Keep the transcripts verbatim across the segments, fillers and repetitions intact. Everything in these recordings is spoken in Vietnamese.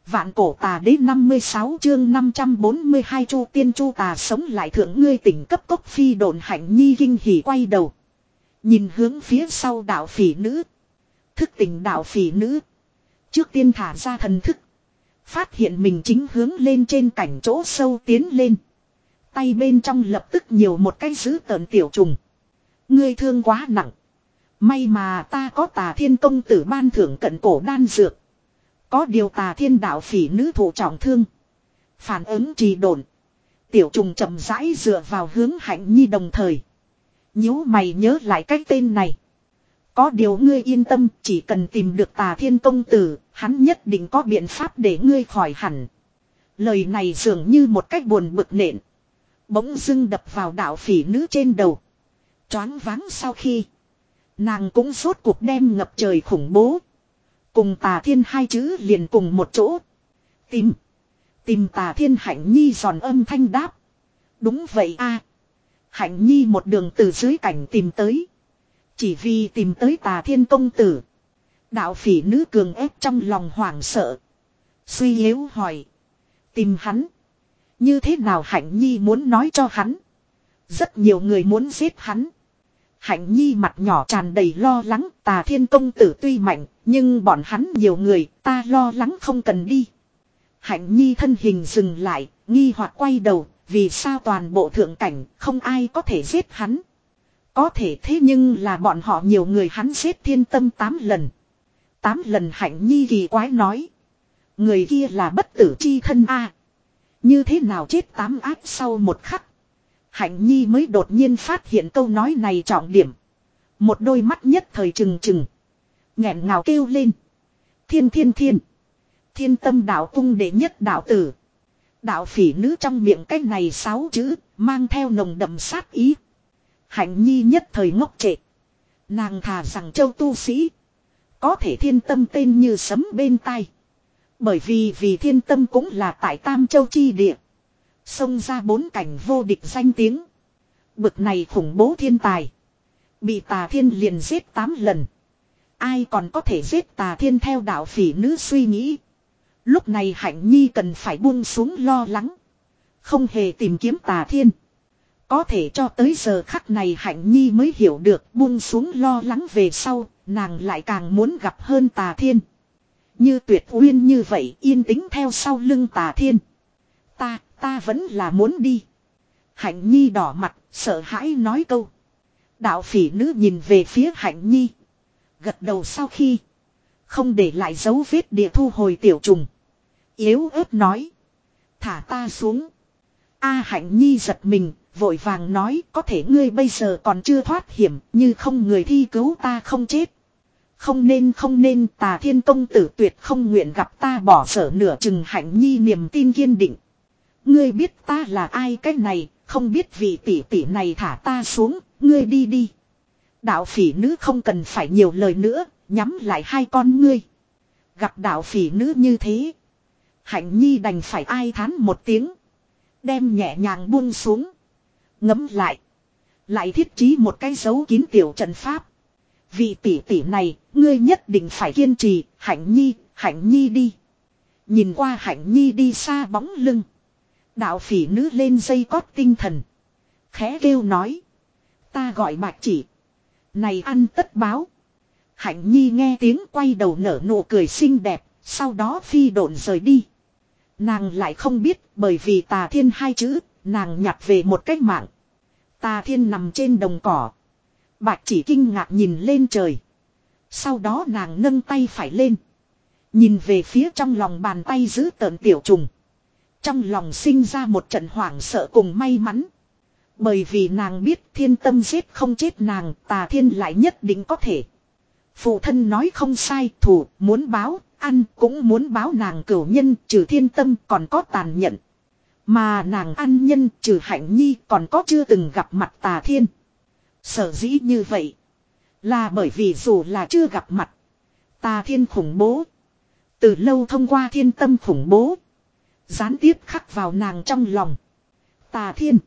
Vạn cổ tà đế năm mươi sáu chương năm trăm bốn mươi hai chu tiên chu tà sống lại thượng ngươi tỉnh cấp tốc phi độn Hạnh Nhi kinh hỉ quay đầu. Nhìn hướng phía sau đạo phỉ nữ. Thức tỉnh đạo phỉ nữ. Trước tiên thả ra thần thức. Phát hiện mình chính hướng lên trên cảnh chỗ sâu tiến lên. Tay bên trong lập tức nhiều một cái dữ tợn tiểu trùng. Ngươi thương quá nặng. May mà ta có Tà Thiên công tử ban thưởng cận cổ đan dược. Có điều Tà Thiên đạo phỉ nữ thụ trọng thương. Phản ứng trì độn. Tiểu trùng chậm rãi dựa vào hướng Hạnh Nhi đồng thời. Nhíu mày nhớ lại cái tên này. Có điều ngươi yên tâm, chỉ cần tìm được Tà Thiên công tử, hắn nhất định có biện pháp để ngươi khỏi hẳn. Lời này dường như một cách buồn bực nện. Bỗng dưng đập vào đạo phỉ nữ trên đầu. Choáng váng sau khi. Nàng cũng rốt cuộc đem ngập trời khủng bố. Cùng Tà Thiên hai chữ liền cùng một chỗ. Tìm. Tìm Tà Thiên. Hạnh Nhi giòn âm thanh đáp. Đúng vậy a. Hạnh Nhi một đường từ dưới cảnh tìm tới. Chỉ vì tìm tới Tà Thiên công tử. Đạo phỉ nữ cường ép trong lòng hoảng sợ. Suy yếu hỏi. Tìm hắn. Như thế nào Hạnh Nhi muốn nói cho hắn. Rất nhiều người muốn giết hắn. Hạnh Nhi mặt nhỏ tràn đầy lo lắng. Tà Thiên công tử tuy mạnh. Nhưng bọn hắn nhiều người. Ta lo lắng không cần đi. Hạnh Nhi thân hình dừng lại. Nghi hoặc quay đầu. Vì sao toàn bộ thượng cảnh không ai có thể giết hắn. Có thể thế nhưng là bọn họ nhiều người hắn giết Thiên Tâm tám lần. Tám lần Hạnh Nhi kỳ quái nói. Người kia là bất tử chi thân a. Như thế nào chết tám ác sau một khắc. Hạnh Nhi mới đột nhiên phát hiện câu nói này trọng điểm. Một đôi mắt nhất thời trừng trừng. Nghẹn ngào kêu lên. Thiên thiên thiên. Thiên Tâm đạo cung đệ nhất đạo tử. Đạo phỉ nữ trong miệng cái này sáu chữ. Mang theo nồng đậm sát ý. Hạnh Nhi nhất thời ngốc trệ. Nàng thà rằng châu tu sĩ. Có thể Thiên Tâm tên như sấm bên tai. Bởi vì vì Thiên Tâm cũng là tại Tam Châu chi địa. Xông ra bốn cảnh vô địch danh tiếng. Bực này khủng bố thiên tài. Bị Tà Thiên liền giết tám lần. Ai còn có thể giết Tà Thiên theo đạo phỉ nữ suy nghĩ. Lúc này Hạnh Nhi cần phải buông xuống lo lắng. Không hề tìm kiếm Tà Thiên. Có thể cho tới giờ khắc này Hạnh Nhi mới hiểu được buông xuống lo lắng về sau. Nàng lại càng muốn gặp hơn Tà Thiên. Như Tuyệt Uyên như vậy yên tĩnh theo sau lưng Tà Thiên. Ta, ta vẫn là muốn đi. Hạnh Nhi đỏ mặt, sợ hãi nói câu. Đạo phỉ nữ nhìn về phía Hạnh Nhi. Gật đầu sau khi. Không để lại dấu vết địa thu hồi tiểu trùng. Yếu ớt nói. Thả ta xuống. A Hạnh Nhi giật mình, vội vàng nói. Có thể ngươi bây giờ còn chưa thoát hiểm, như không người thi cứu ta không chết. Không nên không nên Tà Thiên công tử tuyệt không nguyện gặp ta bỏ dở nửa chừng. Hạnh Nhi niềm tin kiên định. Ngươi biết ta là ai cái này, không biết vị tỷ tỷ này thả ta xuống, ngươi đi đi. Đạo phỉ nữ không cần phải nhiều lời nữa, nhắm lại hai con ngươi. Gặp đạo phỉ nữ như thế. Hạnh Nhi đành phải ai thán một tiếng. Đem nhẹ nhàng buông xuống. Ngấm lại. Lại thiết trí một cái dấu kín tiểu trận pháp. Vị tỷ tỷ này, ngươi nhất định phải kiên trì, Hạnh Nhi, Hạnh Nhi đi. Nhìn qua Hạnh Nhi đi xa bóng lưng. Đạo phỉ nữ lên dây cót tinh thần. Khẽ kêu nói. Ta gọi Bạch Chỉ. Này ăn tất báo. Hạnh Nhi nghe tiếng quay đầu nở nụ cười xinh đẹp. Sau đó phi độn rời đi. Nàng lại không biết bởi vì Tà Thiên hai chữ. Nàng nhặt về một cái mạng. Tà Thiên nằm trên đồng cỏ. Bạch Chỉ kinh ngạc nhìn lên trời. Sau đó nàng nâng tay phải lên. Nhìn về phía trong lòng bàn tay giữ tợn tiểu trùng. Trong lòng sinh ra một trận hoảng sợ cùng may mắn. Bởi vì nàng biết Thiên Tâm giết không chết nàng, Tà Thiên lại nhất định có thể. Phụ thân nói không sai, thủ muốn báo, ăn cũng muốn báo. Nàng cửu nhân trừ Thiên Tâm còn có tàn nhẫn. Mà nàng ăn nhân trừ Hạnh Nhi còn có chưa từng gặp mặt Tà Thiên. Sở dĩ như vậy là bởi vì dù là chưa gặp mặt, Tà Thiên khủng bố. Từ lâu thông qua Thiên Tâm khủng bố. Gián tiếp khắc vào nàng trong lòng. Tà Thiên.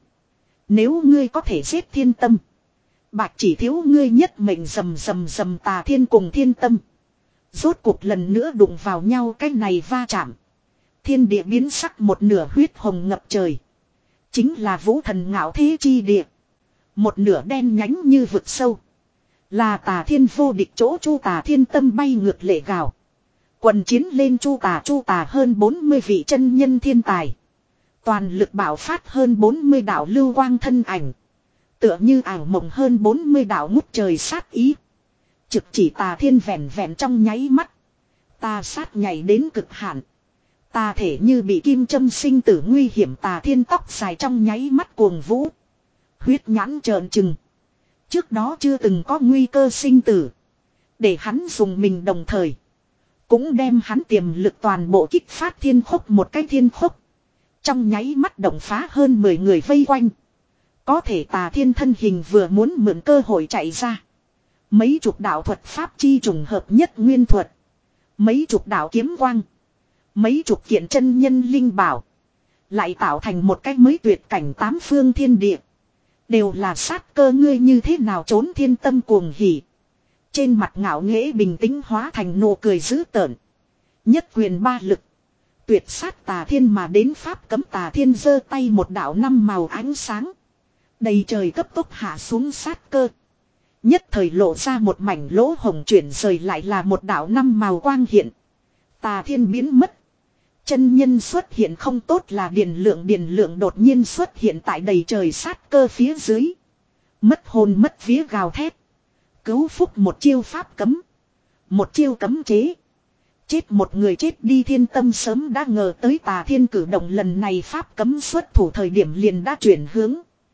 Nếu ngươi có thể giết Thiên Tâm. Bạch Chỉ thiếu ngươi nhất mệnh rầm rầm rầm. Tà Thiên cùng Thiên Tâm. Rốt cuộc lần nữa đụng vào nhau cái này va chạm. Thiên địa biến sắc, một nửa huyết hồng ngập trời. Chính là vũ thần ngạo thế chi địa. Một nửa đen nhánh như vực sâu. Là Tà Thiên vô địch chỗ. Chu Tà Thiên tâm bay ngược lệ gào. Quần chiến lên Chu Tà. Chu Tà hơn bốn mươi vị chân nhân thiên tài. Toàn lực bảo phát hơn bốn mươi đạo lưu quang thân ảnh. Tựa như ảo mộng hơn bốn mươi đạo ngút trời sát ý. Trực chỉ Tà Thiên vẹn vẹn trong nháy mắt. Tà sát nhảy đến cực hạn. Tà thể như bị kim châm sinh tử nguy hiểm. Tà Thiên tóc dài trong nháy mắt cuồng vũ. Huyết nhãn trợn trừng. Trước đó chưa từng có nguy cơ sinh tử. Để hắn dùng mình đồng thời. Cũng đem hắn tiềm lực toàn bộ kích phát thiên khốc một cái thiên khốc. Trong nháy mắt động phá hơn mười người vây quanh. Có thể Tà Thiên thân hình vừa muốn mượn cơ hội chạy ra. Mấy chục đạo thuật pháp chi trùng hợp nhất nguyên thuật. Mấy chục đạo kiếm quang. Mấy chục kiện chân nhân linh bảo. Lại tạo thành một cái mới tuyệt cảnh tám phương thiên địa. Đều là sát cơ, ngươi như thế nào trốn. Thiên tâm cuồng hỉ. Trên mặt ngạo nghễ bình tĩnh hóa thành nụ cười dữ tợn. Nhất quyền ba lực. Tuyệt sát Tà Thiên mà đến pháp cấm. Tà Thiên giơ tay, một đạo năm màu ánh sáng. Đầy trời cấp tốc hạ xuống sát cơ. Nhất thời lộ ra một mảnh lỗ hồng, chuyển rời lại là một đạo năm màu quang hiện. Tà Thiên biến mất. Chân nhân xuất hiện không tốt, là Điền Lượng. Điền Lượng đột nhiên xuất hiện tại đầy trời sát cơ phía dưới. Mất hồn mất vía gào thét. Cứu phúc một chiêu pháp cấm. Một chiêu cấm chế. Chết một người chết đi. Thiên tâm sớm đã ngờ tới Tà Thiên cử động lần này, pháp cấm xuất thủ thời điểm liền đã chuyển hướng.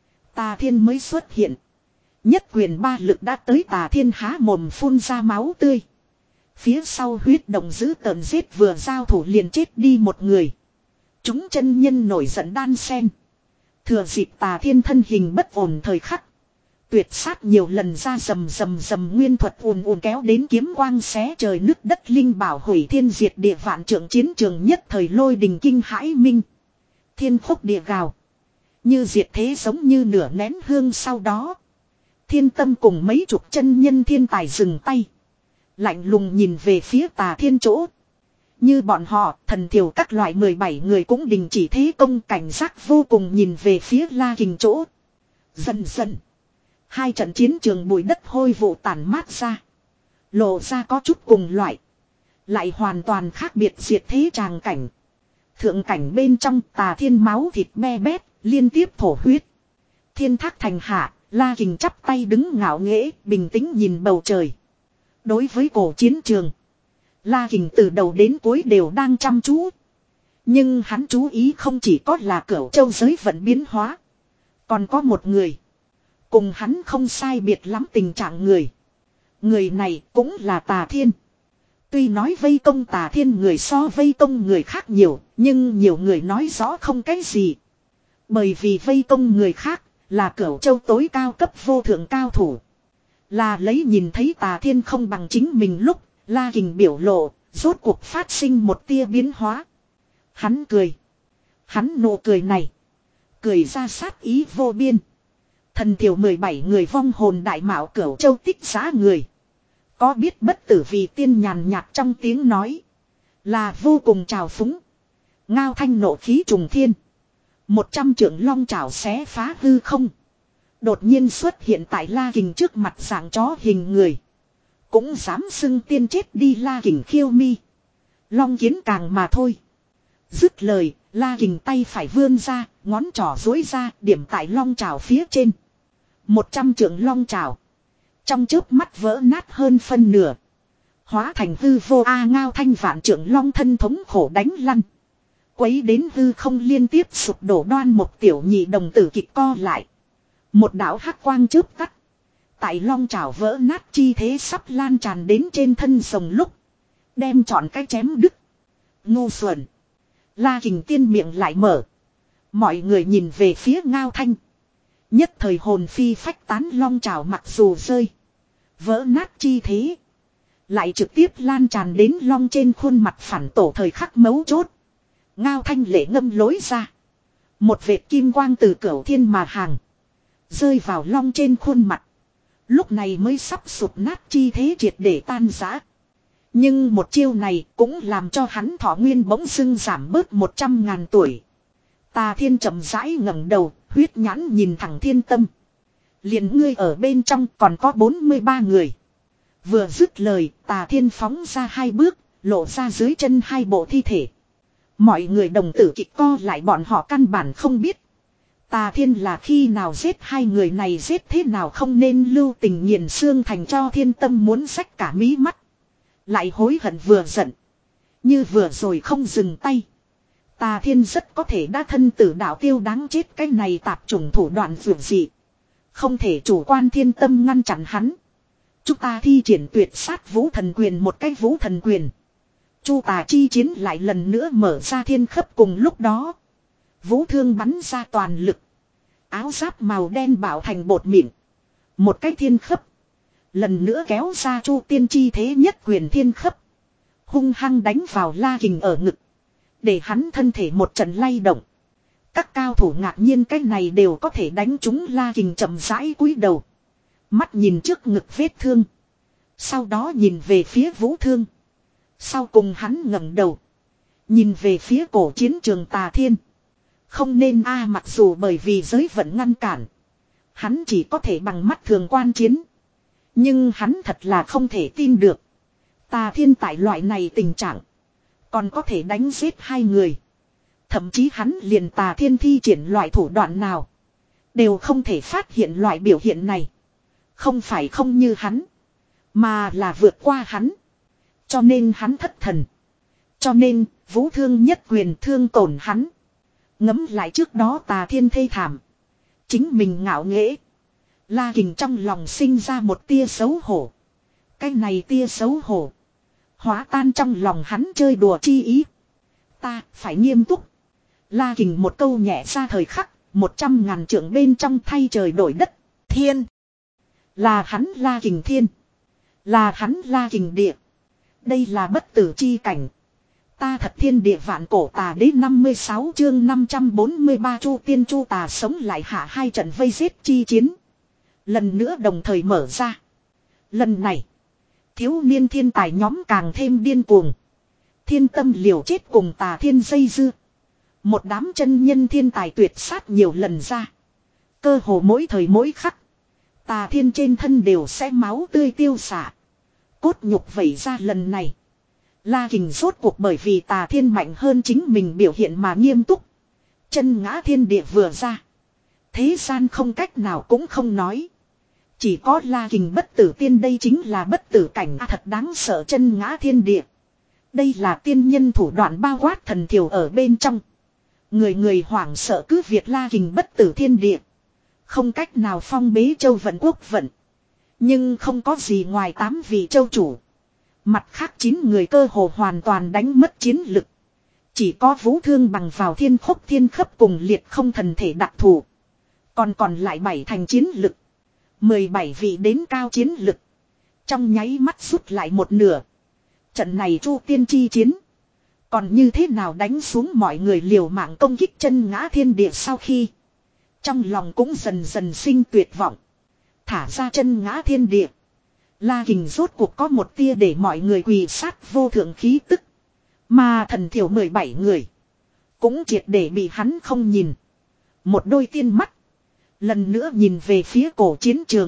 Tà Thiên mới xuất hiện. Nhất quyền ba lực đã tới. Tà Thiên há mồm phun ra máu tươi. Phía sau huyết động dữ tợn giết, vừa giao thủ liền chết đi một người. Chúng chân nhân nổi giận đan sen. Thừa dịp Tà Thiên thân hình bất ổn thời khắc. Tuyệt sát nhiều lần ra, rầm rầm rầm nguyên thuật ùn ùn kéo đến, kiếm quang xé trời nứt đất, linh bảo hủy thiên diệt địa, vạn trượng chiến trường nhất thời lôi đình kinh hãi minh. Thiên khúc địa gào. Như diệt thế, giống như nửa nén hương. Sau đó Thiên tâm cùng mấy chục chân nhân thiên tài dừng tay. Lạnh lùng nhìn về phía Tà Thiên chỗ. Như bọn họ, thần thiểu các loại mười bảy người cũng đình chỉ thế công, cảnh giác vô cùng nhìn về phía La Kình chỗ. Dần dần, hai trận chiến trường bụi đất hôi vụ tản mát ra. Lộ ra có chút cùng loại. Lại hoàn toàn khác biệt diệt thế tràng cảnh. Thượng cảnh bên trong, Tà Thiên máu thịt me bét, liên tiếp thổ huyết. Thiên thác thành hạ, La Kình chắp tay đứng ngạo nghễ, bình tĩnh nhìn bầu trời. Đối với cổ chiến trường, La Kình từ đầu đến cuối đều đang chăm chú. Nhưng hắn chú ý không chỉ có là Cửu Châu giới vận biến hóa. Còn có một người. Cùng hắn không sai biệt lắm tình trạng người. Người này cũng là Tà Thiên. Tuy nói vây công Tà Thiên người so vây công người khác nhiều, nhưng nhiều người nói rõ không cái gì. Bởi vì vây công người khác là Cửu Châu tối cao cấp vô thượng cao thủ. Là lấy nhìn thấy Tà Thiên không bằng chính mình lúc, La Kình biểu lộ, rốt cuộc phát sinh một tia biến hóa. Hắn cười. Hắn nụ cười này. Cười ra sát ý vô biên. Thần thiểu mười bảy người vong hồn đại mạo Cửu Châu tích giá người. Có biết bất tử vì tiên nhàn nhạt trong tiếng nói. Là vô cùng trào phúng. Ngao thanh nộ khí trùng thiên. Một trăm trượng long trảo xé phá hư không. Đột nhiên xuất hiện tại La Kình trước mặt, dạng chó hình người. Cũng dám xưng tiên chết đi. La Kình khiêu mi. Long kiến càng mà thôi. Dứt lời, La Kình tay phải vươn ra, ngón trỏ duỗi ra, điểm tại long trảo phía trên. Một trăm trượng long trảo. Trong chớp mắt vỡ nát hơn phân nửa. Hóa thành hư vô. A Ngao thanh vạn trượng long thân thống khổ đánh lăn. Quấy đến hư không liên tiếp sụp đổ. Đoan một tiểu nhị đồng tử kịch co lại. Một đạo hắc quang chớp tắt. Tại long trảo vỡ nát chi thế sắp lan tràn đến trên thân rồng lúc. Đem trọn cái chém đứt. Ngu xuẩn. La Kình tiên miệng lại mở. Mọi người nhìn về phía Ngao thanh. Nhất thời hồn phi phách tán. Long trảo mặc dù rơi. Vỡ nát chi thế. Lại trực tiếp lan tràn đến long trên khuôn mặt phản tổ thời khắc mấu chốt. Ngao thanh lệ ngâm lối ra. Một vệt kim quang từ cửu thiên mà hàng. Rơi vào long trên khuôn mặt. Lúc này mới sắp sụp nát chi thế triệt để tan rã. Nhưng một chiêu này cũng làm cho hắn thọ nguyên bỗng dưng giảm bớt một trăm ngàn tuổi. Tà Thiên chậm rãi ngẩng đầu, huyết nhãn nhìn thẳng Thiên Tâm. Liền ngươi ở bên trong còn có bốn mươi ba người. Vừa dứt lời, Tà Thiên phóng ra hai bước, lộ ra dưới chân hai bộ thi thể. Mọi người đồng tử kịch co lại, bọn họ căn bản không biết. Tà Thiên là khi nào giết hai người này, giết thế nào không nên lưu tình nghiền xương thành cho Thiên Tâm muốn xách cả mí mắt. Lại hối hận vừa giận. Như vừa rồi không dừng tay. Tà Thiên rất có thể đã thân tử đạo tiêu, đáng chết, cái này tạp chủng thủ đoạn vượt dị. Không thể chủ quan. Thiên Tâm ngăn chặn hắn. Chúng ta thi triển tuyệt sát vũ thần quyền, một cái vũ thần quyền. Chu tà chi chiến lại lần nữa mở ra thiên khấp. Cùng lúc đó, vũ thương bắn ra toàn lực. Áo giáp màu đen bạo thành bột mịn. Một cái thiên khấp. Lần nữa kéo ra chu tiên chi thế nhất quyền thiên khấp. Hung hăng đánh vào La Kình ở ngực. Để hắn thân thể một trận lay động. Các cao thủ ngạc nhiên cái này đều có thể đánh trúng. La Kình chậm rãi cúi đầu. Mắt nhìn trước ngực vết thương. Sau đó nhìn về phía vũ thương. Sau cùng hắn ngẩng đầu. Nhìn về phía cổ chiến trường Tà Thiên. Không nên a mặc dù bởi vì giới vận ngăn cản. Hắn chỉ có thể bằng mắt thường quan chiến. Nhưng hắn thật là không thể tin được. Tà Thiên tại loại này tình trạng. Còn có thể đánh giết hai người. Thậm chí hắn liền Tà Thiên thi triển loại thủ đoạn nào. Đều không thể phát hiện loại biểu hiện này. Không phải không như hắn. Mà là vượt qua hắn. Cho nên hắn thất thần. Cho nên vũ thương nhất quyền thương tổn hắn. Ngấm lại trước đó Tà Thiên thê thảm. Chính mình ngạo nghễ. La Kình trong lòng sinh ra một tia xấu hổ. Cái này tia xấu hổ. Hóa tan trong lòng hắn chơi đùa chi ý. Ta phải nghiêm túc. La Kình một câu nhẹ ra thời khắc. Một trăm ngàn trượng bên trong thay trời đổi đất. Thiên. Là hắn La Kình thiên. Là hắn La Kình địa. Đây là bất tử chi cảnh. Ta thật thiên địa vạn cổ tà đế. Năm mươi sáu chương năm trăm bốn mươi ba chu tiên chu tà sống lại hạ. Hai trận vây giết chi chiến. Lần nữa đồng thời mở ra. Lần này. Thiếu niên thiên tài nhóm càng thêm điên cuồng. Thiên Tâm liều chết cùng Tà Thiên dây dưa. Một đám chân nhân thiên tài tuyệt sát nhiều lần ra. Cơ hồ mỗi thời mỗi khắc. Tà Thiên trên thân đều sẽ máu tươi tiêu xả. Cốt nhục vẩy ra. Lần này La Kình rốt cuộc bởi vì Tà Thiên mạnh hơn chính mình biểu hiện mà nghiêm túc. Chân ngã thiên địa vừa ra. Thế gian không cách nào cũng không nói. Chỉ có La Kình bất tử tiên, đây chính là bất tử cảnh à, thật đáng sợ. Chân ngã thiên địa. Đây là tiên nhân thủ đoạn bao quát thần thiểu ở bên trong. Người người hoảng sợ cứ việc La Kình bất tử thiên địa. Không cách nào phong bế châu vận quốc vận. Nhưng không có gì ngoài tám vị châu chủ. Mặt khác chín người cơ hồ hoàn toàn đánh mất chiến lực. Chỉ có vũ thương bằng vào thiên khốc thiên khấp cùng liệt không thần thể đặc thù. Còn còn lại bảy thành chiến lực. mười bảy vị đến cao chiến lực. Trong nháy mắt rút lại một nửa. Trận này chu tiên chi chiến. Còn như thế nào đánh xuống mọi người liều mạng công kích chân ngã thiên địa sau khi. Trong lòng cũng dần dần sinh tuyệt vọng. Thả ra chân ngã thiên địa. La Kình rốt cuộc có một tia để mọi người quỳ sát vô thượng khí tức. Mà thần thiểu mười bảy người. Cũng triệt để bị hắn không nhìn. Một đôi tiên mắt. Lần nữa nhìn về phía cổ chiến trường.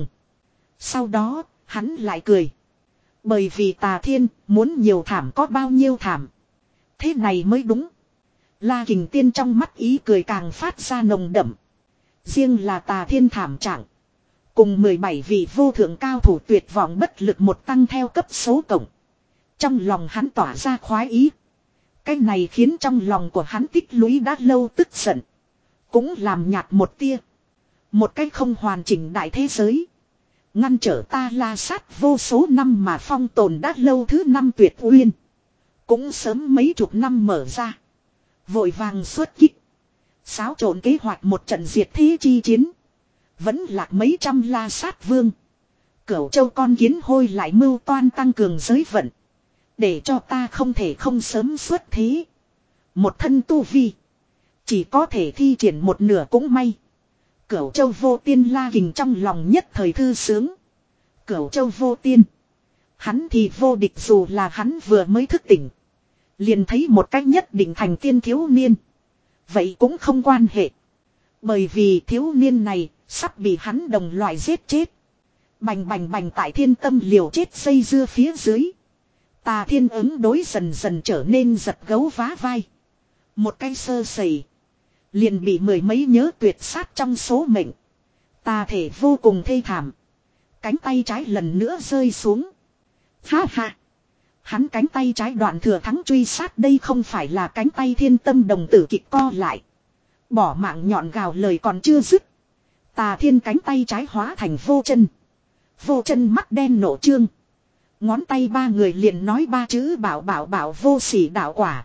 Sau đó hắn lại cười. Bởi vì Tà Thiên muốn nhiều thảm có bao nhiêu thảm. Thế này mới đúng. La Kình tiên trong mắt ý cười càng phát ra nồng đậm. Riêng là Tà Thiên thảm trạng. Cùng mười bảy vị vô thượng cao thủ tuyệt vọng bất lực một tăng theo cấp số cộng. Trong lòng hắn tỏa ra khoái ý. Cái này khiến trong lòng của hắn tích lũy đã lâu tức giận. Cũng làm nhạt một tia. Một cách không hoàn chỉnh đại thế giới. Ngăn trở ta la sát vô số năm mà phong tồn đã lâu thứ năm tuyệt uyên. Cũng sớm mấy chục năm mở ra. Vội vàng xuất kích. Xáo trộn kế hoạch một trận diệt thế chi chiến. Vẫn lạc mấy trăm la sát vương. Cửu châu con kiến hôi lại mưu toan tăng cường giới vận. Để cho ta không thể không sớm xuất thế. Một thân tu vi. Chỉ có thể thi triển một nửa cũng may. Cửu châu vô tiên La Kình trong lòng nhất thời thư sướng. Cửu châu vô tiên. Hắn thì vô địch, dù là hắn vừa mới thức tỉnh. Liền thấy một cách nhất định thành tiên thiếu niên. Vậy cũng không quan hệ. Bởi vì thiếu niên này sắp bị hắn đồng loại giết chết. Bành bành bành, tại thiên tâm liều chết dây dưa phía dưới. Tà Thiên ứng đối dần dần trở nên giật gấu vá vai. Một cái sơ sẩy. Liền bị mười mấy nhớ tuyệt sát trong số mệnh. Tà thể vô cùng thê thảm. Cánh tay trái lần nữa rơi xuống. Ha ha. Hắn cánh tay trái đoạn thừa thắng truy sát, đây không phải là cánh tay thiên tâm đồng tử kịch co lại. Bỏ mạng nhọn gào lời còn chưa dứt. Tà Thiên cánh tay trái hóa thành vô chân. Vô chân mắt đen nổ trương. Ngón tay ba người liền nói ba chữ bảo bảo bảo vô sỉ đạo quả.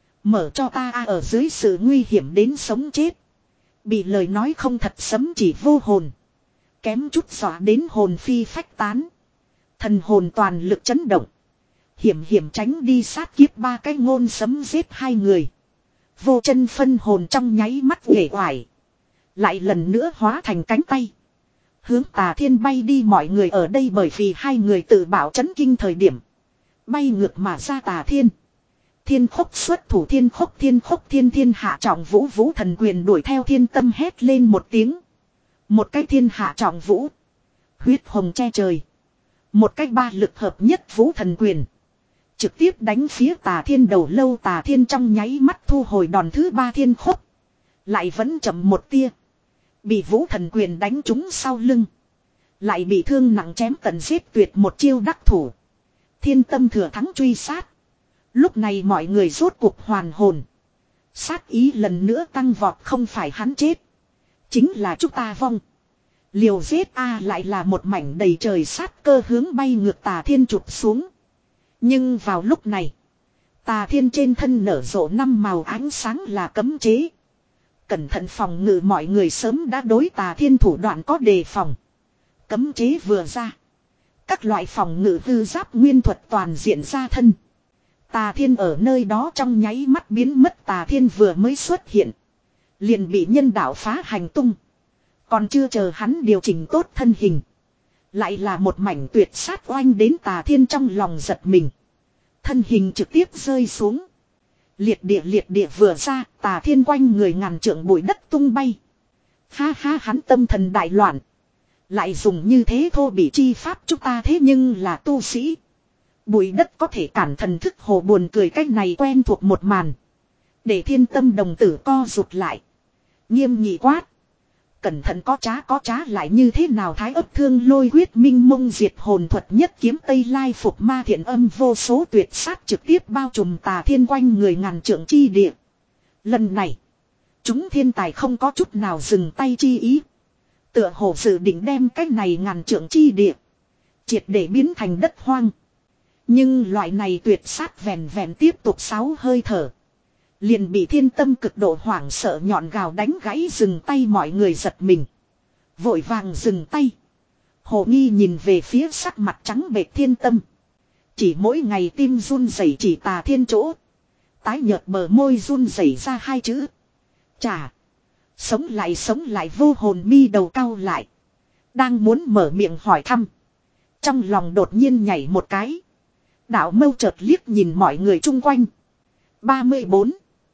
Mở cho ta a, ở dưới sự nguy hiểm đến sống chết. Bị lời nói không thật sấm chỉ vô hồn. Kém chút dọa đến hồn phi phách tán. Thần hồn toàn lực chấn động. Hiểm hiểm tránh đi sát kiếp, ba cái ngôn sấm giết hai người. Vô chân phân hồn trong nháy mắt uể oải. Lại lần nữa hóa thành cánh tay. Hướng Tà Thiên bay đi, mọi người ở đây bởi vì hai người tự bảo chấn kinh thời điểm. Bay ngược mà ra Tà Thiên. Thiên khốc xuất thủ, thiên khốc thiên khốc thiên thiên hạ trọng vũ, vũ thần quyền đuổi theo thiên tâm hét lên một tiếng. Một cái thiên hạ trọng vũ. Huyết hồng che trời. Một cái ba lực hợp nhất vũ thần quyền. Trực tiếp đánh phía Tà Thiên đầu lâu. Tà Thiên trong nháy mắt thu hồi đòn thứ ba thiên khốc. Lại vẫn chậm một tia. Bị vũ thần quyền đánh trúng sau lưng. Lại bị thương nặng chém tận giết tuyệt, một chiêu đắc thủ. Thiên tâm thừa thắng truy sát. Lúc này mọi người rốt cuộc hoàn hồn. Sát ý lần nữa tăng vọt, không phải hắn chết. Chính là chúng ta vong. Liều giết a, lại là một mảnh đầy trời sát cơ hướng bay ngược Tà Thiên chụp xuống. Nhưng vào lúc này. Tà Thiên trên thân nở rộ năm màu ánh sáng là cấm chế. Cẩn thận phòng ngự, mọi người sớm đã đối Tà Thiên thủ đoạn có đề phòng. Cấm chế vừa ra. Các loại phòng ngự hư giáp nguyên thuật toàn diện ra thân. Tà Thiên ở nơi đó trong nháy mắt biến mất. Tà Thiên vừa mới xuất hiện. Liền bị nhân đạo phá hành tung. Còn chưa chờ hắn điều chỉnh tốt thân hình. Lại là một mảnh tuyệt sát oanh đến. Tà Thiên trong lòng giật mình. Thân hình trực tiếp rơi xuống. Liệt địa liệt địa vừa ra, Tà Thiên quanh người ngàn trượng bụi đất tung bay. Ha ha, hắn tâm thần đại loạn. Lại dùng như thế thô bị chi pháp, chúng ta thế nhưng là tu sĩ. Bụi đất có thể cản thần thức, hồ buồn cười, cách này quen thuộc một màn. Để thiên tâm đồng tử co rụt lại. Nghiêm nghị quát. Cẩn thận, có trá có trá lại như thế nào? Thái ấp thương lôi huyết minh mông diệt hồn thuật nhất kiếm tây lai phục ma thiện âm, vô số tuyệt sát trực tiếp bao trùm Tà Thiên quanh người ngàn trượng chi địa. Lần này, chúng thiên tài không có chút nào dừng tay chi ý. Tựa hồ dự định đem cái này ngàn trượng chi địa triệt để biến thành đất hoang. Nhưng loại này tuyệt sát vẹn vẹn tiếp tục sáu hơi thở. Liền bị thiên tâm cực độ hoảng sợ nhọn gào đánh gãy, dừng tay, mọi người giật mình. Vội vàng dừng tay. Hồ nghi nhìn về phía sắc mặt trắng bệch thiên tâm. Chỉ mỗi ngày tim run rẩy chỉ Tà Thiên chỗ. Tái nhợt bờ môi run rẩy ra hai chữ. Chà. Sống lại sống lại, vô hồn mi đầu cau lại. Đang muốn mở miệng hỏi thăm. Trong lòng đột nhiên nhảy một cái. Đạo mâu chợt liếc nhìn mọi người chung quanh. ba mươi bốn.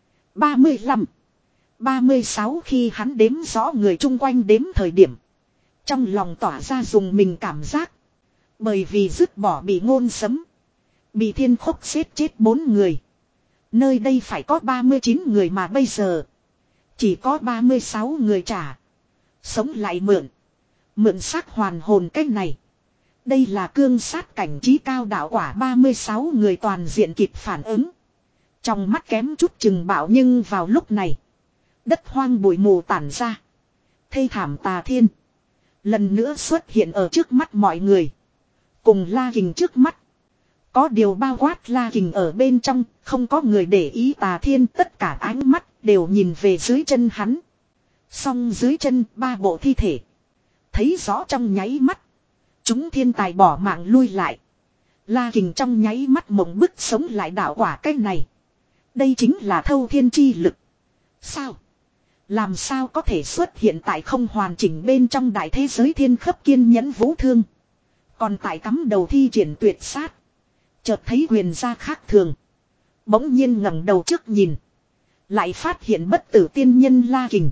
ba mươi lăm. ba mươi sáu, khi hắn đếm rõ người chung quanh đếm thời điểm. Trong lòng tỏa ra dùng mình cảm giác. Bởi vì dứt bỏ bị ngôn sấm. Bị thiên khốc xếp chết bốn người. Nơi đây phải có ba mươi chín người mà bây giờ. Chỉ có ba mươi sáu người trả. Sống lại mượn. Mượn xác hoàn hồn cách này. Đây là cương sát cảnh trí cao đạo quả, ba mươi sáu người toàn diện kịp phản ứng. Trong mắt kém chút chừng bảo, nhưng vào lúc này. Đất hoang bụi mù tản ra. Thê thảm Tà Thiên. Lần nữa xuất hiện ở trước mắt mọi người. Cùng La Kình trước mắt. Có điều bao quát La Kình ở bên trong, không có người để ý Tà Thiên, tất cả ánh mắt đều nhìn về dưới chân hắn. Song dưới chân ba bộ thi thể. Thấy rõ trong nháy mắt. Chúng thiên tài bỏ mạng lui lại. La Kình trong nháy mắt mộng bức sống lại đạo quả cái này. Đây chính là thâu thiên chi lực. Sao? Làm sao có thể xuất hiện tại không hoàn chỉnh bên trong đại thế giới? Thiên khấp kiên nhẫn vũ thương. Còn tại cắm đầu thi triển tuyệt sát. Chợt thấy quyền ra khác thường. Bỗng nhiên ngẩng đầu trước nhìn. Lại phát hiện bất tử tiên nhân La Kình.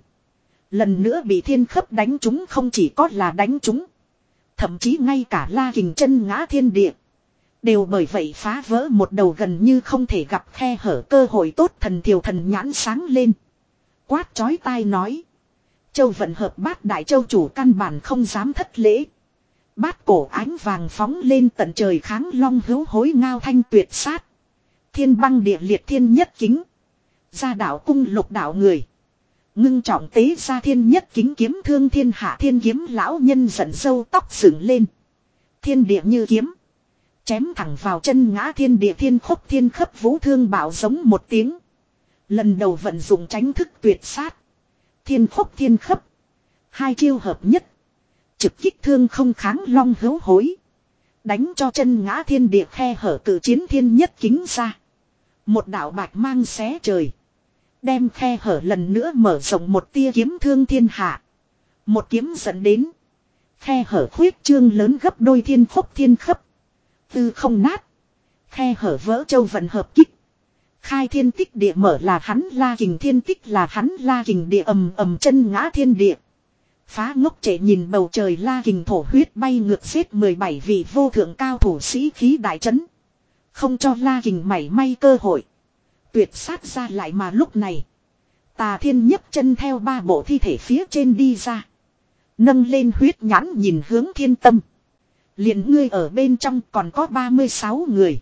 Lần nữa bị thiên khấp đánh trúng, không chỉ có là đánh trúng. Thậm chí ngay cả La Kình chân ngã thiên địa. Đều bởi vậy phá vỡ một đầu gần như không thể gặp khe hở cơ hội tốt. Thần Thiều thần nhãn sáng lên. Quát chói tai nói. Châu vận hợp bát đại châu chủ căn bản không dám thất lễ. Bát cổ ánh vàng phóng lên tận trời kháng long hữu hối ngao thanh tuyệt sát. Thiên băng địa liệt thiên nhất kính. Gia đạo cung lục đạo người. Ngưng trọng tế ra thiên nhất kính kiếm thương thiên hạ thiên kiếm lão nhân giận dâu tóc dựng lên. Thiên địa như kiếm. Chém thẳng vào chân ngã thiên địa thiên khúc thiên khấp vũ thương bảo giống một tiếng. Lần đầu vận dụng tránh thức tuyệt sát. Thiên khúc thiên khấp. Hai chiêu hợp nhất. Trực kích thương không kháng long hữu hối. Đánh cho chân ngã thiên địa khe hở cử chiến thiên nhất kính ra. Một đạo bạch mang xé trời. Đem khe hở lần nữa mở rộng một tia kiếm thương thiên hạ. Một kiếm dẫn đến. Khe hở khuyết trương lớn gấp đôi thiên khúc thiên khấp. Tư không nát. Khe hở vỡ châu vận hợp kích. Khai thiên tích địa mở là hắn La Kình thiên tích là hắn La Kình địa ầm ầm chân ngã thiên địa. Phá ngốc trệ nhìn bầu trời La Kình thổ huyết bay ngược xếp mười bảy vị vô thượng cao thủ sĩ khí đại trấn. Không cho La Kình mảy may cơ hội. Tuyệt sát ra lại mà lúc này. Tà Thiên nhấc chân theo ba bộ thi thể phía trên đi ra. Nâng lên huyết nhãn nhìn hướng Thiên Tâm. Liền ngươi ở bên trong còn có ba mươi sáu người.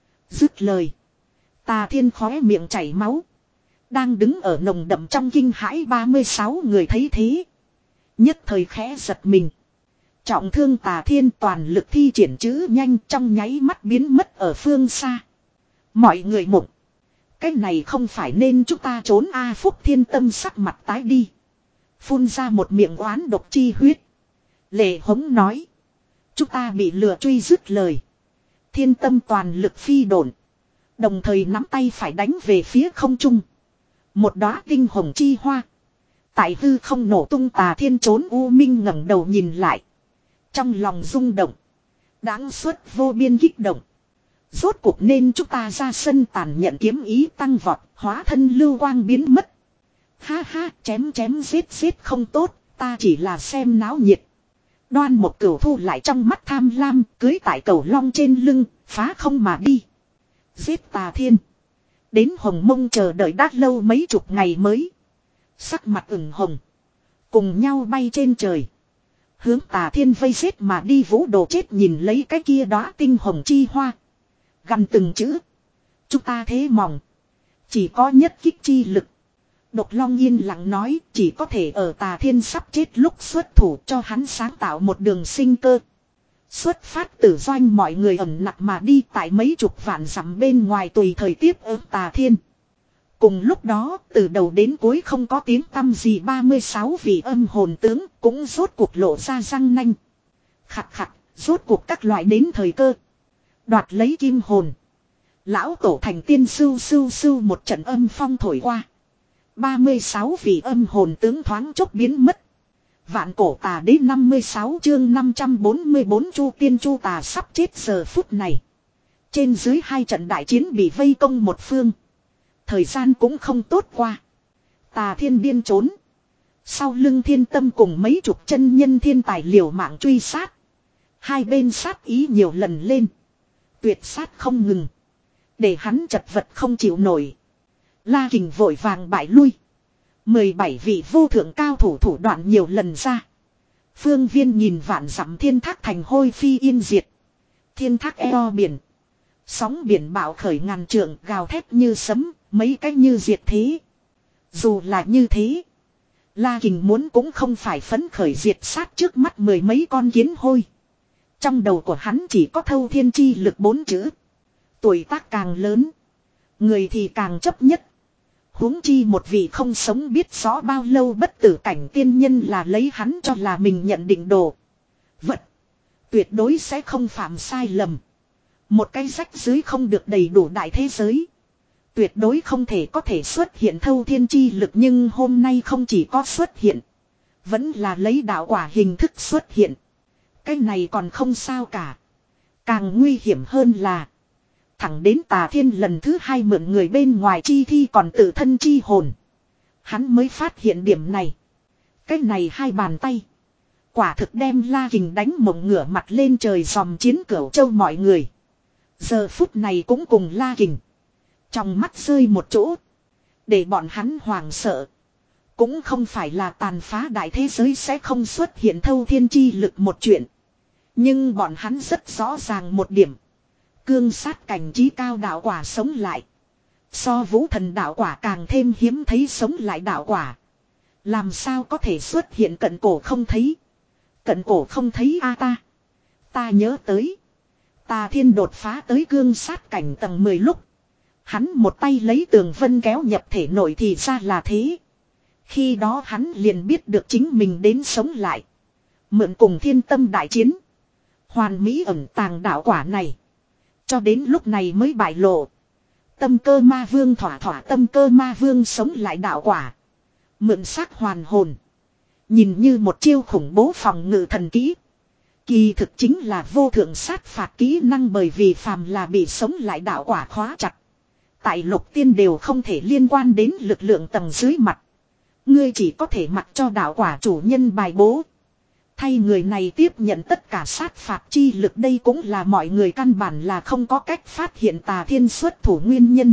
Dứt lời. Tà Thiên khóe miệng chảy máu. Đang đứng ở nồng đậm trong kinh hãi ba mươi sáu người thấy thế. Nhất thời khẽ giật mình. Trọng thương Tà Thiên toàn lực thi triển chữ nhanh trong nháy mắt biến mất ở phương xa. Mọi người mộng. Cái này không phải nên chúng ta trốn A Phúc Thiên Tâm sắc mặt tái đi. Phun ra một miệng oán độc chi huyết. Lệ hống nói. Chúng ta bị lừa truy dứt lời. Thiên Tâm toàn lực phi độn. Đồng thời nắm tay phải đánh về phía không trung. Một đóa tinh hồng chi hoa. Tại hư không nổ tung. Tà Thiên trốn u minh ngẩng đầu nhìn lại. Trong lòng rung động. Đáng suất vô biên kích động. Rốt cuộc nên chúng ta ra sân tàn nhận kiếm ý tăng vọt. Hóa thân lưu quang biến mất. Ha ha chém chém giết giết không tốt. Ta chỉ là xem náo nhiệt. Đoan một cửu thu lại trong mắt tham lam. Cưới tại cầu long trên lưng. Phá không mà đi. Giết Tà Thiên. Đến Hồng Mông chờ đợi đã lâu mấy chục ngày mới. Sắc mặt ửng hồng. Cùng nhau bay trên trời. Hướng Tà Thiên vây giết mà đi. Vũ Đồ chết nhìn lấy cái kia đóa tinh hồng chi hoa. Gần từng chữ. Chúng ta thế mỏng. Chỉ có nhất kích chi lực. Độc Long yên lặng nói. Chỉ có thể ở Tà Thiên sắp chết lúc xuất thủ cho hắn sáng tạo một đường sinh cơ. Xuất phát từ doanh mọi người ẩn nặc mà đi tại mấy chục vạn dặm bên ngoài tùy thời tiếp ứng Tà Thiên. Cùng lúc đó, từ đầu đến cuối không có tiếng tăm gì ba mươi sáu vị âm hồn tướng cũng rốt cuộc lộ ra răng nanh. Khặt khặt, rốt cuộc các loại đến thời cơ. Đoạt lấy kim hồn. Lão tổ thành tiên sưu sưu sưu một trận âm phong thổi qua. ba mươi sáu vị âm hồn tướng thoáng chốc biến mất. Vạn cổ tà đế năm mươi sáu chương năm trăm bốn mươi bốn chu tiên chu tà sắp chết giờ phút này. Trên dưới hai trận đại chiến bị vây công một phương. Thời gian cũng không tốt qua. Tà Thiên điên trốn. Sau lưng Thiên Tâm cùng mấy chục chân nhân thiên tài liều mạng truy sát. Hai bên sát ý nhiều lần lên. Tuyệt sát không ngừng. Để hắn chật vật không chịu nổi. La Kình vội vàng bại lui. mười bảy vị vô thượng cao thủ thủ đoạn nhiều lần ra. Phương Viên nhìn vạn dặm thiên thác thành hôi phi yên diệt. Thiên thác eo biển. Sóng biển bạo khởi ngàn trượng gào thét như sấm, mấy cách như diệt thế. Dù là như thế. La Kình muốn cũng không phải phấn khởi diệt sát trước mắt mười mấy con kiến hôi. Trong đầu của hắn chỉ có thâu thiên chi lực bốn chữ. Tuổi tác càng lớn. Người thì càng chấp nhất. Huống chi một vị không sống biết rõ bao lâu bất tử cảnh tiên nhân là lấy hắn cho là mình nhận định đồ. Vật. Tuyệt đối sẽ không phạm sai lầm. Một cái rách dưới không được đầy đủ đại thế giới. Tuyệt đối không thể có thể xuất hiện thâu thiên chi lực nhưng hôm nay không chỉ có xuất hiện. Vẫn là lấy đạo quả hình thức xuất hiện. Cái này còn không sao cả. Càng nguy hiểm hơn là. Thẳng đến Tà Thiên lần thứ hai mượn người bên ngoài chi thi còn tự thân chi hồn. Hắn mới phát hiện điểm này. Cái này hai bàn tay. Quả thực đem La Kình đánh mộng ngửa mặt lên trời dòm chiến Cửu Châu mọi người. Giờ phút này cũng cùng La Kình. Trong mắt rơi một chỗ. Để bọn hắn hoảng sợ. Cũng không phải là tàn phá đại thế giới sẽ không xuất hiện thâu thiên chi lực một chuyện. Nhưng bọn hắn rất rõ ràng một điểm. Cương sát cảnh trí cao đạo quả sống lại. So vũ thần đạo quả càng thêm hiếm thấy sống lại đạo quả. Làm sao có thể xuất hiện cận cổ không thấy. Cận cổ không thấy a ta. Ta nhớ tới. Tà Thiên đột phá tới cương sát cảnh tầng mười lúc. Hắn một tay lấy tường vân kéo nhập thể nội thì ra là thế. Khi đó hắn liền biết được chính mình đến sống lại. Mượn cùng thiên tâm đại chiến. Hoàn mỹ ẩn tàng đạo quả này. Cho đến lúc này mới bại lộ. Tâm cơ ma vương thỏa thỏa tâm cơ ma vương sống lại đạo quả. Mượn xác hoàn hồn. Nhìn như một chiêu khủng bố phòng ngự thần kỹ. Kỳ thực chính là vô thượng sát phạt kỹ năng bởi vì phàm là bị sống lại đạo quả khóa chặt. Tại lục tiên đều không thể liên quan đến lực lượng tầng dưới mặt. Ngươi chỉ có thể mặc cho đạo quả chủ nhân bài bố. Thay người này tiếp nhận tất cả sát phạt chi lực đây cũng là mọi người căn bản là không có cách phát hiện Tà Thiên xuất thủ nguyên nhân.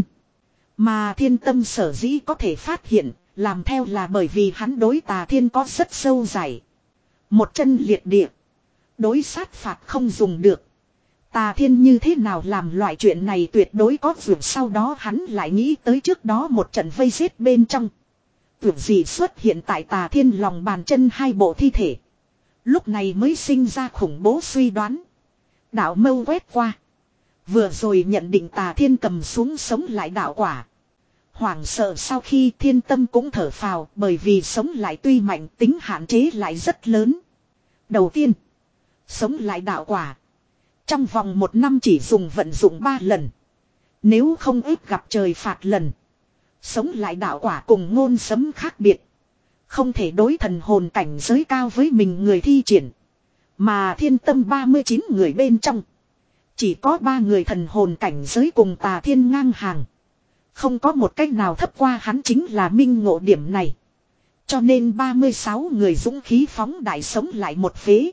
Mà thiên tâm sở dĩ có thể phát hiện, làm theo là bởi vì hắn đối Tà Thiên có rất sâu dày. Một chân liệt địa. Đối sát phạt không dùng được. Tà Thiên như thế nào làm loại chuyện này tuyệt đối có vượt sau đó hắn lại nghĩ tới trước đó một trận vây giết bên trong. Vượt gì xuất hiện tại Tà Thiên lòng bàn chân hai bộ thi thể. Lúc này mới sinh ra khủng bố suy đoán. Đạo mâu quét qua. Vừa rồi nhận định Tà Thiên cầm xuống sống lại đạo quả. Hoảng sợ sau khi thiên tâm cũng thở phào bởi vì sống lại tuy mạnh tính hạn chế lại rất lớn. Đầu tiên. Sống lại đạo quả. Trong vòng một năm chỉ dùng vận dụng ba lần. Nếu không ép gặp trời phạt lần. Sống lại đạo quả cùng ngôn sấm khác biệt. Không thể đối thần hồn cảnh giới cao với mình người thi triển. Mà thiên tâm ba mươi chín người bên trong. Chỉ có ba người thần hồn cảnh giới cùng Tà Thiên ngang hàng. Không có một cách nào thấp qua hắn chính là minh ngộ điểm này. Cho nên ba mươi sáu người dũng khí phóng đại sống lại một phế.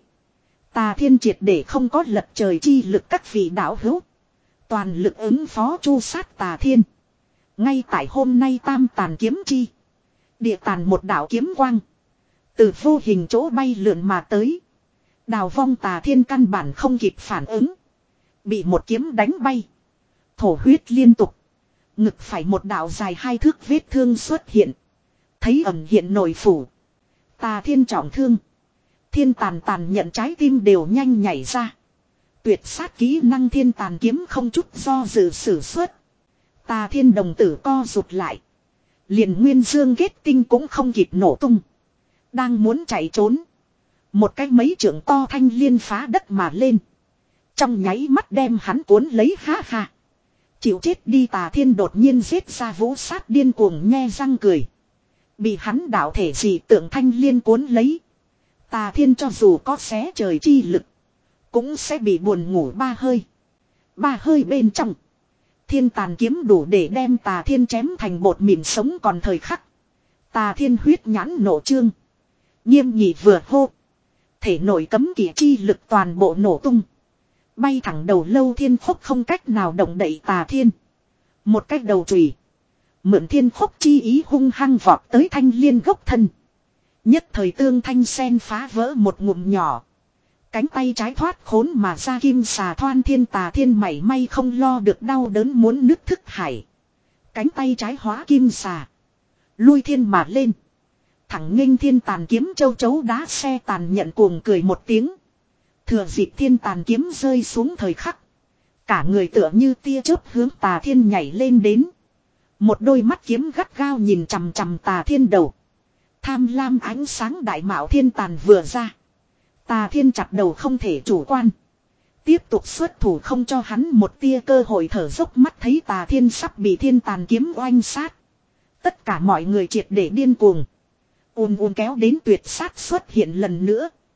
Tà Thiên triệt để không có lật trời chi lực các vị đạo hữu. Toàn lực ứng phó chu sát Tà Thiên. Ngay tại hôm nay tam tàn kiếm chi. Địa tàn một đạo kiếm quang. Từ vô hình chỗ bay lượn mà tới. Đào vong Tà Thiên căn bản không kịp phản ứng. Bị một kiếm đánh bay. Thổ huyết liên tục. Ngực phải một đạo dài hai thước vết thương xuất hiện. Thấy ẩn hiện nội phủ. Tà Thiên trọng thương. Thiên tàn tàn nhận trái tim đều nhanh nhảy ra. Tuyệt sát kỹ năng thiên tàn kiếm không chút do dự sử xuất. Tà Thiên đồng tử co rụt lại. Liền nguyên dương kết tinh cũng không kịp nổ tung. Đang muốn chạy trốn. Một cái mấy trượng to thanh liên phá đất mà lên. Trong nháy mắt đem hắn cuốn lấy ha ha. Chịu chết đi Tà Thiên đột nhiên giết ra vũ sát điên cuồng nhe răng cười. Bị hắn đạo thể dị tượng thanh liên cuốn lấy. Tà Thiên cho dù có xé trời chi lực. Cũng sẽ bị buồn ngủ ba hơi. Ba hơi bên trong. Thiên tàn kiếm đủ để đem Tà Thiên chém thành bột mịn sống còn thời khắc. Tà Thiên huyết nhãn nổ trương. Nghiêm nhị vừa hô. Thể nội cấm kỵ chi lực toàn bộ nổ tung. Bay thẳng đầu lâu thiên khốc không cách nào động đậy Tà Thiên. Một cách đầu chùy. Mượn thiên khốc chi ý hung hăng vọt tới thanh liên gốc thân. Nhất thời tương thanh sen phá vỡ một ngụm nhỏ. Cánh tay trái thoát khốn mà ra kim xà thoan thiên Tà Thiên mảy may không lo được đau đớn muốn nứt thức hải. Cánh tay trái hóa kim xà. Lui thiên mà lên. Thẳng nghênh thiên tàn kiếm châu chấu đá xe tàn nhận cuồng cười một tiếng. Thừa dịp thiên tàn kiếm rơi xuống thời khắc. Cả người tựa như tia chớp hướng Tà Thiên nhảy lên đến. Một đôi mắt kiếm gắt gao nhìn chằm chằm Tà Thiên đầu. Tham lam ánh sáng đại mạo thiên tàn vừa ra. Tà Thiên chặt đầu không thể chủ quan. Tiếp tục xuất thủ không cho hắn một tia cơ hội thở dốc mắt thấy Tà Thiên sắp bị thiên tàn kiếm oanh sát. Tất cả mọi người triệt để điên cuồng. Ùn ùn kéo đến tuyệt sát xuất hiện lần nữa.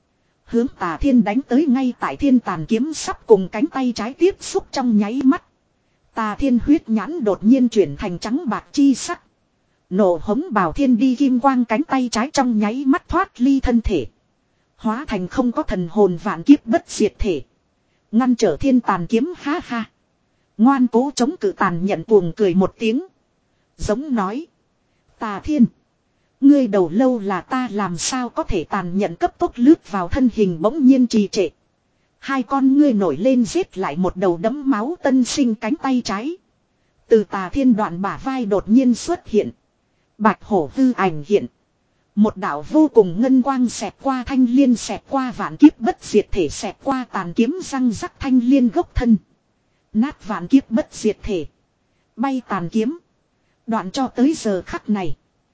Hướng Tà Thiên đánh tới ngay tại thiên tàn kiếm sắp cùng cánh tay trái tiếp xúc trong nháy mắt. Tà Thiên huyết nhãn đột nhiên chuyển thành trắng bạc chi sắc. Nổ hống bào thiên đi kim quang cánh tay trái trong nháy mắt thoát ly thân thể. Hóa thành không có thần hồn vạn kiếp bất diệt thể. Ngăn trở thiên tàn kiếm ha ha. Ngoan cố chống cự tàn nhận cuồng cười một tiếng. Giống nói. Tà Thiên. Ngươi đầu lâu là ta làm sao có thể tàn nhận cấp tốc lướt vào thân hình bỗng nhiên trì trệ. Hai con ngươi nổi lên giết lại một đầu đấm máu tân sinh cánh tay trái. Từ Tà Thiên đoạn bả vai đột nhiên xuất hiện. Bạch hổ hư ảnh hiện. Một đạo vô cùng ngân quang xẹt qua thanh liên xẹt qua vạn kiếp bất diệt thể xẹt qua tàn kiếm răng rắc thanh liên gốc thân. Nát vạn kiếp bất diệt thể. Bay tàn kiếm. Đoạn cho tới giờ khắc này.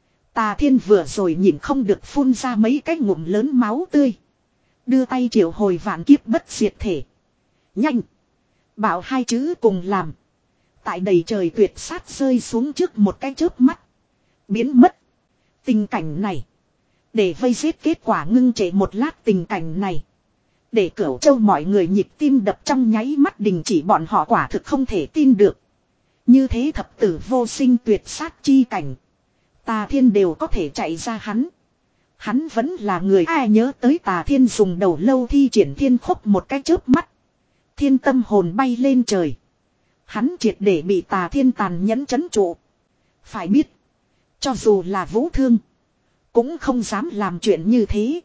Tà Thiên vừa rồi nhìn không được phun ra mấy cái ngụm lớn máu tươi. Đưa tay triệu hồi vạn kiếp bất diệt thể. Nhanh. Bảo hai chữ cùng làm. Tại đầy trời tuyệt sát rơi xuống trước một cái chớp mắt. Biến mất. Tình cảnh này. Để vây giết kết quả ngưng trệ một lát tình cảnh này. Để Cửu Châu mọi người nhịp tim đập trong nháy mắt đình chỉ bọn họ quả thực không thể tin được. Như thế thập tử vô sinh tuyệt sát chi cảnh. Tà Thiên đều có thể chạy ra hắn. Hắn vẫn là người ai nhớ tới Tà Thiên dùng đầu lâu thi triển thiên khốc một cái chớp mắt. Thiên tâm hồn bay lên trời. Hắn triệt để bị Tà Thiên tàn nhẫn trấn trụ. Phải biết. Cho dù là Vũ Thương. Cũng không dám làm chuyện như thế.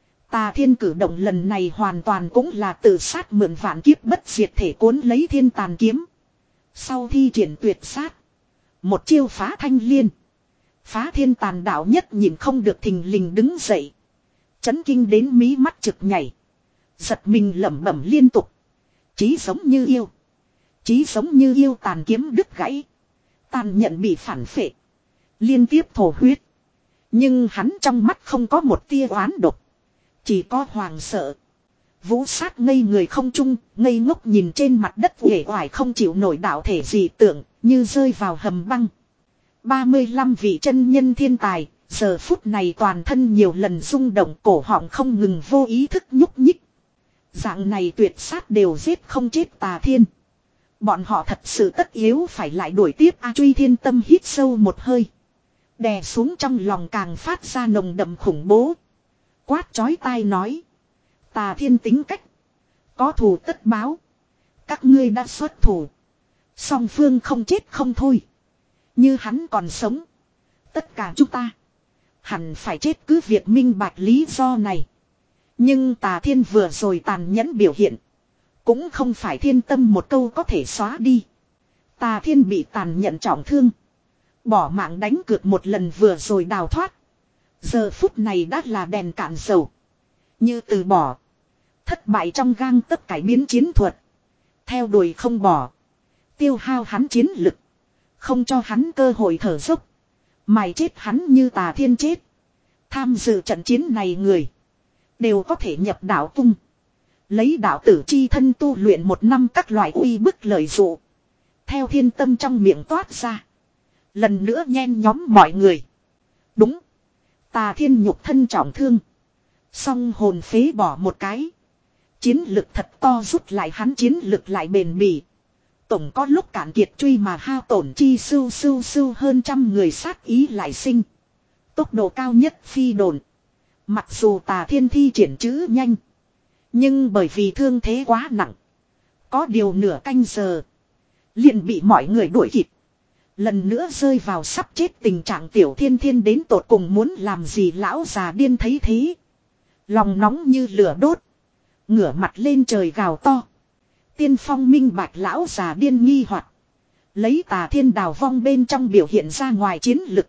Tà Thiên cử động lần này hoàn toàn cũng là tự sát mượn vạn kiếp bất diệt thể cuốn lấy thiên tàn kiếm. Sau thi triển tuyệt sát. Một chiêu phá thanh liên. Phá thiên tàn đạo nhất nhìn không được thình lình đứng dậy. Chấn kinh đến mí mắt trực nhảy. Giật mình lẩm bẩm liên tục. Chí giống như yêu. Chí giống như yêu tàn kiếm đứt gãy. Tàn nhận bị phản phệ. Liên tiếp thổ huyết. Nhưng hắn trong mắt không có một tia oán độc. Chỉ có hoàng sợ. Vũ sát ngây người không trung, ngây ngốc nhìn trên mặt đất uể oải không chịu nổi đạo thể dị tượng, như rơi vào hầm băng. ba mươi lăm vị chân nhân thiên tài, giờ phút này toàn thân nhiều lần rung động, cổ họng không ngừng vô ý thức nhúc nhích. Dạng này tuyệt sát đều giết không chết Tà Thiên. Bọn họ thật sự tất yếu phải lại đuổi tiếp A Truy Thiên tâm hít sâu một hơi. Đè xuống trong lòng càng phát ra nồng đậm khủng bố. Quát chói tai nói. Tà Thiên tính cách. Có thù tất báo. Các ngươi đã xuất thủ. Song phương không chết không thôi. Như hắn còn sống. Tất cả chúng ta. Hẳn phải chết cứ việc minh bạch lý do này. Nhưng Tà Thiên vừa rồi tàn nhẫn biểu hiện. Cũng không phải thiên tâm một câu có thể xóa đi. Tà Thiên bị tàn nhẫn trọng thương. Bỏ mạng đánh cược một lần vừa rồi đào thoát. Giờ phút này đã là đèn cạn dầu. Như từ bỏ. Thất bại trong gang tấc cải biến chiến thuật. Theo đuổi không bỏ. Tiêu hao hắn chiến lực. Không cho hắn cơ hội thở dốc. Mày chết hắn như Tà Thiên chết. Tham dự trận chiến này người. Đều có thể nhập đạo cung. Lấy đạo tử chi thân tu luyện một năm các loại uy bức lợi dụ. Theo thiên tâm trong miệng toát ra. Lần nữa nhen nhóm mọi người. Đúng. Tà Thiên nhục thân trọng thương. Song hồn phế bỏ một cái. Chiến lực thật to rút lại hắn chiến lực lại bền bỉ. Tổng có lúc cạn kiệt truy mà hao tổn chi sưu sưu sưu hơn trăm người sát ý lại sinh. Tốc độ cao nhất phi đồn. Mặc dù Tà Thiên thi triển chữ nhanh. Nhưng bởi vì thương thế quá nặng. Có điều nửa canh giờ. Liền bị mọi người đuổi kịp. Lần nữa rơi vào sắp chết tình trạng Tiểu Thiên Thiên đến tột cùng muốn làm gì lão già điên thấy thế. Lòng nóng như lửa đốt. Ngửa mặt lên trời gào to. Tiên phong minh bạch lão già điên nghi hoặc. Lấy Tà Thiên đào vong bên trong biểu hiện ra ngoài chiến lực.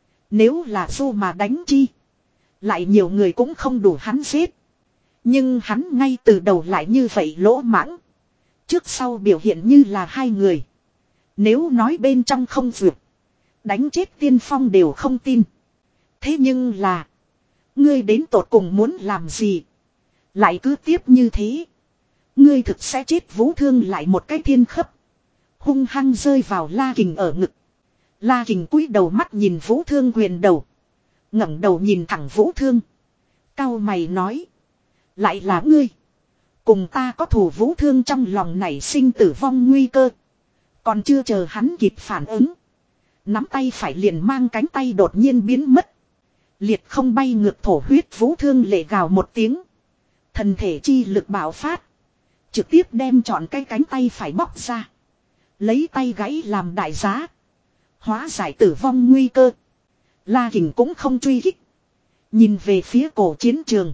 Nếu là du mà đánh chi. Lại nhiều người cũng không đủ hắn giết. Nhưng hắn ngay từ đầu lại như vậy lỗ mãng. Trước sau biểu hiện như là hai người. Nếu nói bên trong không vượt. Đánh chết tiên phong đều không tin. Thế nhưng là. Ngươi đến tột cùng muốn làm gì. Lại cứ tiếp như thế. Ngươi thực sẽ chết Vũ Thương lại một cái thiên khấp. Hung hăng rơi vào La Kình ở ngực. La Kình cúi đầu mắt nhìn Vũ Thương quyền đầu. ngẩng đầu nhìn thẳng Vũ Thương. Cau mày nói. Lại là ngươi. Cùng ta có thù Vũ Thương trong lòng nảy sinh tử vong nguy cơ. Còn chưa chờ hắn kịp phản ứng. Nắm tay phải liền mang cánh tay đột nhiên biến mất. Liệt không bay ngược thổ huyết Vũ Thương lệ gào một tiếng. Thần thể chi lực bạo phát. Trực tiếp đem trọn cái cánh tay phải bóc ra. Lấy tay gãy làm đại giá. Hóa giải tử vong nguy cơ. La Kình cũng không truy kích. Nhìn về phía cổ chiến trường.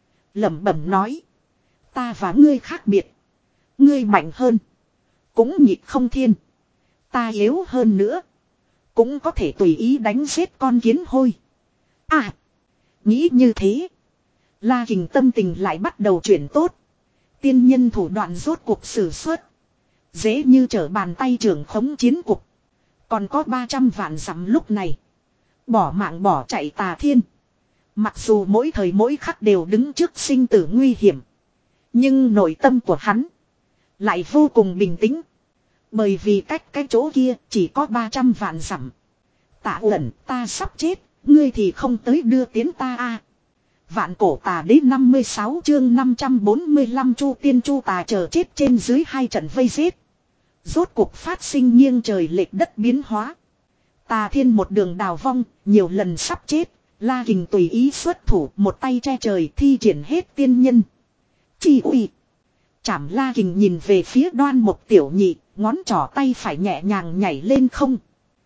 Lẩm bẩm nói. Ta và ngươi khác biệt. Ngươi mạnh hơn. Cũng nhịp không thiên. Ta yếu hơn nữa. Cũng có thể tùy ý đánh giết con kiến hôi. À. Nghĩ như thế. La Kình tâm tình lại bắt đầu chuyển tốt. Tiên nhân thủ đoạn rốt cuộc sử xuất. Dễ như trở bàn tay trưởng khống chiến cục. Còn có ba trăm vạn dặm lúc này. Bỏ mạng bỏ chạy Tà Thiên. Mặc dù mỗi thời mỗi khắc đều đứng trước sinh tử nguy hiểm. Nhưng nội tâm của hắn lại vô cùng bình tĩnh. Bởi vì cách cái chỗ kia chỉ có ba trăm vạn dặm. Tạ Uẩn, ta sắp chết. Ngươi thì không tới đưa tiến ta a. Vạn cổ tà đế năm mươi sáu chương năm trăm bốn mươi lăm Chu Tiên Chu Tà chờ chết trên dưới hai trận vây giết. Rốt cuộc phát sinh nghiêng trời lệch đất biến hóa. Tà Thiên một đường đào vong, nhiều lần sắp chết. La Kình tùy ý xuất thủ, một tay che trời thi triển hết tiên nhân. Chi uy. Chảm La Kình nhìn về phía Đoan Mục Tiểu Nhị, ngón trỏ tay phải nhẹ nhàng nhảy lên không.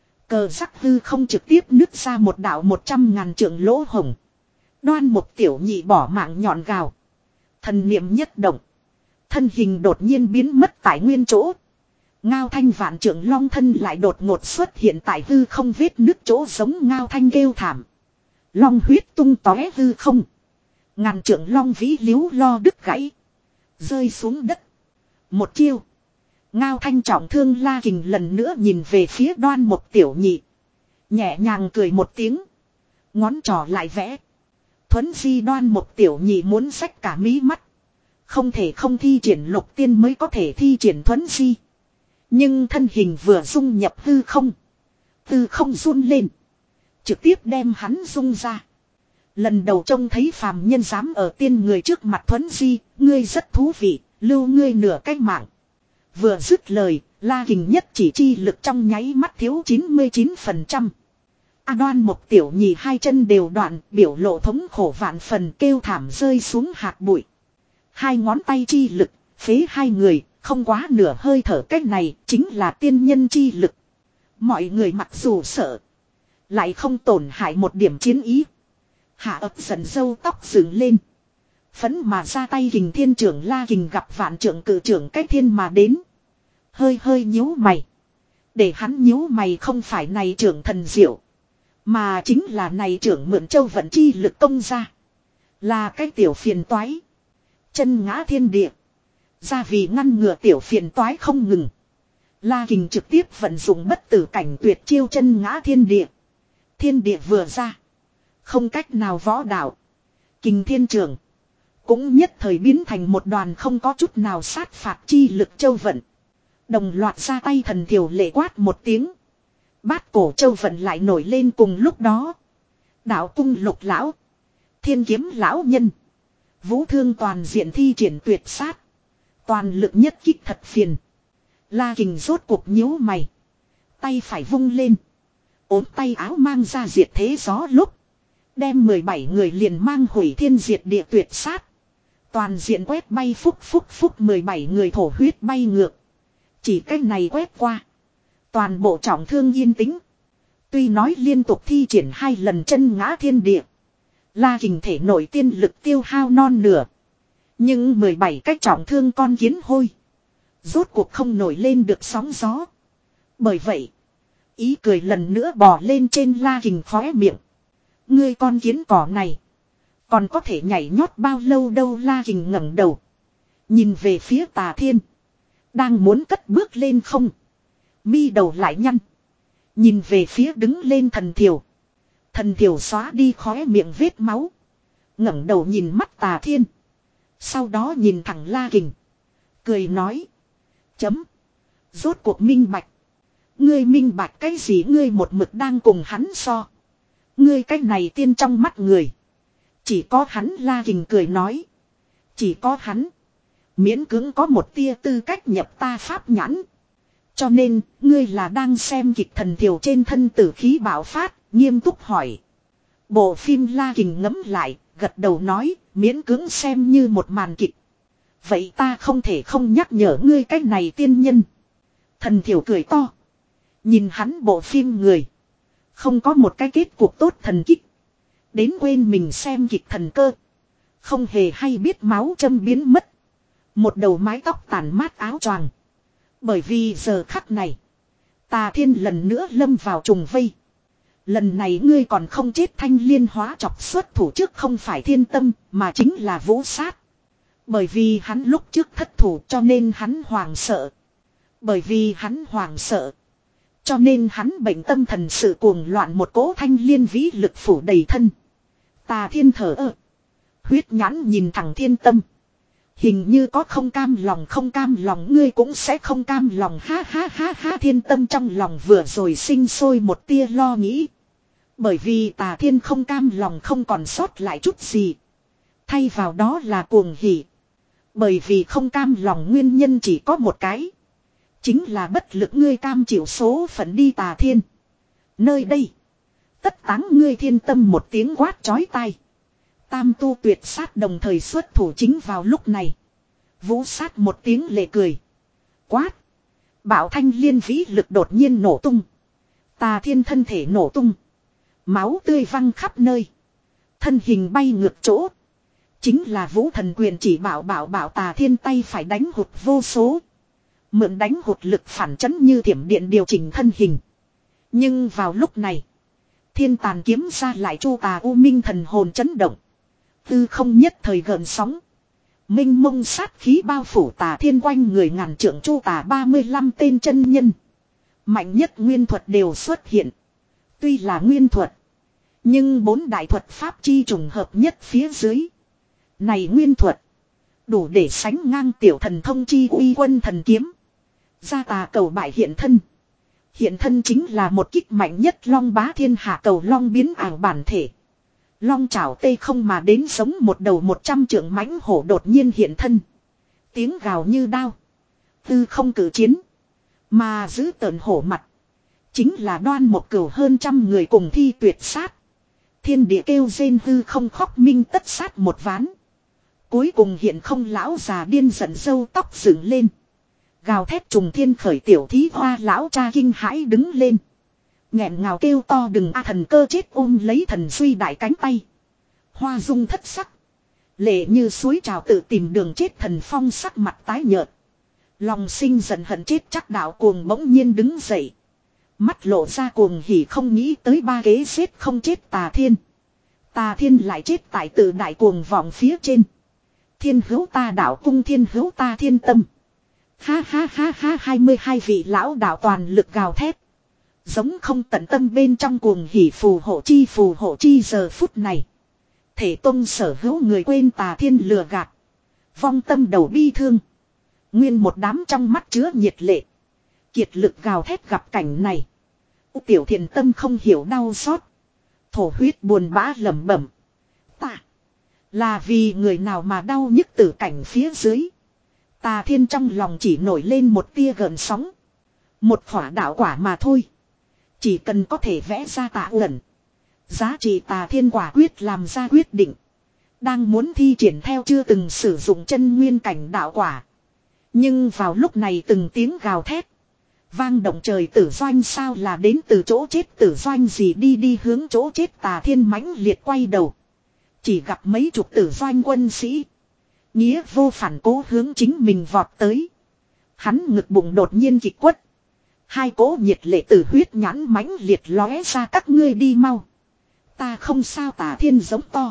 Cờ sắc hư không trực tiếp nứt ra một đạo một trăm ngàn trượng lỗ hồng. Đoan Mục Tiểu Nhị bỏ mạng nhọn gào. Thần niệm nhất động. Thân hình đột nhiên biến mất tại nguyên chỗ. Ngao Thanh vạn trượng long thân lại đột ngột xuất hiện tại hư không vết nứt chỗ giống Ngao Thanh kêu thảm. Long huyết tung tóe hư không. Ngàn trượng long vĩ liếu lo đứt gãy. Rơi xuống đất. Một chiêu. Ngao Thanh trọng thương La Kình lần nữa nhìn về phía Đoan Mục Tiểu Nhị. Nhẹ nhàng cười một tiếng. Ngón trỏ lại vẽ. Thuấn di Đoan Mục Tiểu Nhị muốn xách cả mí mắt. Không thể không thi triển lục tiên mới có thể thi triển thuấn di. Nhưng thân hình vừa dung nhập hư không. Hư không run lên. Trực tiếp đem hắn rung ra. Lần đầu trông thấy phàm nhân dám ở tiên người trước mặt thuấn di. Ngươi rất thú vị. Lưu ngươi nửa cách mạng. Vừa dứt lời. La Kình nhất chỉ chi lực trong nháy mắt thiếu chín mươi chín phần trăm. A Đoan Mục Tiểu Nhị hai chân đều đoạn. Biểu lộ thống khổ vạn phần kêu thảm rơi xuống hạt bụi. Hai ngón tay chi lực. Phế hai người. Không quá nửa hơi thở cách này chính là tiên nhân chi lực. Mọi người mặc dù sợ. Lại không tổn hại một điểm chiến ý. Hạ ấp dần râu tóc dựng lên. Phấn mà ra tay Kình Thiên trưởng La Kình gặp vạn trưởng cử trưởng cách thiên mà đến. Hơi hơi nhíu mày. Để hắn nhíu mày không phải này trưởng thần diệu. Mà chính là này trưởng mượn châu vận chi lực công ra. Là cái tiểu phiền toái. Chân ngã thiên địa. Ra vì ngăn ngừa tiểu phiền toái không ngừng. La Kình trực tiếp vận dụng bất tử cảnh tuyệt chiêu chân ngã thiên địa. Thiên địa vừa ra. Không cách nào võ đạo. Kình Thiên trưởng. Cũng nhất thời biến thành một đoàn không có chút nào sát phạt chi lực châu vận. Đồng loạt ra tay thần thiểu lệ quát một tiếng. Bát cổ châu vận lại nổi lên cùng lúc đó. Đạo cung lục lão. Thiên kiếm lão nhân. Vũ Thương toàn diện thi triển tuyệt sát. Toàn lực nhất kích thật phiền. La Kình rốt cuộc nhíu mày. Tay phải vung lên. Ốm tay áo mang ra diệt thế gió lúc. Đem mười bảy người liền mang hủy thiên diệt địa tuyệt sát. Toàn diện quét bay phúc phúc phúc mười bảy người thổ huyết bay ngược. Chỉ cách này quét qua. Toàn bộ trọng thương yên tĩnh. Tuy nói liên tục thi triển hai lần chân ngã thiên địa. La Kình thể nội tiên lực tiêu hao non nửa. Nhưng mười bảy cách trọng thương con kiến hôi. Rốt cuộc không nổi lên được sóng gió. Bởi vậy. Ý cười lần nữa bò lên trên La Kình khóe miệng. Ngươi con kiến cỏ này. Còn có thể nhảy nhót bao lâu đâu La Kình ngẩng đầu. Nhìn về phía Tà Thiên. Đang muốn cất bước lên không. Mi đầu lại nhăn. Nhìn về phía đứng lên thần thiểu. Thần thiểu xóa đi khóe miệng vết máu. ngẩng đầu nhìn mắt Tà Thiên. Sau đó nhìn thẳng La Kình. Cười nói. Chấm. Rốt cuộc minh bạch. Ngươi minh bạch cái gì ngươi một mực đang cùng hắn so. Ngươi cái này tiên trong mắt người. Chỉ có hắn La Kình cười nói. Chỉ có hắn. Miễn cưỡng có một tia tư cách nhập ta pháp nhãn. Cho nên, ngươi là đang xem kịch thần thiểu trên thân tử khí bạo phát, nghiêm túc hỏi. Bộ phim La Kình ngẫm lại, gật đầu nói, miễn cưỡng xem như một màn kịch. Vậy ta không thể không nhắc nhở ngươi cách này tiên nhân. Thần thiểu cười to. Nhìn hắn bộ phim người. Không có một cái kết cuộc tốt thần kích. Đến quên mình xem kịch thần cơ. Không hề hay biết máu châm biến mất. Một đầu mái tóc tàn mát áo choàng. Bởi vì giờ khắc này. Tà Thiên lần nữa lâm vào trùng vây. Lần này ngươi còn không chết, Thanh Liên hóa chọc xuất thủ trước không phải Thiên Tâm mà chính là Vũ Sát. Bởi vì hắn lúc trước thất thủ cho nên hắn hoảng sợ. Bởi vì hắn hoảng sợ. Cho nên hắn bệnh tâm thần sự cuồng loạn, một cỗ thanh liên vĩ lực phủ đầy thân. Tà Thiên thở ơ. Huyết nhãn nhìn thẳng Thiên Tâm. Hình như có không cam lòng, không cam lòng ngươi cũng sẽ không cam lòng, ha ha ha ha. Thiên Tâm trong lòng vừa rồi sinh sôi một tia lo nghĩ. Bởi vì Tà Thiên không cam lòng không còn sót lại chút gì. Thay vào đó là cuồng hỉ. Bởi vì không cam lòng nguyên nhân chỉ có một cái. Chính là bất lực ngươi cam chịu số phận đi Tà Thiên. Nơi đây. Tất táng ngươi. Thiên Tâm một tiếng quát chói tai. Tam tu tuyệt sát đồng thời xuất thủ. Chính vào lúc này. Vũ Sát một tiếng lệ cười. Quát. Bảo thanh liên vĩ lực đột nhiên nổ tung. Tà Thiên thân thể nổ tung. Máu tươi văng khắp nơi. Thân hình bay ngược chỗ. Chính là Vũ Thần Quyền chỉ bảo bảo bảo Tà Thiên tay phải đánh hụt vô số. Mượn đánh hụt lực phản chấn như thiểm điện điều chỉnh thân hình. Nhưng vào lúc này. Thiên Tàn kiếm ra lại chu tà u minh thần hồn chấn động. Tư không nhất thời gợn sóng. Minh mông sát khí bao phủ Tà Thiên quanh người ngàn trượng chu tà ba mươi lăm tên chân nhân. Mạnh nhất nguyên thuật đều xuất hiện. Tuy là nguyên thuật. Nhưng bốn đại thuật pháp chi trùng hợp nhất phía dưới. Này nguyên thuật. Đủ để sánh ngang tiểu thần thông chi uy quân thần kiếm. Gia Tà cầu bại hiện thân. Hiện thân chính là một kích mạnh nhất long bá thiên hạ cầu long biến ảo bản thể. Long chảo tê không mà đến giống một đầu một trăm trượng mãnh hổ đột nhiên hiện thân. Tiếng gào như đao. Tư không cử chiến. Mà giữ tợn hổ mặt. Chính là Đoan một cửu hơn trăm người cùng thi tuyệt sát. Thiên địa kêu rên hư không khóc minh tất sát một ván. Cuối cùng hiện không lão già điên giận râu tóc dựng lên. Gào thét trùng thiên khởi tiểu thí hoa lão cha kinh hãi đứng lên. Nghẹn ngào kêu to đừng a thần cơ chết ôm lấy thần suy đại cánh tay. Hoa dung thất sắc. Lệ như suối trào tự tìm đường chết thần phong sắc mặt tái nhợt. Lòng sinh giận hận chết chắc đạo cuồng bỗng nhiên đứng dậy. Mắt lộ ra cuồng hỉ không nghĩ tới ba ghế xếp không chết Tà Thiên. Tà Thiên lại chết tại tự đại cuồng vọng phía trên. Thiên hữu ta đạo cung thiên hữu ta thiên tâm. Ha ha ha ha hai mươi hai vị lão đạo toàn lực gào thét. Giống không tận tâm bên trong cuồng hỉ phù hộ chi phù hộ chi giờ phút này. Thể tông sở hữu người quên Tà Thiên lừa gạt. Vong tâm đầu bi thương. Nguyên một đám trong mắt chứa nhiệt lệ. Kiệt lực gào thét gặp cảnh này. Tiểu thiện tâm không hiểu đau xót. Thổ huyết buồn bã lẩm bẩm. Ta. Là vì người nào mà đau nhức tử cảnh phía dưới. Tà Thiên trong lòng chỉ nổi lên một tia gợn sóng. Một khỏa đạo quả mà thôi. Chỉ cần có thể vẽ ra tạ uẩn. Giá trị Tà Thiên quả quyết làm ra quyết định. Đang muốn thi triển theo chưa từng sử dụng chân nguyên cảnh đạo quả. Nhưng vào lúc này từng tiếng gào thét. Vang động trời tử doanh sao là đến từ chỗ chết tử doanh gì đi đi hướng chỗ chết Tà Thiên mãnh liệt quay đầu. Chỉ gặp mấy chục tử doanh quân sĩ. Nghĩa vô phản cố hướng chính mình vọt tới. Hắn ngực bụng đột nhiên kịch quất. Hai cỗ nhiệt lệ tử huyết nhãn mãnh liệt lóe ra các ngươi đi mau. Ta không sao Tà Thiên giống to.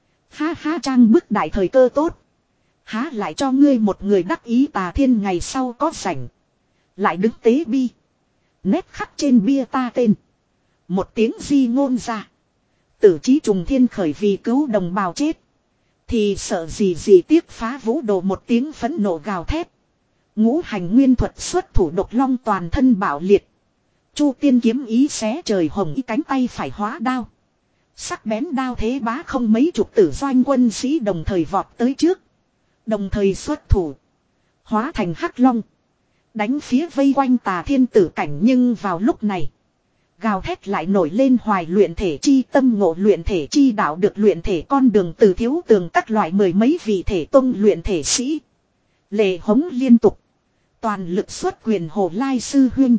Ha ha trang bức đại thời cơ tốt. Há lại cho ngươi một người đắc ý Tà Thiên ngày sau có rảnh. Lại đứng tế bi. Nét khắc trên bia ta tên. Một tiếng di ngôn ra. Tử chí trùng thiên khởi vì cứu đồng bào chết. Thì sợ gì gì tiếc phá vũ đồ một tiếng phẫn nộ gào thét. Ngũ hành nguyên thuật xuất thủ độc long toàn thân bạo liệt. Chu tiên kiếm ý xé trời hồng y cánh tay phải hóa đao. Sắc bén đao thế bá không mấy chục tử doanh quân sĩ đồng thời vọt tới trước. Đồng thời xuất thủ. Hóa thành hắc long. Đánh phía vây quanh Tà Thiên tử cảnh, nhưng vào lúc này. Gào thét lại nổi lên hoài luyện thể chi tâm ngộ luyện thể chi đạo được luyện thể con đường từ thiếu tường các loại mười mấy vị thể tông luyện thể sĩ. Lệ hống liên tục. Toàn lực xuất quyền Hồ Lai sư huynh.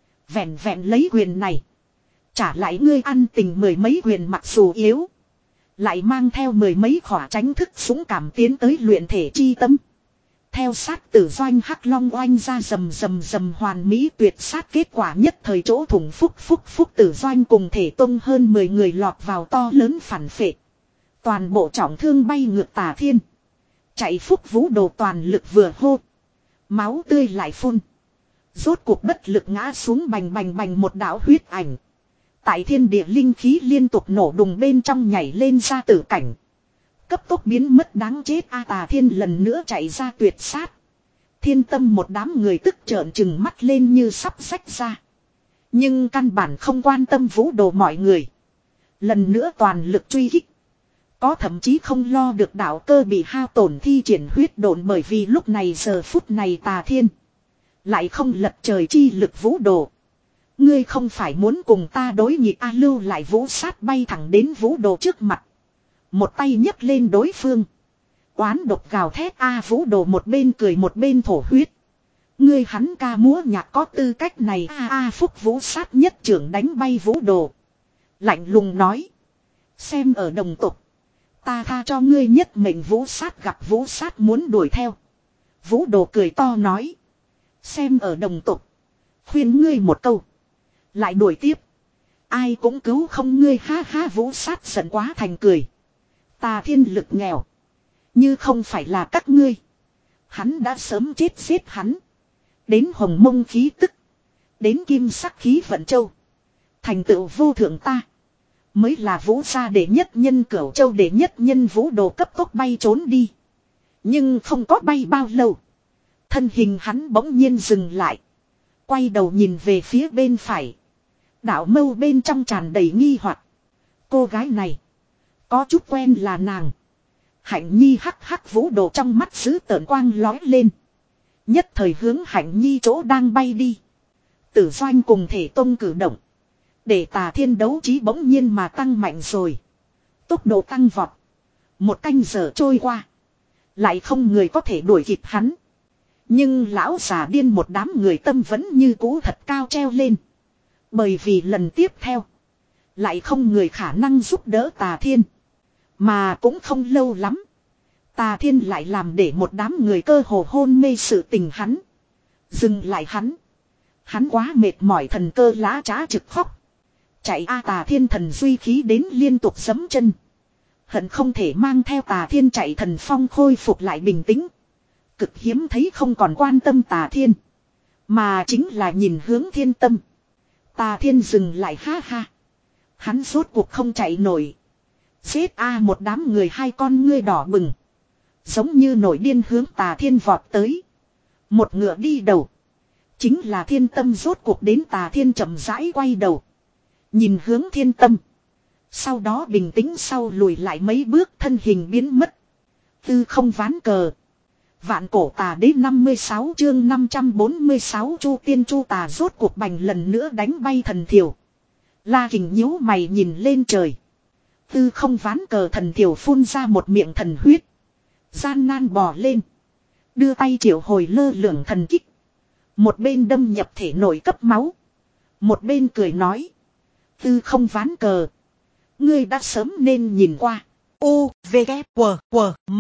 Vẹn vẹn lấy quyền này. Trả lại ngươi ăn tình mười mấy quyền mặc dù yếu. Lại mang theo mười mấy khỏa tránh thức súng cảm tiến tới luyện thể chi tâm. Theo sát tử doanh hắc long oanh ra rầm rầm rầm hoàn mỹ tuyệt sát kết quả nhất thời chỗ thủng phúc phúc phúc tử doanh cùng thể tông hơn mười người lọt vào to lớn phản phệ. Toàn bộ trọng thương bay ngược Tà Thiên. Chạy phúc vũ đồ toàn lực vừa hô. Máu tươi lại phun. Rốt cuộc bất lực ngã xuống bành bành bành một đạo huyết ảnh. Tại thiên địa linh khí liên tục nổ đùng bên trong nhảy lên ra tử cảnh. Cấp tốc biến mất đáng chết a Tà Thiên lần nữa chạy ra tuyệt sát. Thiên tâm một đám người tức trợn trừng mắt lên như sắp rách ra. Nhưng căn bản không quan tâm vũ đồ mọi người. Lần nữa toàn lực truy kích. Có thậm chí không lo được đạo cơ bị hao tổn thi triển huyết độn, bởi vì lúc này giờ phút này Tà Thiên lại không lật trời chi lực vũ đồ. Ngươi không phải muốn cùng ta đối nghịch a lưu lại vũ sát bay thẳng đến vũ đồ trước mặt. Một tay nhấc lên đối phương. Oán độc gào thét a vũ đồ một bên cười một bên thổ huyết. Ngươi hắn ca múa nhạc có tư cách này a a phúc vũ sát nhất trưởng đánh bay vũ đồ. Lạnh lùng nói. Xem ở đồng tục. Ta tha cho ngươi nhất mệnh vũ sát gặp vũ sát muốn đuổi theo. Vũ đồ cười to nói. Xem ở đồng tục. Khuyên ngươi một câu. Lại đuổi tiếp. Ai cũng cứu không ngươi ha ha vũ sát giận quá thành cười. Tà Thiên lực nghèo. Như không phải là các ngươi. Hắn đã sớm chết giết hắn. Đến hồng mông khí tức. Đến kim sắc khí vận châu. Thành tựu vô thượng ta. Mới là vũ gia đệ nhất nhân cửu châu đệ nhất nhân vũ đồ cấp tốc bay trốn đi. Nhưng không có bay bao lâu. Thân hình hắn bỗng nhiên dừng lại. Quay đầu nhìn về phía bên phải. Đạo mâu bên trong tràn đầy nghi hoặc. Cô gái này. Có chút quen là nàng. Hạnh Nhi hắc hắc vũ đồ trong mắt giữ tợn quang lói lên. Nhất thời hướng Hạnh Nhi chỗ đang bay đi. Tử doanh cùng thể tông cử động. Để Tà Thiên đấu trí bỗng nhiên mà tăng mạnh rồi. Tốc độ tăng vọt. Một canh giờ trôi qua. Lại không người có thể đuổi kịp hắn. Nhưng lão già điên một đám người tâm vẫn như cũ thật cao treo lên. Bởi vì lần tiếp theo. Lại không người khả năng giúp đỡ Tà Thiên. Mà cũng không lâu lắm. Tà Thiên lại làm để một đám người cơ hồ hôn mê sự tình hắn. Dừng lại hắn. Hắn quá mệt mỏi thần cơ lá trá trực khóc. Chạy a Tà Thiên thần duy khí đến liên tục giẫm chân. Hận không thể mang theo Tà Thiên chạy thần phong khôi phục lại bình tĩnh. Cực hiếm thấy không còn quan tâm Tà Thiên. Mà chính là nhìn hướng thiên tâm. Tà Thiên dừng lại ha ha. Hắn rốt cuộc không chạy nổi. Xếp a một đám người hai con ngươi đỏ bừng. Giống như nổi điên hướng Tà Thiên vọt tới. Một ngựa đi đầu. Chính là thiên tâm rốt cuộc đến Tà Thiên chậm rãi quay đầu. Nhìn hướng thiên tâm. Sau đó bình tĩnh sau lùi lại mấy bước thân hình biến mất. Tư không ván cờ. Vạn cổ tà đế năm mươi sáu chương năm trăm bốn mươi sáu chu tiên chu tà rốt cuộc bành lần nữa đánh bay thần thiểu. La Kình nhíu mày nhìn lên trời. Tư không ván cờ thần thiểu phun ra một miệng thần huyết. Gian nan bò lên. Đưa tay triệu hồi lơ lửng thần kích. Một bên đâm nhập thể nội cấp máu. Một bên cười nói. Tư không ván cờ. Ngươi đã sớm nên nhìn qua. U, V, K, W, W, M.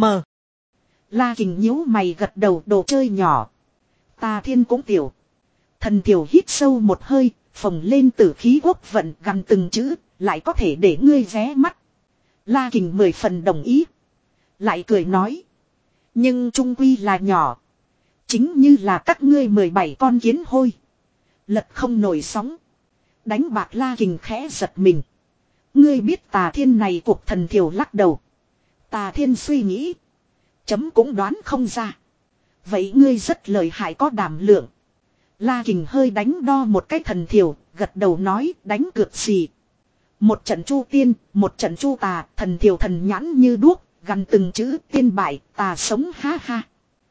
La Kình nhíu mày gật đầu đồ chơi nhỏ. Tà Thiên cũng tiểu. Thần thiểu hít sâu một hơi, phồng lên tử khí quốc vận gần từng chữ, lại có thể để ngươi vé mắt. La Kình mười phần đồng ý. Lại cười nói. Nhưng trung quy là nhỏ. Chính như là các ngươi mười bảy con kiến hôi. Lật không nổi sóng. Đánh bạc La Kình khẽ giật mình. Ngươi biết Tà Thiên này cuộc thần thiểu lắc đầu. Tà Thiên suy nghĩ. Chấm cũng đoán không ra. Vậy ngươi rất lợi hại có đảm lượng. La Kình hơi đánh đo một cái thần thiểu, gật đầu nói đánh cược gì. Một trận chu tiên, một trận chu tà, thần thiểu thần nhãn như đuốc, Gần từng chữ tiên bại tà sống ha ha.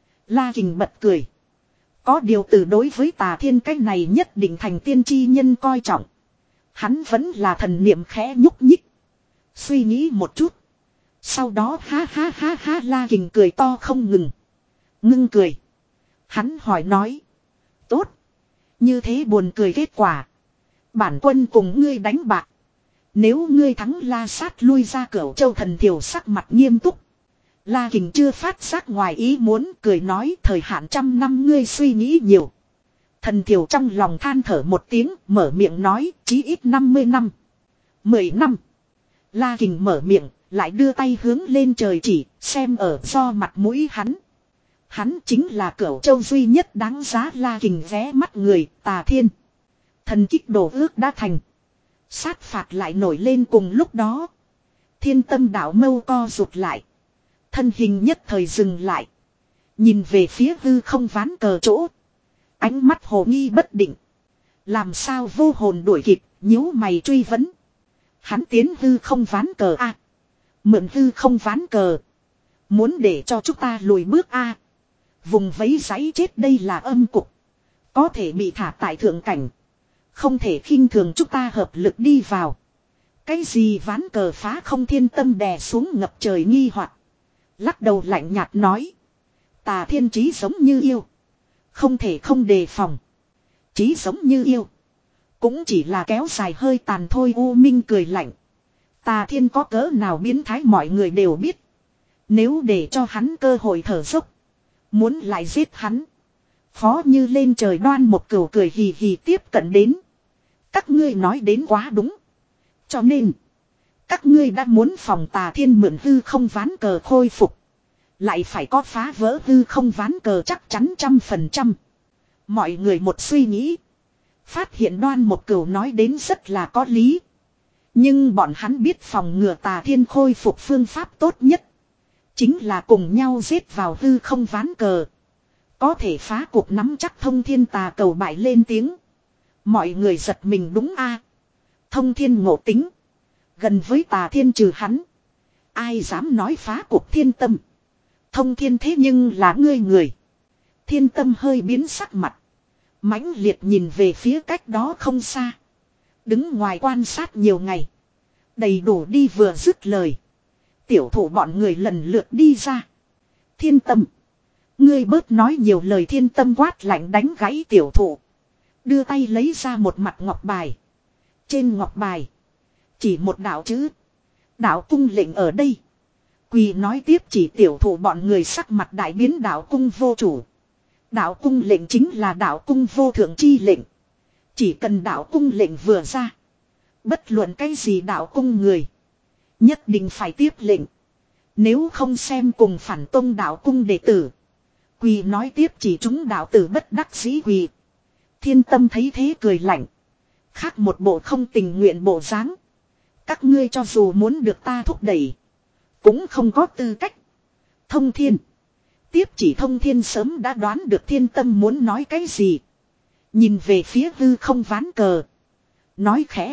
La Kình bật cười. Có điều từ đối với tà thiên cái này nhất định thành tiên chi nhân coi trọng. Hắn vẫn là thần niệm khẽ nhúc nhích. Suy nghĩ một chút. Sau đó ha ha ha ha La Kình cười to không ngừng. Ngưng cười. Hắn hỏi nói. Tốt. Như thế buồn cười kết quả. Bản quân cùng ngươi đánh bạc. Nếu ngươi thắng La Sát lui ra Cửu Châu Thần Thiểu sắc mặt nghiêm túc. La Kình chưa phát giác ngoài ý muốn cười nói thời hạn trăm năm ngươi suy nghĩ nhiều. Thần Thiểu trong lòng than thở một tiếng mở miệng nói chí ít năm mươi năm. mười năm. La Kình mở miệng lại đưa tay hướng lên trời chỉ xem ở do mặt mũi hắn. Hắn chính là Cửu Châu duy nhất đáng giá La Kình ghé mắt người Tà Thiên. Thần kích đồ ước đã thành. Sát phạt lại nổi lên cùng lúc đó. Thiên tâm đạo mâu co rụt lại. Thân hình nhất thời dừng lại. Nhìn về phía hư không ván cờ chỗ. Ánh mắt hồ nghi bất định. Làm sao vô hồn đuổi kịp, nhíu mày truy vấn. Hắn tiến hư không ván cờ a, mượn hư không ván cờ. Muốn để cho chúng ta lùi bước a. Vùng vấy giấy chết đây là âm cục. Có thể bị thả tại thượng cảnh. Không thể khinh thường chúng ta hợp lực đi vào. Cái gì ván cờ phá không thiên tâm đè xuống ngập trời nghi hoặc. Lắc đầu lạnh nhạt nói. Tà Thiên trí giống như yêu. Không thể không đề phòng. Trí giống như yêu. Cũng chỉ là kéo dài hơi tàn thôi. U Minh cười lạnh. Tà Thiên có cỡ nào biến thái mọi người đều biết. Nếu để cho hắn cơ hội thở dốc. Muốn lại giết hắn. Phó như lên trời đoan một cửu cười hì hì tiếp cận đến. Các ngươi nói đến quá đúng. Cho nên. Các ngươi đã muốn phòng Tà Thiên mượn hư không ván cờ khôi phục. Lại phải có phá vỡ hư không ván cờ chắc chắn trăm phần trăm. Mọi người một suy nghĩ. Phát hiện đoan một cửu nói đến rất là có lý. Nhưng bọn hắn biết phòng ngừa Tà Thiên khôi phục phương pháp tốt nhất. Chính là cùng nhau giết vào hư không ván cờ. Có thể phá cuộc nắm chắc Thông Thiên Tà cầu bại lên tiếng. Mọi người giật mình đúng a. Thông Thiên ngộ tính. Gần với Tà Thiên trừ hắn. Ai dám nói phá cuộc thiên tâm. Thông Thiên thế nhưng là ngươi người. Thiên tâm hơi biến sắc mặt. Mãnh liệt nhìn về phía cách đó không xa. Đứng ngoài quan sát nhiều ngày. Đầy đủ đi vừa dứt lời. Tiểu thủ bọn người lần lượt đi ra. Thiên tâm. Ngươi bớt nói nhiều lời thiên tâm quát lạnh đánh gãy tiểu thủ. Đưa tay lấy ra một mặt ngọc bài. Trên ngọc bài. Chỉ một đạo chữ. Đạo cung lệnh ở đây. Quỳ nói tiếp chỉ tiểu thủ bọn người sắc mặt đại biến đạo cung vô chủ. Đạo cung lệnh chính là đạo cung vô thượng chi lệnh. Chỉ cần đạo cung lệnh vừa ra. Bất luận cái gì đạo cung người. Nhất định phải tiếp lệnh. Nếu không xem cùng phản tông đạo cung đệ tử. Quỳ nói tiếp chỉ chúng đạo tử bất đắc dĩ quỳ. Thiên tâm thấy thế cười lạnh. Khác một bộ không tình nguyện bộ dáng. Các ngươi cho dù muốn được ta thúc đẩy. Cũng không có tư cách. Thông Thiên. Tiếp chỉ Thông Thiên sớm đã đoán được thiên tâm muốn nói cái gì. Nhìn về phía hư không ván cờ. Nói khẽ.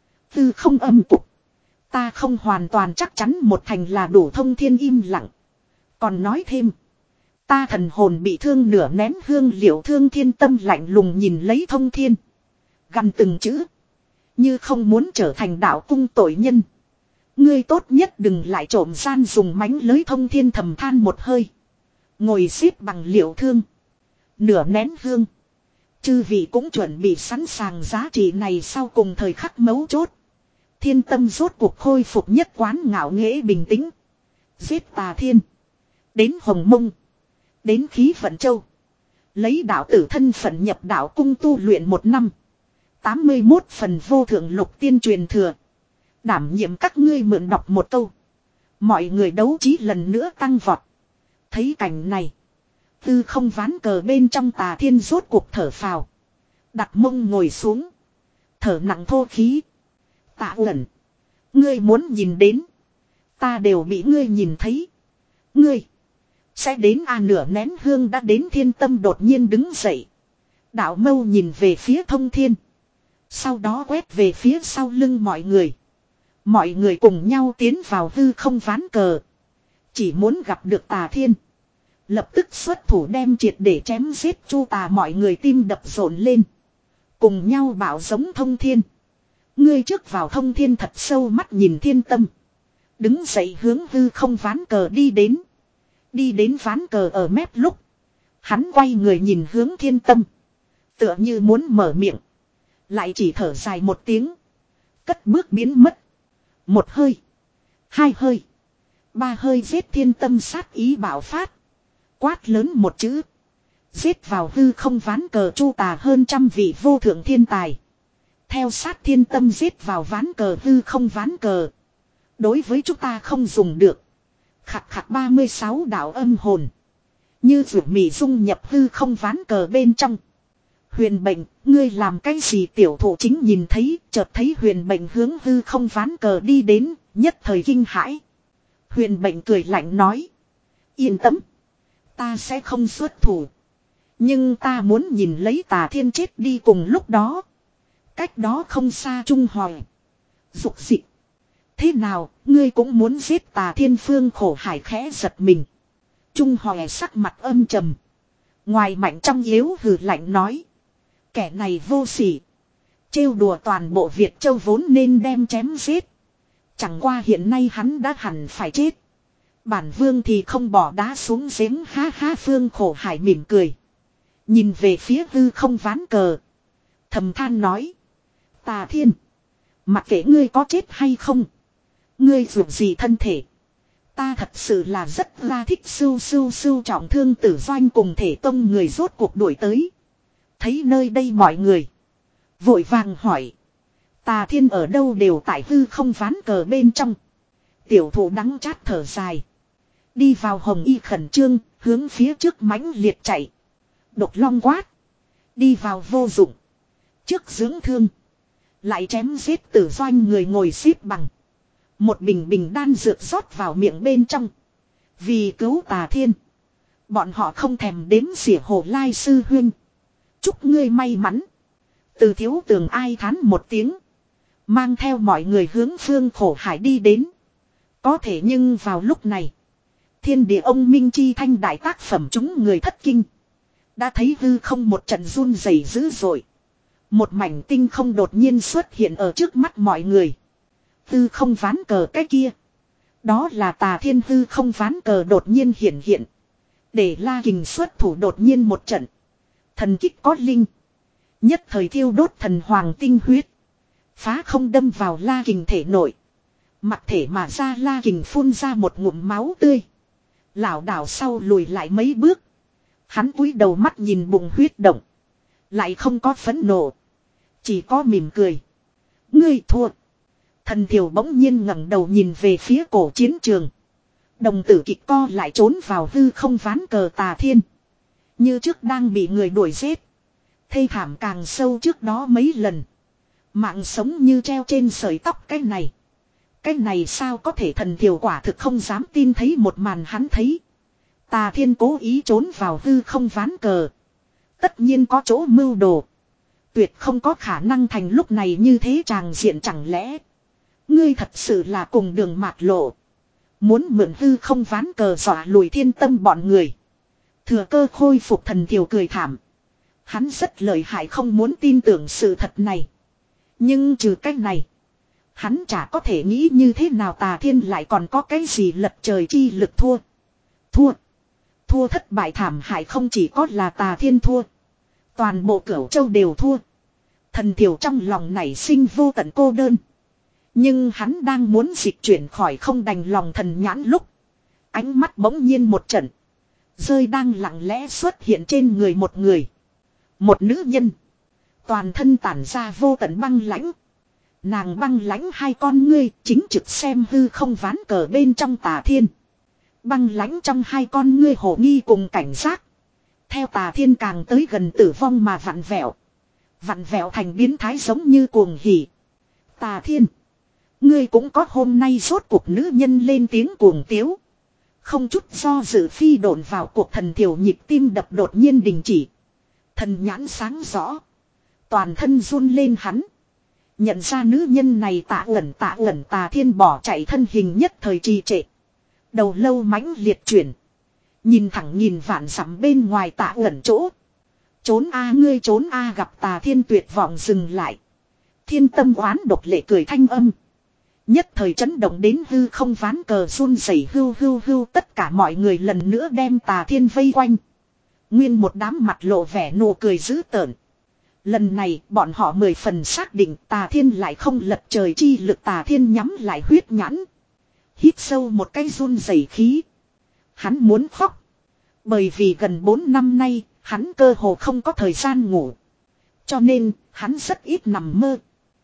Hư không âm cục. Ta không hoàn toàn chắc chắn một thành là đủ. Thông Thiên im lặng. Còn nói thêm. Ta thần hồn bị thương nửa nén hương liệu thương thiên tâm lạnh lùng nhìn lấy Thông Thiên. Gằn từng chữ. Như không muốn trở thành đạo cung tội nhân. Ngươi tốt nhất đừng lại trộm gian dùng mánh lưới. Thông Thiên thầm than một hơi. Ngồi xếp bằng liệu thương. Nửa nén hương. Chư vị cũng chuẩn bị sẵn sàng giá trị này sau cùng thời khắc mấu chốt. Thiên tâm rốt cuộc khôi phục nhất quán ngạo nghễ bình tĩnh. Giết Tà Thiên. Đến Hồng Mông. Đến Khí Vận Châu. Lấy đạo tử thân phận nhập đạo cung tu luyện một năm. tám mươi mốt phần vô thượng lục tiên truyền thừa. Đảm nhiệm các ngươi mượn đọc một câu. Mọi người đấu trí lần nữa tăng vọt. Thấy cảnh này. Tư không ván cờ bên trong Tà Thiên rốt cuộc thở phào. Đặt mông ngồi xuống. Thở nặng thô khí. Tạ Uẩn. Ngươi muốn nhìn đến. Ta đều bị ngươi nhìn thấy. Ngươi. Sẽ đến a nửa nén hương đã đến thiên tâm đột nhiên đứng dậy. Đạo mâu nhìn về phía Thông Thiên. Sau đó quét về phía sau lưng mọi người. Mọi người cùng nhau tiến vào hư không ván cờ. Chỉ muốn gặp được Tà Thiên. Lập tức xuất thủ đem triệt để chém giết Chu Tà, mọi người tim đập rộn lên. Cùng nhau bảo giống Thông Thiên. Ngươi trước vào Thông Thiên thật sâu mắt nhìn Thiên Tâm. Đứng dậy hướng hư không ván cờ đi đến. Đi đến ván cờ ở mép lúc. Hắn quay người nhìn hướng Thiên Tâm. Tựa như muốn mở miệng. Lại chỉ thở dài một tiếng. Cất bước biến mất. Một hơi. Hai hơi. Ba hơi giết Thiên Tâm sát ý bạo phát. Quát lớn một chữ. Giết vào hư không ván cờ Chu Tà hơn trăm vị vô thượng thiên tài. Theo sát Thiên Tâm giết vào ván cờ hư không ván cờ. Đối với chúng ta không dùng được. Khặt khặt ba mươi sáu đạo âm hồn. Như rượu mì dung nhập hư không ván cờ bên trong. Huyền Bệnh, ngươi làm cái gì? Tiểu thụ chính nhìn thấy, chợt thấy Huyền Bệnh hướng hư không ván cờ đi đến, nhất thời kinh hãi. Huyền Bệnh cười lạnh nói. Yên tâm. Ta sẽ không xuất thủ. Nhưng ta muốn nhìn lấy Tà Thiên chết đi cùng lúc đó. Cách đó không xa Trung Hoài. Dục dị. Thế nào, ngươi cũng muốn giết Tà Thiên? Phương Khổ Hải khẽ giật mình. Trung Hoài sắc mặt âm trầm. Ngoài mạnh trong yếu hừ lạnh nói. Kẻ này vô sỉ. Trêu đùa toàn bộ Việt Châu vốn nên đem chém giết. Chẳng qua hiện nay hắn đã hẳn phải chết. Bản vương thì không bỏ đá xuống giếng, ha ha. Phương Khổ Hải mỉm cười. Nhìn về phía hư không ván cờ. Thầm than nói. Tà Thiên. Mặc kệ ngươi có chết hay không. Ngươi dù gì thân thể. Ta thật sự là rất là thích. Sưu sưu sưu trọng thương Tử Doanh cùng Thể Tông người rốt cuộc đuổi tới. Thấy nơi đây mọi người. Vội vàng hỏi. Tà Thiên ở đâu? Đều tại hư không ván cờ bên trong. Tiểu thụ đắng chát thở dài. Đi vào Hồng Y khẩn trương. Hướng phía trước mãnh liệt chạy. Độc long quát. Đi vào vô dụng. Trước dưỡng thương. Lại chém giết Tử Doanh người ngồi xếp bằng. Một bình bình đan dược rót vào miệng bên trong. Vì cứu Tà Thiên. Bọn họ không thèm đếm xỉa Hồ Lai sư huynh. Chúc ngươi may mắn. Từ Thiếu Tường ai thán một tiếng. Mang theo mọi người hướng Phương Khổ Hải đi đến. Có thể nhưng vào lúc này. Thiên địa ông Minh Chi thanh đại tác phẩm chúng người thất kinh. Đã thấy hư không một trận run rẩy dữ dội. Một mảnh tinh không đột nhiên xuất hiện ở trước mắt mọi người. Hư không ván cờ cái kia. Đó là Tà Thiên. Hư không ván cờ đột nhiên hiện hiện. Để La Kình xuất thủ đột nhiên một trận. Thần kích có linh. Nhất thời thiêu đốt thần hoàng tinh huyết. Phá không đâm vào La Kình thể nội. Mặc thể mà ra, La Kình phun ra một ngụm máu tươi. Lảo đảo sau lùi lại mấy bước. Hắn cúi đầu mắt nhìn bụng huyết động. Lại không có phẫn nộ. Chỉ có mỉm cười. Ngươi thua. Thần Thiều bỗng nhiên ngẩng đầu nhìn về phía cổ chiến trường. Đồng tử kịch co lại trốn vào hư không ván cờ Tà Thiên. Như trước đang bị người đuổi giết. Thê thảm càng sâu trước đó mấy lần. Mạng sống như treo trên sợi tóc. Cái này. Cái này sao có thể? Thần Thiều quả thực không dám tin thấy một màn hắn thấy. Tà Thiên cố ý trốn vào hư không ván cờ. Tất nhiên có chỗ mưu đồ. Tuyệt không có khả năng thành lúc này như thế tràng diện. Chẳng lẽ ngươi thật sự là cùng đường mạt lộ. Muốn mượn hư không ván cờ dọa lùi Thiên Tâm bọn người. Thừa cơ khôi phục. Thần Thiều cười thảm. Hắn rất lợi hại, không muốn tin tưởng sự thật này. Nhưng trừ cách này. Hắn chả có thể nghĩ như thế nào Tà Thiên lại còn có cái gì lật trời chi lực. Thua. Thua. Thua thất bại thảm hại. Không chỉ có là Tà Thiên thua. Toàn bộ Cửu Châu đều thua. Thần Thiều trong lòng nảy sinh vô tận cô đơn. Nhưng hắn đang muốn dịch chuyển khỏi không đành lòng thần nhãn lúc. Ánh mắt bỗng nhiên một trận. Rơi đang lặng lẽ xuất hiện trên người một người. Một nữ nhân. Toàn thân tản ra vô tận băng lãnh. Nàng băng lãnh hai con ngươi chính trực xem hư không ván cờ bên trong Tà Thiên. Băng lãnh trong hai con ngươi hồ nghi cùng cảnh giác. Theo Tà Thiên càng tới gần tử vong mà vặn vẹo. Vặn vẹo thành biến thái giống như cuồng hỉ. Tà Thiên. Ngươi cũng có hôm nay. Rốt cuộc nữ nhân lên tiếng cuồng tiếu. Không chút do dự phi độn vào cuộc. Thần Thiều nhịp tim đập đột nhiên đình chỉ. Thần nhãn sáng rõ. Toàn thân run lên hắn. Nhận ra nữ nhân này tạ ẩn tạ ẩn. Tà Thiên bỏ chạy thân hình nhất thời trì trệ. Đầu lâu mãnh liệt chuyển. Nhìn thẳng nhìn vạn dặm bên ngoài Tạ Uẩn chỗ. Trốn a ngươi trốn a gặp Tà Thiên tuyệt vọng dừng lại. Thiên tâm oán độc lệ cười thanh âm. Nhất thời chấn động đến hư không ván cờ run rẩy hưu hưu hưu tất cả mọi người lần nữa đem Tà Thiên vây quanh. Nguyên một đám mặt lộ vẻ nụ cười dữ tợn. Lần này bọn họ mười phần xác định Tà Thiên lại không lật trời chi lực Tà Thiên nhắm lại huyết nhãn. Hít sâu một cái run rẩy khí. Hắn muốn khóc. Bởi vì gần bốn năm nay hắn cơ hồ không có thời gian ngủ. Cho nên hắn rất ít nằm mơ.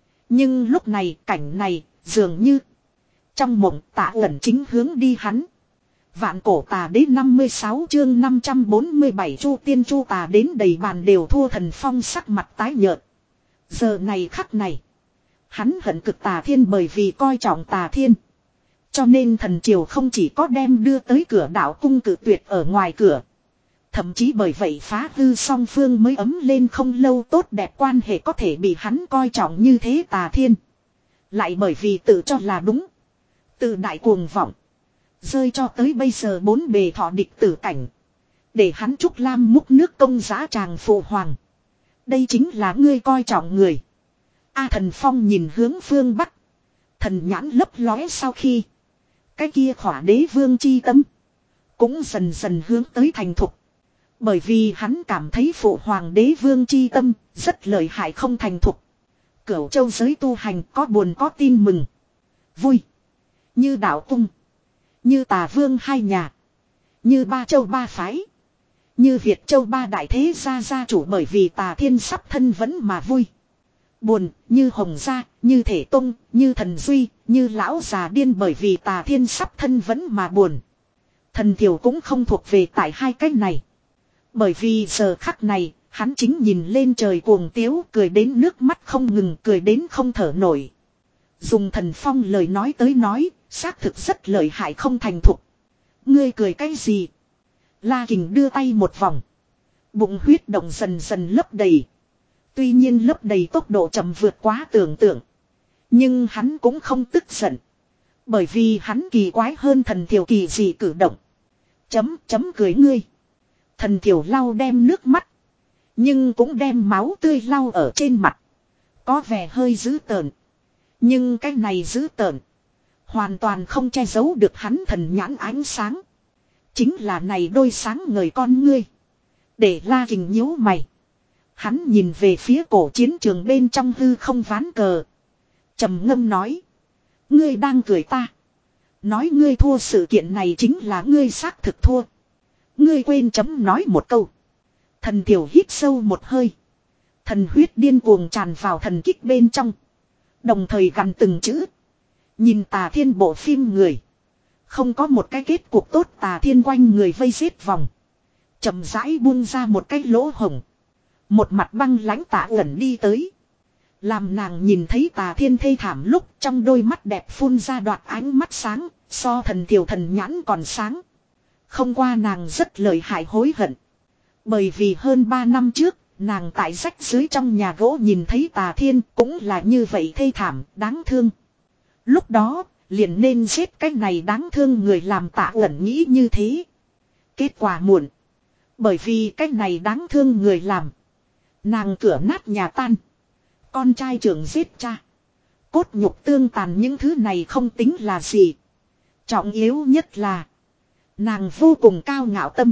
Nhưng lúc này cảnh này dường như trong mộng Tạ Uẩn chính hướng đi hắn. Vạn cổ tà đế năm mươi sáu chương năm trăm bốn mươi bảy chu tiên chu tà đến đầy bàn đều thua Thần Phong sắc mặt tái nhợt. Giờ này khắc này. Hắn hận cực Tà Thiên bởi vì coi trọng Tà Thiên. Cho nên thần triều không chỉ có đem đưa tới cửa đạo cung cử tuyệt ở ngoài cửa. Thậm chí bởi vậy phá hư song phương mới ấm lên không lâu tốt đẹp quan hệ có thể bị hắn coi trọng như thế Tà Thiên. Lại bởi vì tự cho là đúng. Tự đại cuồng vọng. Rơi cho tới bây giờ bốn bề thọ địch tử cảnh. Để hắn Trúc Lam múc nước công giá tràng phụ hoàng. Đây chính là ngươi coi trọng người. A Thần Phong nhìn hướng phương Bắc. Thần nhãn lấp lóe sau khi. Cái kia khỏa đế vương chi tâm. Cũng dần dần hướng tới thành thục. Bởi vì hắn cảm thấy phụ hoàng đế vương chi tâm rất lợi hại không thành thục. Cửu châu giới tu hành có buồn có tin mừng. Vui. Như đạo cung. Như Tà Vương hai nhà. Như ba châu ba phái. Như Việt châu ba đại thế gia gia chủ bởi vì Tà Thiên sắp thân vẫn mà vui. Buồn như Hồng Gia, như Thể Tông, như Thần Duy, như Lão Già Điên bởi vì Tà Thiên sắp thân vẫn mà buồn. Thần Thiểu cũng không thuộc về tại hai cách này. Bởi vì giờ khắc này, hắn chính nhìn lên trời cuồng tiếu cười đến nước mắt không ngừng cười đến không thở nổi. Dùng Thần Phong lời nói tới nói, xác thực rất lợi hại không thành thục. Ngươi cười cái gì? La Kình đưa tay một vòng. Bụng huyết động dần dần lấp đầy. Tuy nhiên lấp đầy tốc độ chậm vượt quá tưởng tượng. Nhưng hắn cũng không tức giận. Bởi vì hắn kỳ quái hơn Thần Thiểu kỳ gì cử động. Chấm chấm cười ngươi. Thần Thiểu lau đem nước mắt. Nhưng cũng đem máu tươi lau ở trên mặt. Có vẻ hơi dữ tợn. Nhưng cái này dữ tợn. Hoàn toàn không che giấu được hắn thần nhãn ánh sáng. Chính là này đôi sáng ngời con ngươi. Để La Kình nhíu mày. Hắn nhìn về phía cổ chiến trường bên trong hư không ván cờ. Trầm ngâm nói. Ngươi đang cười ta. Nói ngươi thua sự kiện này chính là ngươi xác thực thua. Ngươi quên chấm nói một câu. Thần Thiểu hít sâu một hơi. Thần huyết điên cuồng tràn vào thần kích bên trong. Đồng thời gằn từng chữ. Nhìn Tà Thiên bộ phim người. Không có một cái kết cuộc tốt Tà Thiên quanh người vây giết vòng. Chậm rãi buông ra một cái lỗ hổng. Một mặt băng lãnh Tạ Uẩn đi tới. Làm nàng nhìn thấy Tà Thiên thê thảm lúc trong đôi mắt đẹp phun ra đoạt ánh mắt sáng. So thần Thiểu thần nhãn còn sáng. Không qua nàng rất lợi hại hối hận. Bởi vì hơn ba năm trước, nàng tại rách dưới trong nhà gỗ nhìn thấy Tà Thiên cũng là như vậy thê thảm, đáng thương. Lúc đó, liền nên giết cái này đáng thương người làm Tạ Uẩn nghĩ như thế. Kết quả muộn. Bởi vì cái này đáng thương người làm. Nàng cửa nát nhà tan. Con trai trưởng giết cha. Cốt nhục tương tàn những thứ này không tính là gì. Trọng yếu nhất là nàng vô cùng cao ngạo tâm.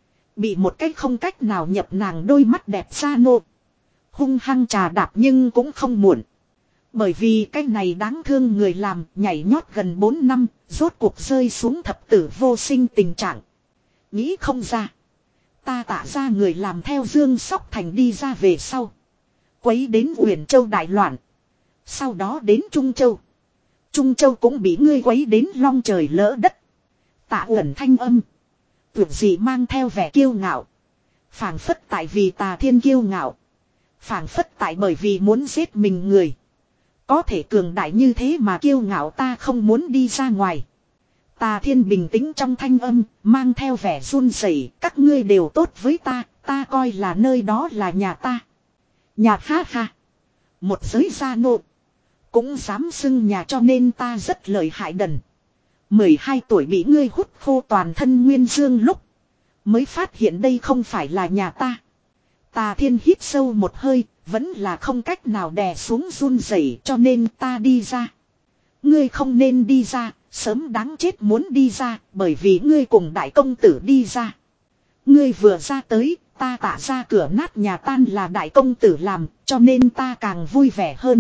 Bị một cách không cách nào nhập nàng đôi mắt đẹp ra nô. Hung hăng trà đạp nhưng cũng không muộn. Bởi vì cái này đáng thương người làm nhảy nhót gần bốn năm. Rốt cuộc rơi xuống thập tử vô sinh tình trạng. Nghĩ không ra. Ta Tạ ra người làm theo Dương Sóc Thành đi ra về sau. Quấy đến Uyển Châu đại loạn. Sau đó đến Trung Châu. Trung Châu cũng bị ngươi quấy đến long trời lỡ đất. Tạ Uẩn thanh âm. Tưởng gì mang theo vẻ kiêu ngạo. Phảng phất tại vì Tà Thiên kiêu ngạo. Phảng phất tại bởi vì muốn giết mình người. Có thể cường đại như thế mà kiêu ngạo ta không muốn đi ra ngoài. Tà Thiên bình tĩnh trong thanh âm, mang theo vẻ run rẩy, các ngươi đều tốt với ta, ta coi là nơi đó là nhà ta. Nhà ha ha. Một giới gia nô. Cũng dám xưng nhà cho nên ta rất lợi hại đần. mười hai tuổi bị ngươi hút khô toàn thân nguyên dương lúc. Mới phát hiện đây không phải là nhà ta. Tà Thiên hít sâu một hơi, vẫn là không cách nào đè xuống run rẩy, cho nên ta đi ra. Ngươi không nên đi ra, sớm đáng chết muốn đi ra, bởi vì ngươi cùng đại công tử đi ra. Ngươi vừa ra tới, ta Tạ ra cửa nát nhà tan là đại công tử làm, cho nên ta càng vui vẻ hơn.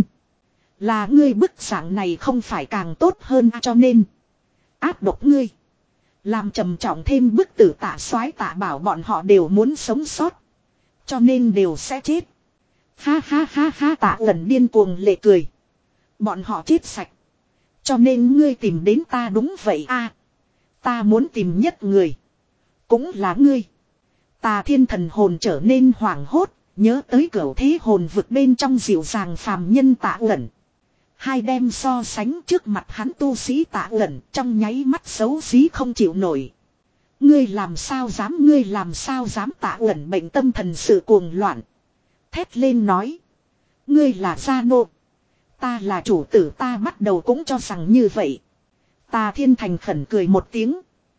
Là ngươi bức dạng này không phải càng tốt hơn cho nên áp độc ngươi. Làm trầm trọng thêm bức tử Tạ Soái Tạ Bảo bọn họ đều muốn sống sót. Cho nên đều sẽ chết. Ha ha ha ha Tạ Ẩn điên cuồng lệ cười. Bọn họ chết sạch. Cho nên ngươi tìm đến ta đúng vậy a. Ta muốn tìm nhất người. Cũng là ngươi. Tà Thiên thần hồn trở nên hoảng hốt. Nhớ tới cửu thế hồn vực bên trong dịu dàng phàm nhân Tạ Ẩn. Hai đem so sánh trước mặt hắn tu sĩ Tạ Ẩn trong nháy mắt xấu xí không chịu nổi. Ngươi làm sao dám ngươi làm sao dám Tạ Ẩn bệnh tâm thần sự cuồng loạn. Thét lên nói. Ngươi là gia nô. Ta là chủ tử ta bắt đầu cũng cho rằng như vậy. Tà Thiên thành khẩn cười một tiếng.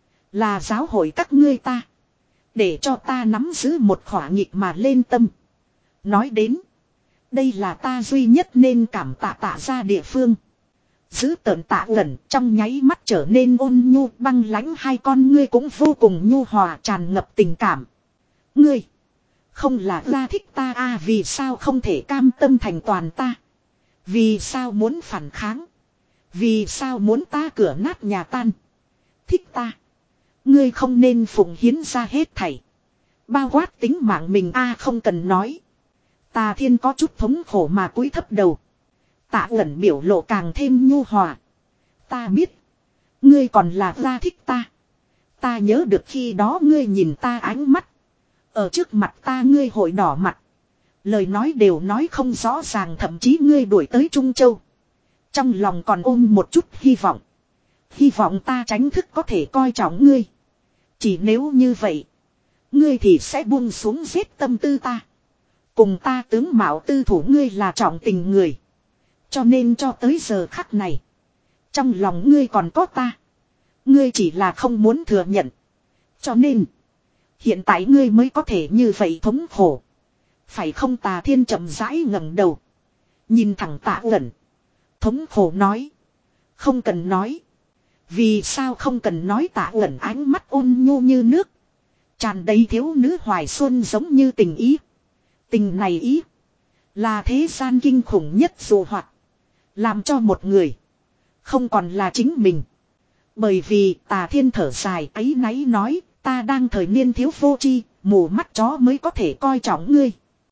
Là giáo hội các ngươi ta. Để cho ta nắm giữ một khỏa nghịch mà lên tâm. Nói đến. Đây là ta duy nhất nên cảm tạ Tạ ra địa phương. Giữ tợn Tạ Ẩn trong nháy mắt trở nên ôn nhu băng lãnh hai con ngươi cũng vô cùng nhu hòa tràn ngập tình cảm. Ngươi. Không là ra thích ta à vì sao không thể cam tâm thành toàn ta. Vì sao muốn phản kháng. Vì sao muốn ta cửa nát nhà tan. Thích ta. Ngươi không nên phụng hiến ra hết thảy. Bao quát tính mạng mình a không cần nói. Tà Thiên có chút thống khổ mà cúi thấp đầu. Tạ Ẩn biểu lộ càng thêm nhu hòa. Ta biết. Ngươi còn là ra thích ta. Ta nhớ được khi đó ngươi nhìn ta ánh mắt. Ở trước mặt ta ngươi hội đỏ mặt. Lời nói đều nói không rõ ràng thậm chí ngươi đuổi tới Trung Châu. Trong lòng còn ôm một chút hy vọng. Hy vọng ta tránh thức có thể coi trọng ngươi. Chỉ nếu như vậy. Ngươi thì sẽ buông xuống giết tâm tư ta. Cùng ta tướng mạo tư thủ ngươi là trọng tình người. Cho nên cho tới giờ khắc này. Trong lòng ngươi còn có ta. Ngươi chỉ là không muốn thừa nhận. Cho nên. Hiện tại ngươi mới có thể như vậy thống khổ. Phải không Tà Thiên chậm rãi ngẩng đầu. Nhìn thẳng Tạ Ẩn. Thống khổ nói. Không cần nói. Vì sao không cần nói Tạ Ẩn ánh mắt ôn nhu như nước. Tràn đầy thiếu nữ hoài xuân giống như tình ý. Tình này ý. Là thế gian kinh khủng nhất dù hoặc. Làm cho một người. Không còn là chính mình. Bởi vì Tà Thiên thở dài ấy náy nói. Ta đang thời niên thiếu vô tri. Mù mắt chó mới có thể coi trọng ngươi.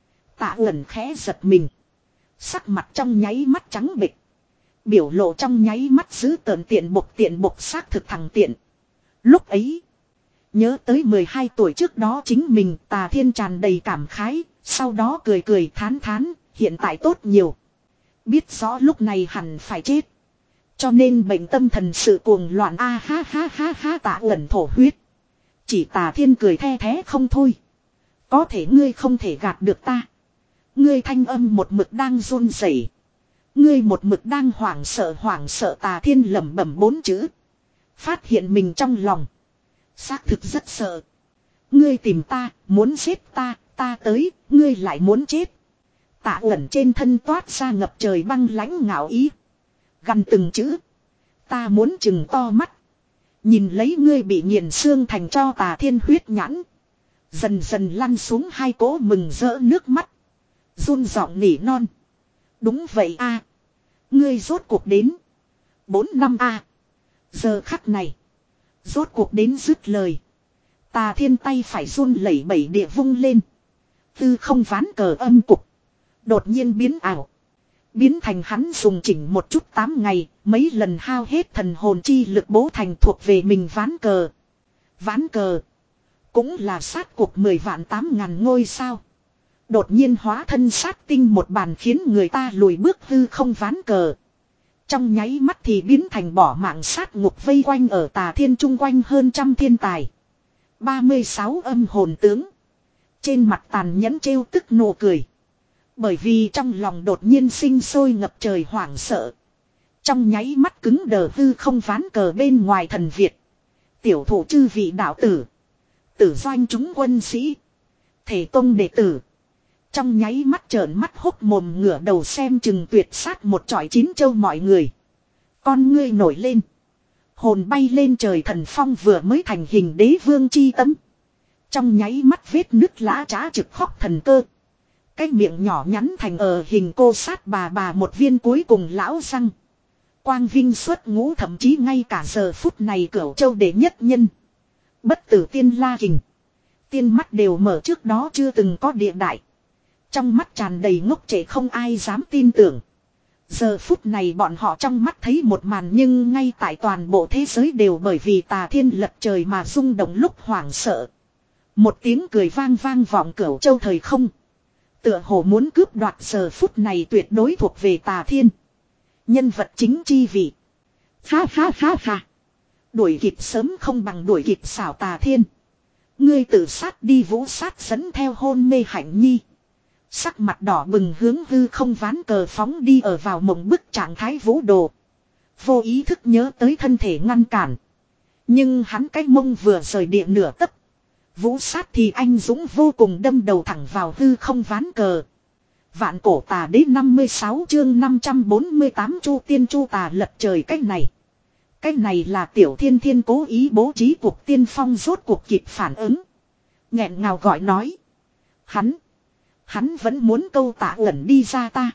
Tạ Ẩn khẽ giật mình. Sắc mặt trong nháy mắt trắng bệch. Biểu lộ trong nháy mắt giữ tợn tiện bộc tiện bộc xác thực thằng tiện. Lúc ấy. Nhớ tới mười hai tuổi trước đó chính mình Tà Thiên tràn đầy cảm khái. Sau đó cười cười thán thán. Hiện tại tốt nhiều. Biết rõ lúc này hẳn phải chết. Cho nên bệnh tâm thần sự cuồng loạn a ha ha ha ha Tạ Ẩn thổ huyết. Chỉ Tà Thiên cười the thế không thôi. Có thể ngươi không thể gạt được ta. Ngươi thanh âm một mực đang run rẩy. Ngươi một mực đang hoảng sợ hoảng sợ Tà Thiên lẩm bẩm bốn chữ. Phát hiện mình trong lòng. Xác thực rất sợ. Ngươi tìm ta, muốn giết ta, ta tới, ngươi lại muốn chết. Tạ Ẩn trên thân toát ra ngập trời băng lãnh ngạo ý. Gần từng chữ. Ta muốn chừng to mắt. Nhìn lấy ngươi bị nghiền xương thành cho Tà Thiên huyết nhãn. Dần dần lăn xuống hai cỗ mừng rỡ nước mắt. Run giọng nỉ non. Đúng vậy a, ngươi rốt cuộc đến. Bốn năm a. Giờ khắc này. Rốt cuộc đến dứt lời. Tà Thiên tay phải run lẩy bẩy địa vung lên. Tư không ván cờ âm cục. Đột nhiên biến ảo. Biến thành hắn dùng chỉnh một chút tám ngày. Mấy lần hao hết thần hồn chi lực bố thành thuộc về mình ván cờ. Ván cờ. Cũng là sát cuộc mười vạn tám ngàn ngôi sao. Đột nhiên hóa thân sát tinh một bàn khiến người ta lùi bước hư không ván cờ. Trong nháy mắt thì biến thành bỏ mạng sát ngục vây quanh ở Tà Thiên chung quanh hơn trăm thiên tài. ba mươi sáu âm hồn tướng. Trên mặt tàn nhẫn trêu tức nụ cười. Bởi vì trong lòng đột nhiên sinh sôi ngập trời hoảng sợ. Trong nháy mắt cứng đờ hư không ván cờ bên ngoài thần Việt. Tiểu thủ chư vị đạo tử. Tử doanh chúng quân sĩ. Thể tông đệ tử. Trong nháy mắt trợn mắt hốc mồm ngửa đầu xem chừng tuyệt sát một trọi chín châu mọi người. Con ngươi nổi lên. Hồn bay lên trời thần phong vừa mới thành hình đế vương chi tấm. Trong nháy mắt vết nứt lã trá trực khóc thần cơ. Cái miệng nhỏ nhắn thành ở hình cô sát bà bà một viên cuối cùng lão răng. Quang vinh xuất ngũ thậm chí ngay cả giờ phút này cửu châu đệ nhất nhân. Bất tử tiên la hình. Tiên mắt đều mở trước đó chưa từng có địa đại. Trong mắt tràn đầy ngốc trệ không ai dám tin tưởng. Giờ phút này bọn họ trong mắt thấy một màn nhưng ngay tại toàn bộ thế giới đều bởi vì tà thiên lật trời mà rung động lúc hoảng sợ. Một tiếng cười vang vang vọng cửu châu thời không. Tựa hồ muốn cướp đoạt giờ phút này tuyệt đối thuộc về tà thiên. Nhân vật chính chi vị. Ha ha ha ha. Đuổi kịp sớm không bằng đuổi kịp xảo tà thiên. Ngươi tự sát đi vũ sát dẫn theo hôn mê hạnh nhi. Sắc mặt đỏ bừng hướng hư không ván cờ phóng đi ở vào mộng bức trạng thái vũ đồ. Vô ý thức nhớ tới thân thể ngăn cản. Nhưng hắn cái mông vừa rời địa nửa tấc. Vũ sát thì anh dũng vô cùng đâm đầu thẳng vào hư không ván cờ. Vạn cổ tà đế năm mươi sáu chương năm trăm bốn mươi tám chu tiên chu tà lật trời cách này. Cách này là tiểu thiên thiên cố ý bố trí cuộc tiên phong rốt cuộc kịp phản ứng. Nghẹn ngào gọi nói. Hắn. Hắn vẫn muốn câu tạ ẩn đi ra ta.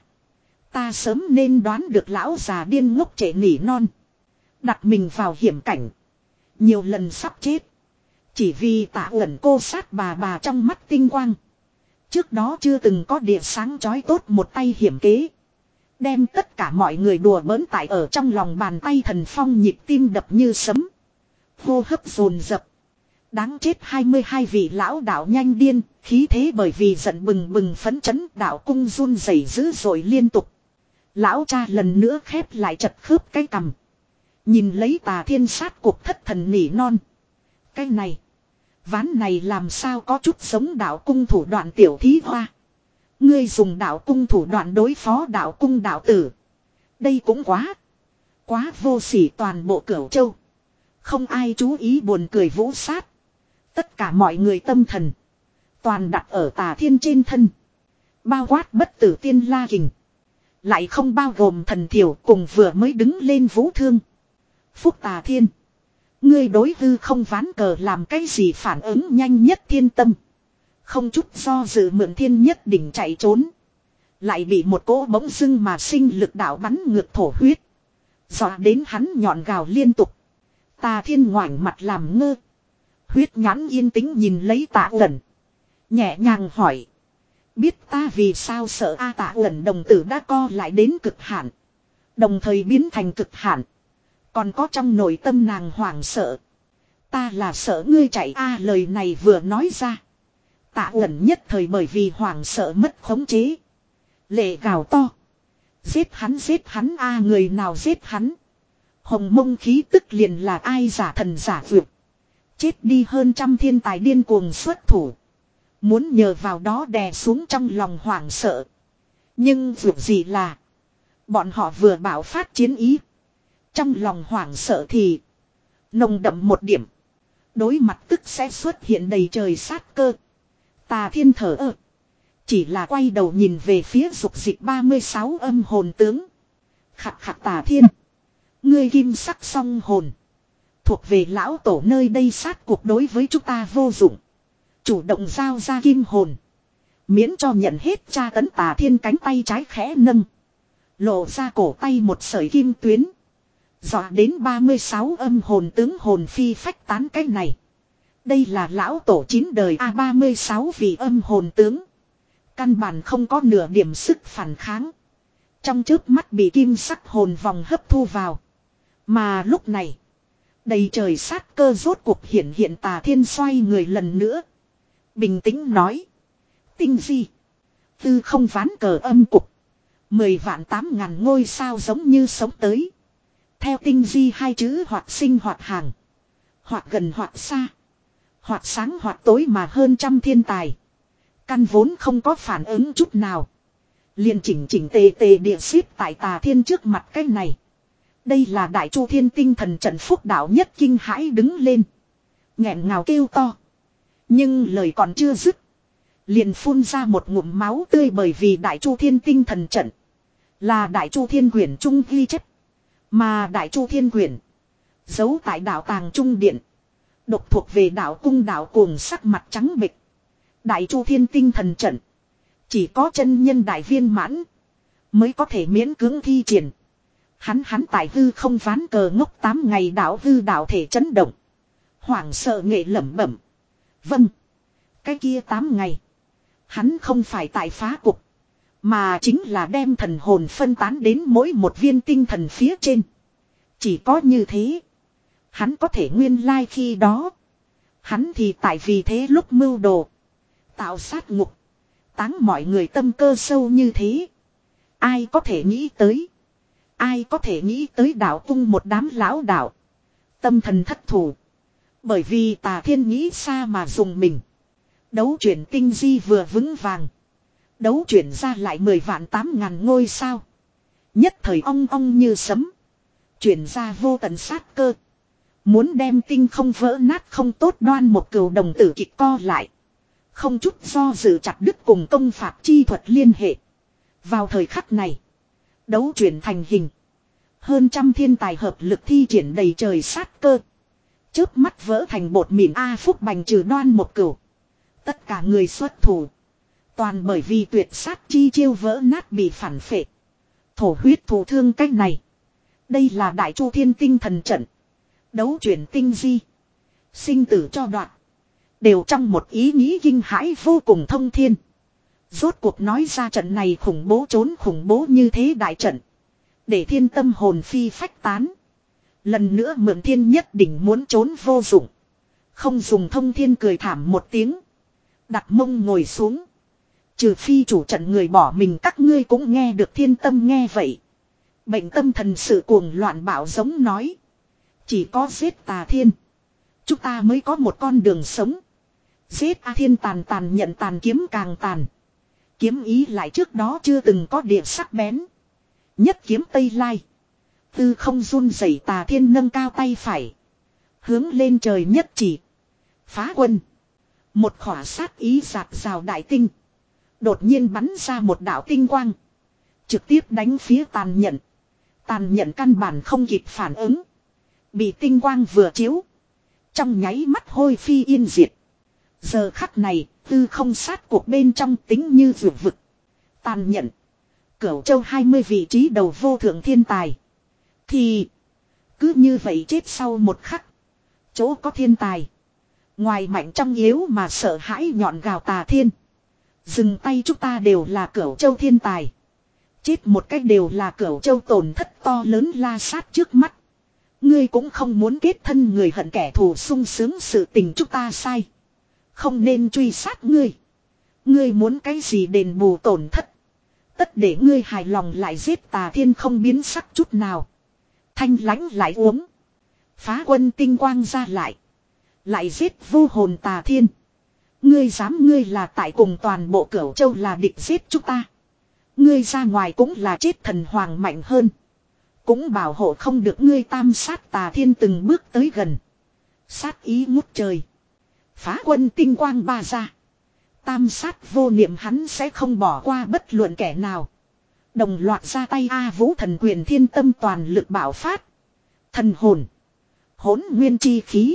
Ta sớm nên đoán được lão già điên ngốc trẻ nỉ non. Đặt mình vào hiểm cảnh. Nhiều lần sắp chết. Chỉ vì tạ ẩn cô sát bà bà trong mắt tinh quang. Trước đó chưa từng có địa sáng chói tốt một tay hiểm kế. Đem tất cả mọi người đùa bỡn tại ở trong lòng bàn tay thần phong nhịp tim đập như sấm. Hô hấp dồn dập. Đáng chết hai mươi hai vị lão đạo nhanh điên, khí thế bởi vì giận bừng bừng phấn chấn đạo cung run rẩy dữ dội liên tục. Lão cha lần nữa khép lại chật khớp cái cằm. Nhìn lấy tà thiên sát cuộc thất thần nỉ non. Cái này, ván này làm sao có chút giống đạo cung thủ đoạn tiểu thí hoa. Ngươi dùng đạo cung thủ đoạn đối phó đạo cung đạo tử. Đây cũng quá, quá vô sỉ toàn bộ Cửu Châu. Không ai chú ý buồn cười vũ sát. Tất cả mọi người tâm thần toàn đặt ở tà thiên trên thân. Bao quát bất tử tiên la hình. Lại không bao gồm thần thiểu cùng vừa mới đứng lên vũ thương. Phúc tà thiên. Ngươi đối hư không ván cờ làm cái gì phản ứng nhanh nhất thiên tâm. Không chút do dự mượn thiên nhất đỉnh chạy trốn. Lại bị một cỗ bỗng dưng mà sinh lực đạo bắn ngược thổ huyết. Dọa đến hắn nhọn gào liên tục. Tà thiên ngoảnh mặt làm ngơ. Huyết nhãn yên tĩnh nhìn lấy tạ ẩn. Nhẹ nhàng hỏi. Biết ta vì sao sợ a tạ ẩn đồng tử đã co lại đến cực hạn. Đồng thời biến thành cực hạn. Còn có trong nội tâm nàng hoảng sợ. Ta là sợ ngươi chạy a lời này vừa nói ra. Tạ ẩn nhất thời bởi vì hoảng sợ mất khống chế. Lệ gào to. Giết hắn giết hắn a người nào giết hắn. Hồng mông khí tức liền là ai giả thần giả vượt. Chết đi hơn trăm thiên tài điên cuồng xuất thủ. Muốn nhờ vào đó đè xuống trong lòng hoảng sợ. Nhưng vượt gì là. Bọn họ vừa bảo phát chiến ý. Trong lòng hoảng sợ thì. Nồng đậm một điểm. Đối mặt tức sẽ xuất hiện đầy trời sát cơ. Tà thiên thở ơ. Chỉ là quay đầu nhìn về phía dục dịch ba mươi sáu âm hồn tướng. Khặt khặt tà thiên. Ngươi kim sắc song hồn. Thuộc về lão tổ nơi đây sát cuộc đối với chúng ta vô dụng. Chủ động giao ra kim hồn. Miễn cho nhận hết tra tấn tà thiên cánh tay trái khẽ nâng. Lộ ra cổ tay một sợi kim tuyến. Dọa đến ba mươi sáu âm hồn tướng hồn phi phách tán cái này. Đây là lão tổ chín đời A ba mươi sáu vị âm hồn tướng. Căn bản không có nửa điểm sức phản kháng. Trong chớp mắt bị kim sắc hồn vòng hấp thu vào. Mà lúc này. Đầy trời sát cơ rốt cuộc hiện hiện tà thiên xoay người lần nữa. Bình tĩnh nói. Tinh di. Tư không ván cờ âm cục. Mười vạn tám ngàn ngôi sao giống như sống tới. Theo tinh di hai chữ hoặc sinh hoặc hàng. Hoặc gần hoặc xa. Hoặc sáng hoặc tối mà hơn trăm thiên tài. Căn vốn không có phản ứng chút nào. Liền chỉnh chỉnh tề tề địa xếp tại tà thiên trước mặt cái này. Đây là Đại Chu Thiên tinh thần trận phúc đạo nhất kinh hãi đứng lên. Nghẹn ngào kêu to. Nhưng lời còn chưa dứt. Liền phun ra một ngụm máu tươi bởi vì Đại Chu Thiên tinh thần trận. Là Đại Chu Thiên quyển trung ghi chép. Mà Đại Chu Thiên quyển. Giấu tại đạo tàng trung điện. Độc thuộc về đạo cung đạo cuồng sắc mặt trắng bệch. Đại Chu Thiên tinh thần trận. Chỉ có chân nhân đại viên mãn. Mới có thể miễn cưỡng thi triển. Hắn hắn tại hư không ván cờ ngốc tám ngày đạo hư đạo thể chấn động. Hoảng sợ nghệ lẩm bẩm. Vâng. Cái kia tám ngày. Hắn không phải tại phá cục. Mà chính là đem thần hồn phân tán đến mỗi một viên tinh thần phía trên. Chỉ có như thế. Hắn có thể nguyên lai khi đó. Hắn thì tại vì thế lúc mưu đồ. Tạo sát ngục. Táng mọi người tâm cơ sâu như thế. Ai có thể nghĩ tới. Ai có thể nghĩ tới đạo cung một đám lão đạo. Tâm thần thất thủ. Bởi vì Tà Thiên nghĩ xa mà dùng mình. Đấu chuyển tinh di vừa vững vàng. Đấu chuyển ra lại mười vạn tám ngàn ngôi sao. Nhất thời ong ong như sấm. Chuyển ra vô tận sát cơ. Muốn đem tinh không vỡ nát không tốt đoan một cừu đồng tử kịch co lại. Không chút do dự chặt đứt cùng công phạt chi thuật liên hệ. Vào thời khắc này. Đấu chuyển thành hình. Hơn trăm thiên tài hợp lực thi triển đầy trời sát cơ. Chớp mắt vỡ thành bột mịn A Phúc bành trừ đoan một cửu. Tất cả người xuất thủ. Toàn bởi vì tuyệt sát chi chiêu vỡ nát bị phản phệ. Thổ huyết thổ thương cách này. Đây là Đại Chu Thiên tinh thần trận. Đấu chuyển tinh di. Sinh tử cho đoạn. Đều trong một ý nghĩ kinh hãi vô cùng thông thiên. Rốt cuộc nói ra trận này khủng bố trốn khủng bố như thế đại trận. Để thiên tâm hồn phi phách tán. Lần nữa mượn thiên nhất định muốn trốn vô dụng. Không dùng thông thiên cười thảm một tiếng. Đặt mông ngồi xuống. Trừ phi chủ trận người bỏ mình các ngươi cũng nghe được thiên tâm nghe vậy. Bệnh tâm thần sự cuồng loạn bạo giống nói. Chỉ có giết Tà Thiên. Chúng ta mới có một con đường sống. Giết A Thiên tàn tàn nhận tàn kiếm càng tàn. Kiếm ý lại trước đó chưa từng có địa sắc bén. Nhất kiếm Tây Lai. Tư không run rẩy Tà Thiên nâng cao tay phải. Hướng lên trời nhất chỉ. Phá quân. Một khỏa sát ý giạt rào đại tinh. Đột nhiên bắn ra một đạo tinh quang. Trực tiếp đánh phía tàn nhận. Tàn nhận căn bản không kịp phản ứng. Bị tinh quang vừa chiếu. Trong nháy mắt hôi phi yên diệt. Giờ khắc này, tư không sát cuộc bên trong tính như vượt vực. Tàn nhận. Cửu châu hai mươi vị trí đầu vô thượng thiên tài. Thì. Cứ như vậy chết sau một khắc. Chỗ có thiên tài. Ngoài mạnh trong yếu mà sợ hãi nhọn gào Tà Thiên. Dừng tay chúng ta đều là cửu châu thiên tài. Chết một cách đều là cửu châu tổn thất to lớn la sát trước mắt. Ngươi cũng không muốn kết thân người hận kẻ thù sung sướng sự tình chúng ta sai. Không nên truy sát ngươi. Ngươi muốn cái gì đền bù tổn thất. Tất để ngươi hài lòng lại giết Tà Thiên không biến sắc chút nào. Thanh lãnh lại uống. Phá quân tinh quang ra lại. Lại giết vô hồn Tà Thiên. Ngươi dám ngươi là tại cùng toàn bộ cửu châu là địch giết chúng ta. Ngươi ra ngoài cũng là chết thần hoàng mạnh hơn. Cũng bảo hộ không được ngươi tam sát Tà Thiên từng bước tới gần. Sát ý ngút trời. Phá quân tinh quang ba ra. Tam sát vô niệm hắn sẽ không bỏ qua bất luận kẻ nào. Đồng loạt ra tay A Vũ thần quyền thiên tâm toàn lực bảo phát. Thần hồn. Hỗn nguyên chi khí.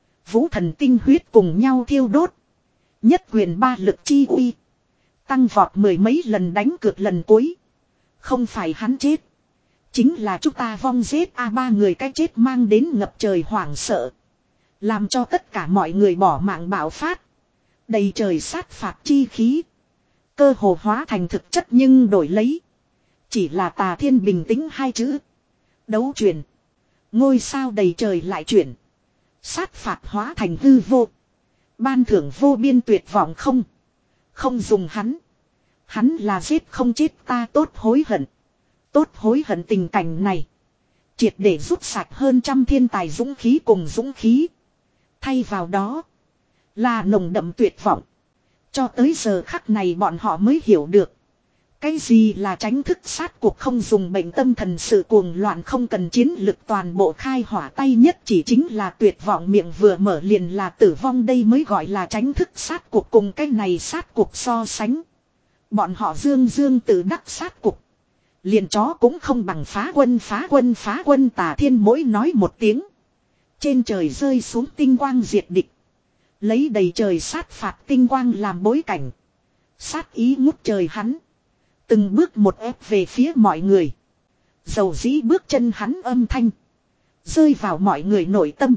Vũ thần tinh huyết cùng nhau thiêu đốt. Nhất quyền ba lực chi uy. Tăng vọt mười mấy lần đánh cược lần cuối. Không phải hắn chết. Chính là chúng ta vong giết A ba người cái chết mang đến ngập trời hoảng sợ. Làm cho tất cả mọi người bỏ mạng bạo phát. Đầy trời sát phạt chi khí. Cơ hồ hóa thành thực chất nhưng đổi lấy. Chỉ là Tà Thiên bình tĩnh hai chữ. Đấu chuyển. Ngôi sao đầy trời lại chuyển. Sát phạt hóa thành hư vô. Ban thưởng vô biên tuyệt vọng không. Không dùng hắn. Hắn là giết không chết ta tốt hối hận. Tốt hối hận tình cảnh này. Triệt để rút sạch hơn trăm thiên tài dũng khí cùng dũng khí. Thay vào đó. Là nồng đậm tuyệt vọng. Cho tới giờ khắc này bọn họ mới hiểu được. Cái gì là tránh thức sát cuộc không dùng bệnh tâm thần sự cuồng loạn không cần chiến lực toàn bộ khai hỏa tay nhất chỉ chính là tuyệt vọng miệng vừa mở liền là tử vong đây mới gọi là tránh thức sát cuộc cùng cái này sát cuộc so sánh. Bọn họ dương dương tự đắc sát cuộc. Liền chó cũng không bằng phá quân phá quân phá quân Tà Thiên mỗi nói một tiếng. Trên trời rơi xuống tinh quang diệt địch. Lấy đầy trời sát phạt tinh quang làm bối cảnh. Sát ý ngút trời hắn. Từng bước một ép về phía mọi người. Dầu dĩ bước chân hắn âm thanh. Rơi vào mọi người nội tâm.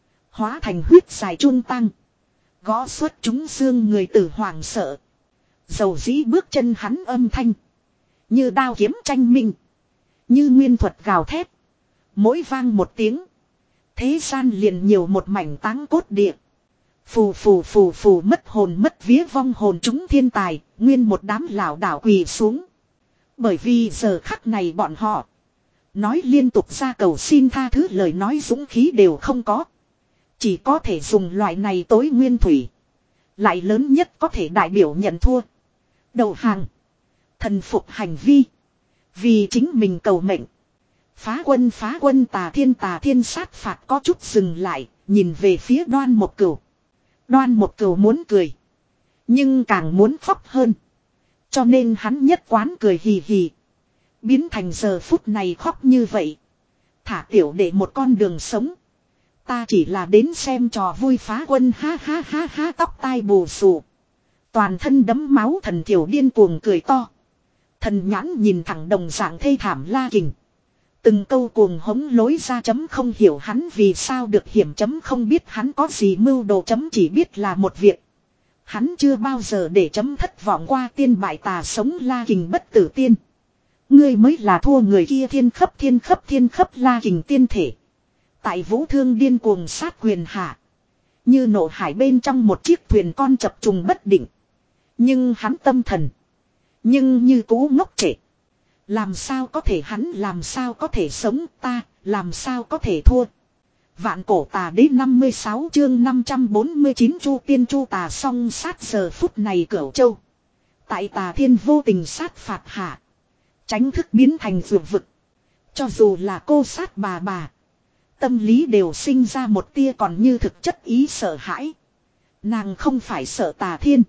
Hóa thành huyết dài trung tăng. Gõ xuất chúng xương người tử hoàng sợ. Dầu dĩ bước chân hắn âm thanh. Như đao kiếm tranh minh. Như nguyên thuật gào thét. Mỗi vang một tiếng. Thế gian liền nhiều một mảnh táng cốt địa. Phù phù phù phù mất hồn mất vía vong hồn chúng thiên tài. Nguyên một đám lảo đảo quỳ xuống. Bởi vì giờ khắc này bọn họ. Nói liên tục ra cầu xin tha thứ lời nói dũng khí đều không có. Chỉ có thể dùng loại này tối nguyên thủy. Lại lớn nhất có thể đại biểu nhận thua. Đầu hàng. Thần phục hành vi. Vì chính mình cầu mệnh. Phá quân phá quân Tà Thiên Tà Thiên sát phạt có chút dừng lại. Nhìn về phía Đoan Một Cửu. Đoan Một Cửu muốn cười. Nhưng càng muốn khóc hơn. Cho nên hắn nhất quán cười hì hì. Biến thành giờ phút này khóc như vậy. Thả tiểu để một con đường sống. Ta chỉ là đến xem trò vui phá quân ha ha ha ha tóc tai bù xù. Toàn thân đấm máu thần thiểu điên cuồng cười to. Thần nhãn nhìn thẳng đồng dạng thê thảm La Kình. Từng câu cuồng hống lối ra chấm không hiểu hắn vì sao được hiểm chấm không biết hắn có gì mưu đồ chấm chỉ biết là một việc. Hắn chưa bao giờ để chấm thất vọng qua tiên bại tà sống La Kình bất tử tiên. Ngươi mới là thua người kia thiên khấp thiên khấp thiên khấp La Kình tiên thể. Tại vũ thương điên cuồng sát quyền hạ. Như nộ hải bên trong một chiếc thuyền con chập trùng bất định. Nhưng hắn tâm thần. Nhưng như cũ ngốc trệ. Làm sao có thể hắn làm sao có thể sống ta làm sao có thể thua. Vạn cổ tà đế năm mươi sáu chương năm trăm bốn mươi chín chu tiên chu tà song sát giờ phút này Cửu Châu. Tại Tà Thiên vô tình sát phạt hạ. Tránh thức biến thành vượt vực. Cho dù là cô sát bà bà. Tâm lý đều sinh ra một tia còn như thực chất ý sợ hãi. Nàng không phải sợ Tà Thiên.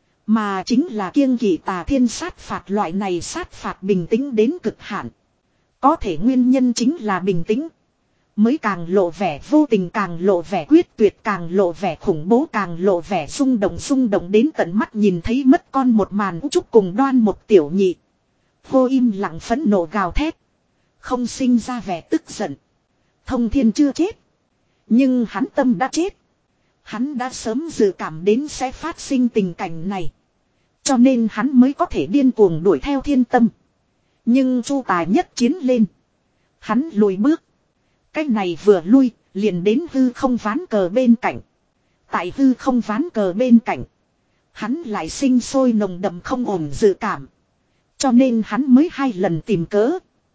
Mà chính là kiêng kỵ Tà Thiên sát phạt loại này sát phạt bình tĩnh đến cực hạn. Có thể nguyên nhân chính là bình tĩnh. Mới càng lộ vẻ vô tình càng lộ vẻ quyết tuyệt càng lộ vẻ khủng bố càng lộ vẻ rung động rung động đến tận mắt nhìn thấy mất con một màn chúc cùng Đoan Một Tiểu nhị. Vô im lặng phẫn nộ gào thét. Không sinh ra vẻ tức giận. Thông Thiên chưa chết. Nhưng hắn tâm đã chết. Hắn đã sớm dự cảm đến sẽ phát sinh tình cảnh này. Cho nên hắn mới có thể điên cuồng đuổi theo Thiên Tâm. Nhưng Chu Tà nhất chiến lên. Hắn lùi bước. Cái này vừa lui, liền đến hư không ván cờ bên cạnh. Tại hư không ván cờ bên cạnh. Hắn lại sinh sôi nồng đậm không ổn dự cảm. Cho nên hắn mới hai lần tìm cớ.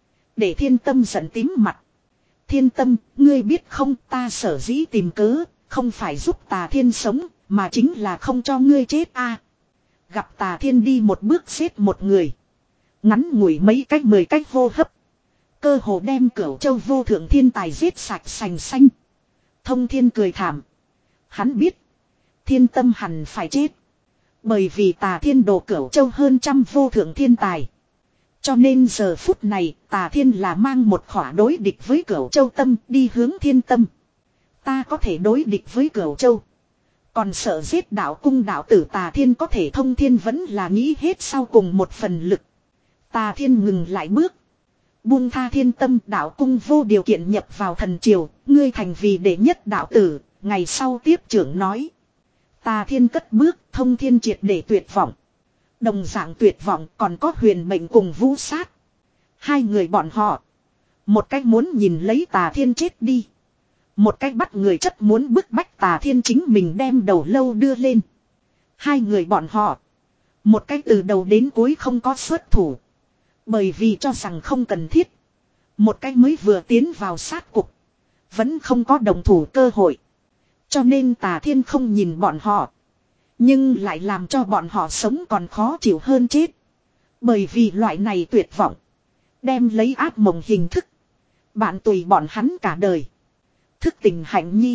Để Thiên Tâm giận tím mặt. Thiên Tâm, ngươi biết không ta sở dĩ tìm cớ, không phải giúp Tà Thiên sống, mà chính là không cho ngươi chết a. Gặp Tà Thiên đi một bước xếp một người. Ngắn ngủi mấy cách mười cách hô hấp. Cơ hồ đem Cửu Châu vô thượng thiên tài giết sạch sành xanh. Thông Thiên cười thảm. Hắn biết. Thiên Tâm hẳn phải chết. Bởi vì Tà Thiên đồ Cửu Châu hơn trăm vô thượng thiên tài. Cho nên giờ phút này Tà Thiên là mang một khỏa đối địch với Cửu Châu tâm đi hướng Thiên Tâm. Ta có thể đối địch với Cửu Châu. Còn sợ giết đạo cung đạo tử Tà Thiên có thể Thông Thiên vẫn là nghĩ hết sau cùng một phần lực. Tà Thiên ngừng lại bước. Buông tha Thiên Tâm đạo cung vô điều kiện nhập vào thần triều. Ngươi thành vì đệ nhất đạo tử. Ngày sau tiếp trưởng nói. Tà Thiên cất bước Thông Thiên triệt để tuyệt vọng. Đồng dạng tuyệt vọng còn có Huyền Mệnh cùng Vũ Sát. Hai người bọn họ. Một cách muốn nhìn lấy Tà Thiên chết đi. Một cách bắt người chất muốn bức bách Tà Thiên chính mình đem đầu lâu đưa lên. Hai người bọn họ. Một cách từ đầu đến cuối không có xuất thủ. Bởi vì cho rằng không cần thiết. Một cách mới vừa tiến vào sát cục. Vẫn không có đồng thủ cơ hội. Cho nên Tà Thiên không nhìn bọn họ. Nhưng lại làm cho bọn họ sống còn khó chịu hơn chết. Bởi vì loại này tuyệt vọng. Đem lấy ác mộng hình thức. Bạn tùy bọn hắn cả đời. Thức tỉnh Hạnh Nhi.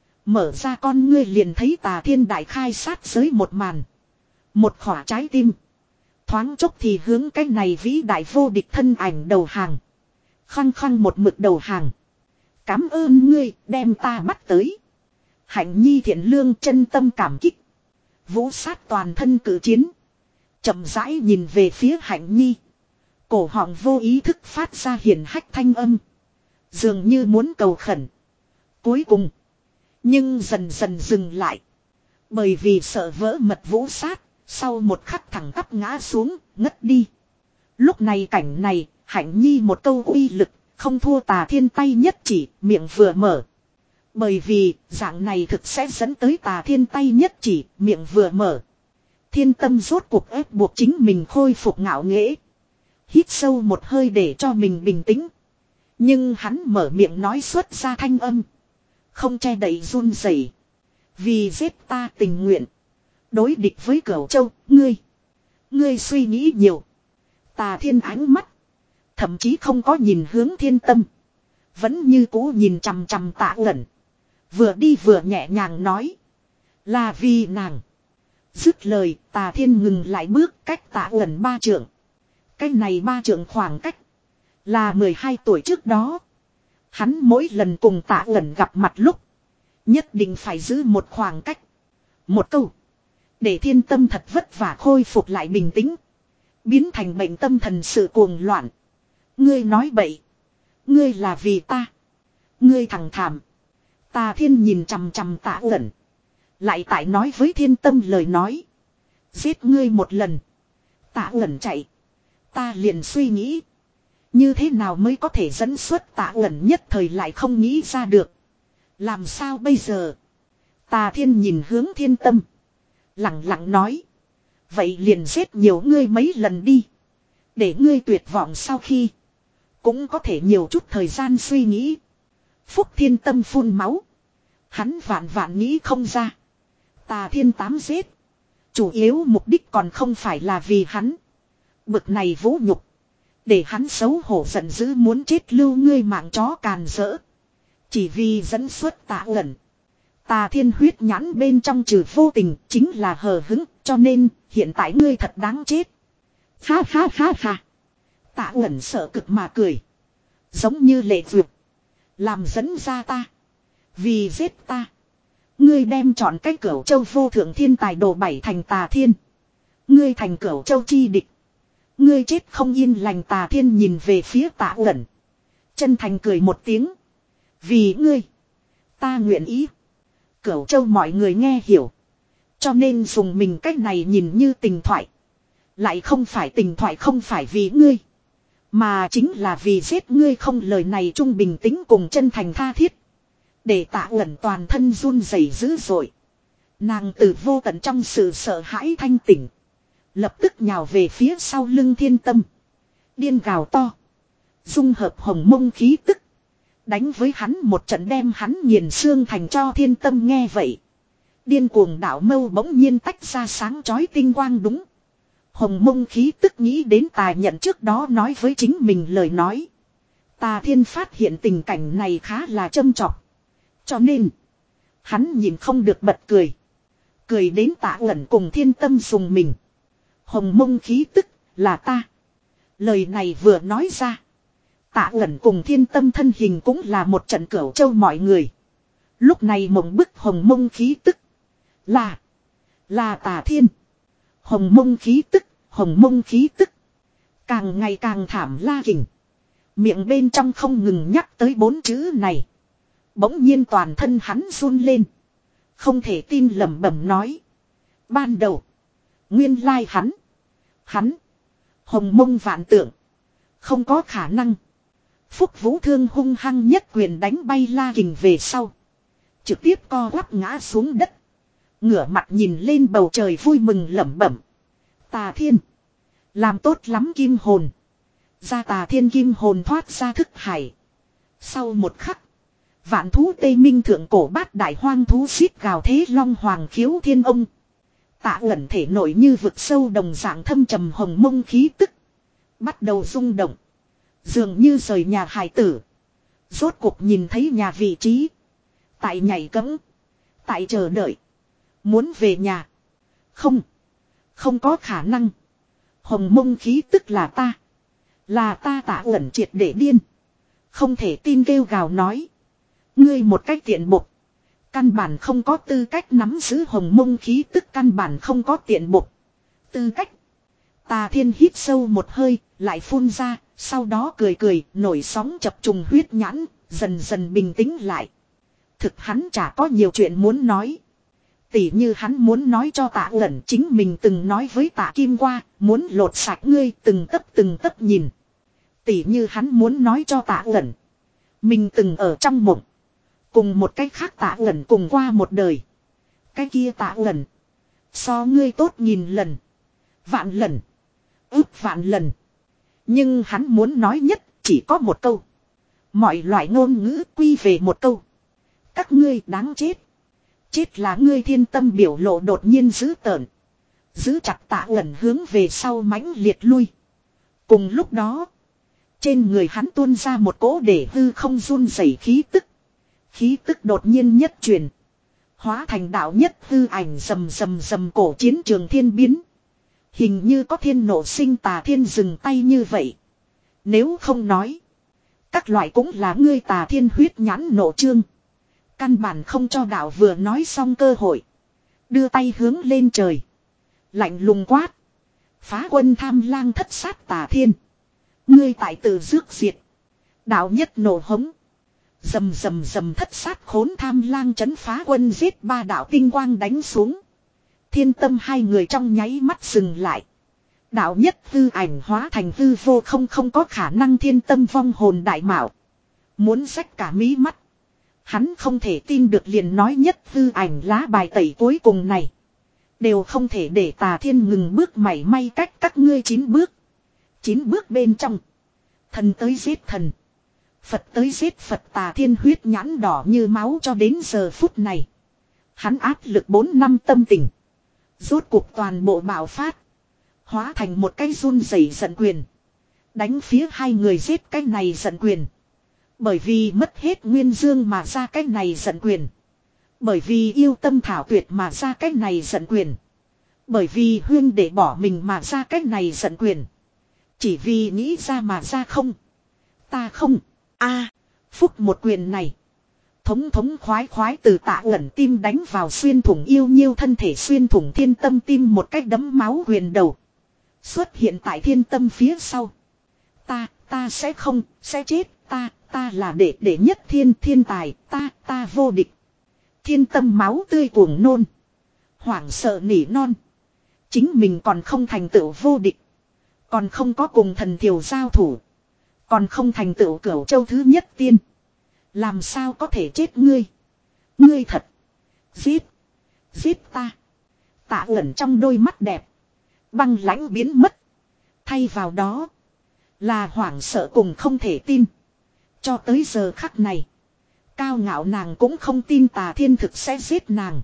Mở ra con ngươi liền thấy Tà Thiên đại khai sát giới một màn. Một khỏa trái tim. Thoáng chốc thì hướng cái này vĩ đại vô địch thân ảnh đầu hàng. Khăng khăng một mực đầu hàng. Cảm ơn ngươi đem ta bắt tới. Hạnh Nhi thiện lương chân tâm cảm kích. Vũ sát toàn thân cử chiến. Chậm rãi nhìn về phía Hạnh Nhi. Cổ họng vô ý thức phát ra hiển hách thanh âm. Dường như muốn cầu khẩn. Cuối cùng. Nhưng dần dần dừng lại. Bởi vì sợ vỡ mật vũ sát. Sau một khắc thẳng tắp ngã xuống, ngất đi. Lúc này cảnh này, Hạnh Nhi một câu uy lực, không thua Tà Thiên tay nhất chỉ, miệng vừa mở. Bởi vì, dạng này thực sẽ dẫn tới Tà Thiên tay nhất chỉ, miệng vừa mở. Thiên Tâm rốt cuộc ép buộc chính mình khôi phục ngạo nghễ. Hít sâu một hơi để cho mình bình tĩnh. Nhưng hắn mở miệng nói xuất ra thanh âm. Không che đậy run rẩy. Vì giết ta tình nguyện. Đối địch với Cửu Châu, ngươi. Ngươi suy nghĩ nhiều. Tà Thiên ánh mắt. Thậm chí không có nhìn hướng Thiên Tâm. Vẫn như cũ nhìn chằm chằm Tạ Uẩn. Vừa đi vừa nhẹ nhàng nói. Là vì nàng. Dứt lời, Tà Thiên ngừng lại bước cách Tạ Uẩn ba trượng. Cái này ba trượng khoảng cách. Là mười hai tuổi trước đó. Hắn mỗi lần cùng Tạ Uẩn gặp mặt lúc. Nhất định phải giữ một khoảng cách. Một câu. Để Thiên Tâm thật vất vả khôi phục lại bình tĩnh. Biến thành bệnh tâm thần sự cuồng loạn. Ngươi nói bậy. Ngươi là vì ta. Ngươi thằng thảm. Tà Thiên nhìn chằm chằm Tạ Uẩn. Lại tại nói với Thiên Tâm lời nói. Giết ngươi một lần. Tạ Uẩn chạy. Ta liền suy nghĩ. Như thế nào mới có thể dẫn xuất Tạ Uẩn nhất thời lại không nghĩ ra được. Làm sao bây giờ? Tà Thiên nhìn hướng Thiên Tâm. Lặng lặng nói. Vậy liền giết nhiều ngươi mấy lần đi. Để ngươi tuyệt vọng sau khi. Cũng có thể nhiều chút thời gian suy nghĩ. Phúc Thiên Tâm phun máu. Hắn vạn vạn nghĩ không ra. Tà Thiên tám giết. Chủ yếu mục đích còn không phải là vì hắn. Bực này vũ nhục. Để hắn xấu hổ giận dữ muốn chết lưu ngươi mạng chó càn rỡ. Chỉ vì dẫn xuất Tạ Uẩn. Tà Thiên huyết nhãn bên trong trừ vô tình chính là hờ hứng, cho nên hiện tại ngươi thật đáng chết. Ha ha ha ha. Tạ Uẩn sợ cực mà cười. Giống như lệ vượt. Làm dẫn ra ta. Vì giết ta. Ngươi đem chọn cái Cửu Châu vô thượng thiên tài đồ bảy thành Tà Thiên. Ngươi thành Cửu Châu chi địch. Ngươi chết không yên lành. Tà Thiên nhìn về phía Tạ Uẩn. Chân thành cười một tiếng. Vì ngươi. Ta nguyện ý. Cửu Châu mọi người nghe hiểu. Cho nên dùng mình cách này nhìn như tình thoại. Lại không phải tình thoại, không phải vì ngươi. Mà chính là vì giết ngươi. Không, lời này trung bình tĩnh cùng chân thành tha thiết. Để Tạ Uẩn toàn thân run rẩy dữ dội. Nàng từ vô tận trong sự sợ hãi thanh tỉnh. Lập tức nhào về phía sau lưng Thiên Tâm. Điên gào to. Dung hợp hồng mông khí tức. Đánh với hắn một trận đem hắn nghiền xương thành cho Thiên Tâm nghe vậy. Điên cuồng đạo mâu bỗng nhiên tách ra sáng chói tinh quang đúng. Hồng mông khí tức nghĩ đến Tà Nhận trước đó nói với chính mình lời nói. Tà Thiên phát hiện tình cảnh này khá là châm chọc. Cho nên. Hắn nhìn không được bật cười. Cười đến Tạ Uẩn cùng Thiên Tâm dùng mình. Hồng mông khí tức là ta. Lời này vừa nói ra. Tạ Uẩn cùng Thiên Tâm thân hình cũng là một trận Cửu Châu mọi người. Lúc này mộng bức hồng mông khí tức. Là. Là Tà Thiên. Hồng mông khí tức. Hồng mông khí tức. Càng ngày càng thảm la kình. Miệng bên trong không ngừng nhắc tới bốn chữ này. Bỗng nhiên toàn thân hắn run lên. Không thể tin lẩm bẩm nói. Ban đầu. Nguyên lai hắn. Hắn. Hồng mông vạn tượng. Không có khả năng. Phúc Vũ Thương hung hăng nhất quyền đánh bay la kình về sau. Trực tiếp co quắp ngã xuống đất. Ngửa mặt nhìn lên bầu trời vui mừng lẩm bẩm. Tà Thiên. Làm tốt lắm kim hồn. Ra Tà Thiên kim hồn thoát ra thức hải. Sau một khắc. Vạn thú Tây Minh thượng cổ bát đại hoang thú xít gào thế long hoàng khiếu thiên ông. Tạ Uẩn thể nổi như vực sâu đồng dạng thâm trầm hồng mông khí tức. Bắt đầu rung động. Dường như rời nhà hài tử. Rốt cuộc nhìn thấy nhà vị trí. Tại nhảy cẫng. Tại chờ đợi. Muốn về nhà. Không. Không có khả năng. Hồng mông khí tức là ta. Là ta Tạ Uẩn triệt để điên. Không thể tin kêu gào nói. Ngươi một cách tiện bộc. Căn bản không có tư cách nắm giữ hồng mông khí tức, căn bản không có tiện bộc. Tư cách. Tà Thiên hít sâu một hơi, lại phun ra, sau đó cười cười, nổi sóng chập trùng huyết nhãn, dần dần bình tĩnh lại. Thực hắn chả có nhiều chuyện muốn nói. Tỉ như hắn muốn nói cho Tạ Uẩn chính mình từng nói với Tạ Kim qua, muốn lột sạch ngươi từng tấc từng tấc nhìn. Tỉ như hắn muốn nói cho Tạ Uẩn. Mình từng ở trong mộng. Cùng một cách khác Tạ Uẩn cùng qua một đời. Cái kia Tạ Uẩn. So ngươi tốt nghìn lần. Vạn lần. Ước vạn lần. Nhưng hắn muốn nói nhất chỉ có một câu. Mọi loại ngôn ngữ quy về một câu. Các ngươi đáng chết. Chết là ngươi Thiên Tâm biểu lộ đột nhiên dữ tợn. Giữ chặt Tạ Uẩn hướng về sau mãnh liệt lui. Cùng lúc đó. Trên người hắn tuôn ra một cỗ để hư không run rẩy khí tức. Khí tức đột nhiên nhất truyền. Hóa thành đạo nhất hư ảnh rầm rầm rầm cổ chiến trường thiên biến. Hình như có thiên nộ sinh Tà Thiên dừng tay như vậy. Nếu không nói. Các loại cũng là ngươi Tà Thiên huyết nhãn nộ trương. Căn bản không cho đạo vừa nói xong cơ hội. Đưa tay hướng lên trời. Lạnh lùng quát. Phá quân tham lang thất sát Tà Thiên. Ngươi tại tự rước diệt. Đạo nhất nổ hống. Dầm dầm dầm thất sát khốn tham lang chấn phá quân giết ba đạo tinh quang đánh xuống. Thiên Tâm hai người trong nháy mắt dừng lại. Đạo nhất hư ảnh hóa thành hư vô không không có khả năng Thiên Tâm vong hồn đại mạo. Muốn xách cả mí mắt. Hắn không thể tin được liền nói nhất hư ảnh lá bài tẩy cuối cùng này. Đều không thể để Tà Thiên ngừng bước mảy may cách các ngươi chín bước. Chín bước bên trong. Thần tới giết thần. Phật tới giết Phật Tà Thiên huyết nhãn đỏ như máu cho đến giờ phút này. Hắn áp lực bốn năm tâm tình. Rốt cuộc toàn bộ bạo phát. Hóa thành một cái run rẩy giận quyền. Đánh phía hai người giết cái này giận quyền. Bởi vì mất hết nguyên dương mà ra cái này giận quyền. Bởi vì yêu tâm thảo tuyệt mà ra cái này giận quyền. Bởi vì huyên để bỏ mình mà ra cái này giận quyền. Chỉ vì nghĩ ra mà ra không. Ta không. A phúc một quyền này. Thống thống khoái khoái từ Tạ Uẩn tim đánh vào xuyên thủng yêu nhiêu thân thể xuyên thủng Thiên Tâm tim một cách đấm máu quyền đầu. Xuất hiện tại Thiên Tâm phía sau. Ta, ta sẽ không, sẽ chết, ta, ta là đệ đệ nhất thiên thiên tài, ta, ta vô địch. Thiên Tâm máu tươi cuồng nôn. Hoảng sợ nỉ non. Chính mình còn không thành tựu vô địch. Còn không có cùng thần thiểu giao thủ. Còn không thành tựu Cửu Châu thứ nhất tiên. Làm sao có thể chết ngươi. Ngươi thật. Giết. Giết ta. Tạ Uẩn trong đôi mắt đẹp. Băng lãnh biến mất. Thay vào đó. Là hoảng sợ cùng không thể tin. Cho tới giờ khắc này. Cao ngạo nàng cũng không tin Tà Thiên thực sẽ giết nàng.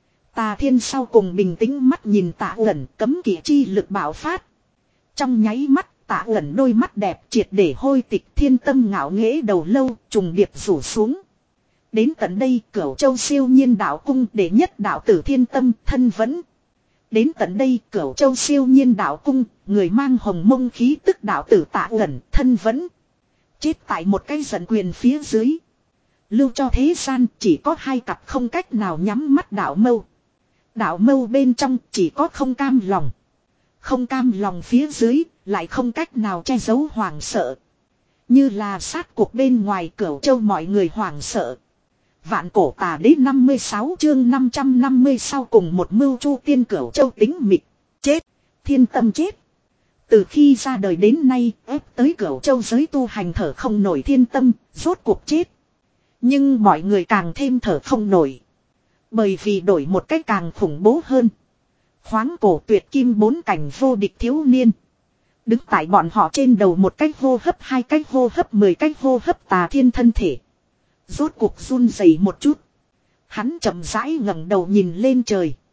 Tà Thiên sau cùng bình tĩnh mắt nhìn Tạ Uẩn cấm kỵ chi lực bạo phát. Trong nháy mắt. Tạ Uẩn đôi mắt đẹp triệt để hôi tịch Thiên Tâm ngạo nghễ đầu lâu trùng điệp rủ xuống. Đến tận đây Cửu Châu siêu nhiên đạo cung để nhất đạo tử Thiên Tâm thân vẫn. Đến tận đây Cửu Châu siêu nhiên đạo cung người mang hồng mông khí tức đạo tử Tạ Uẩn thân vẫn. Chết tại một cái giận quyền phía dưới. Lưu cho thế gian chỉ có hai cặp không cách nào nhắm mắt đạo mâu. Đạo mâu bên trong chỉ có không cam lòng. Không cam lòng phía dưới. Lại không cách nào che giấu hoảng sợ. Như là sát cuộc bên ngoài Cửu Châu mọi người hoảng sợ. Vạn cổ tà đế năm mươi sáu chương năm trăm năm mươi sau cùng một mưu chu tiên Cửu Châu tính mịch. Chết. Thiên Tâm chết. Từ khi ra đời đến nay ép tới Cửu Châu giới tu hành thở không nổi Thiên Tâm rốt cuộc chết. Nhưng mọi người càng thêm thở không nổi. Bởi vì đổi một cách càng khủng bố hơn. Khoáng cổ tuyệt kim bốn cảnh vô địch thiếu niên. Đứng tại bọn họ trên đầu một cách hô hấp hai cách hô hấp mười cách hô hấp Tà Thiên thân thể. Rốt cuộc run rẩy một chút. Hắn chậm rãi ngẩng đầu nhìn lên trời.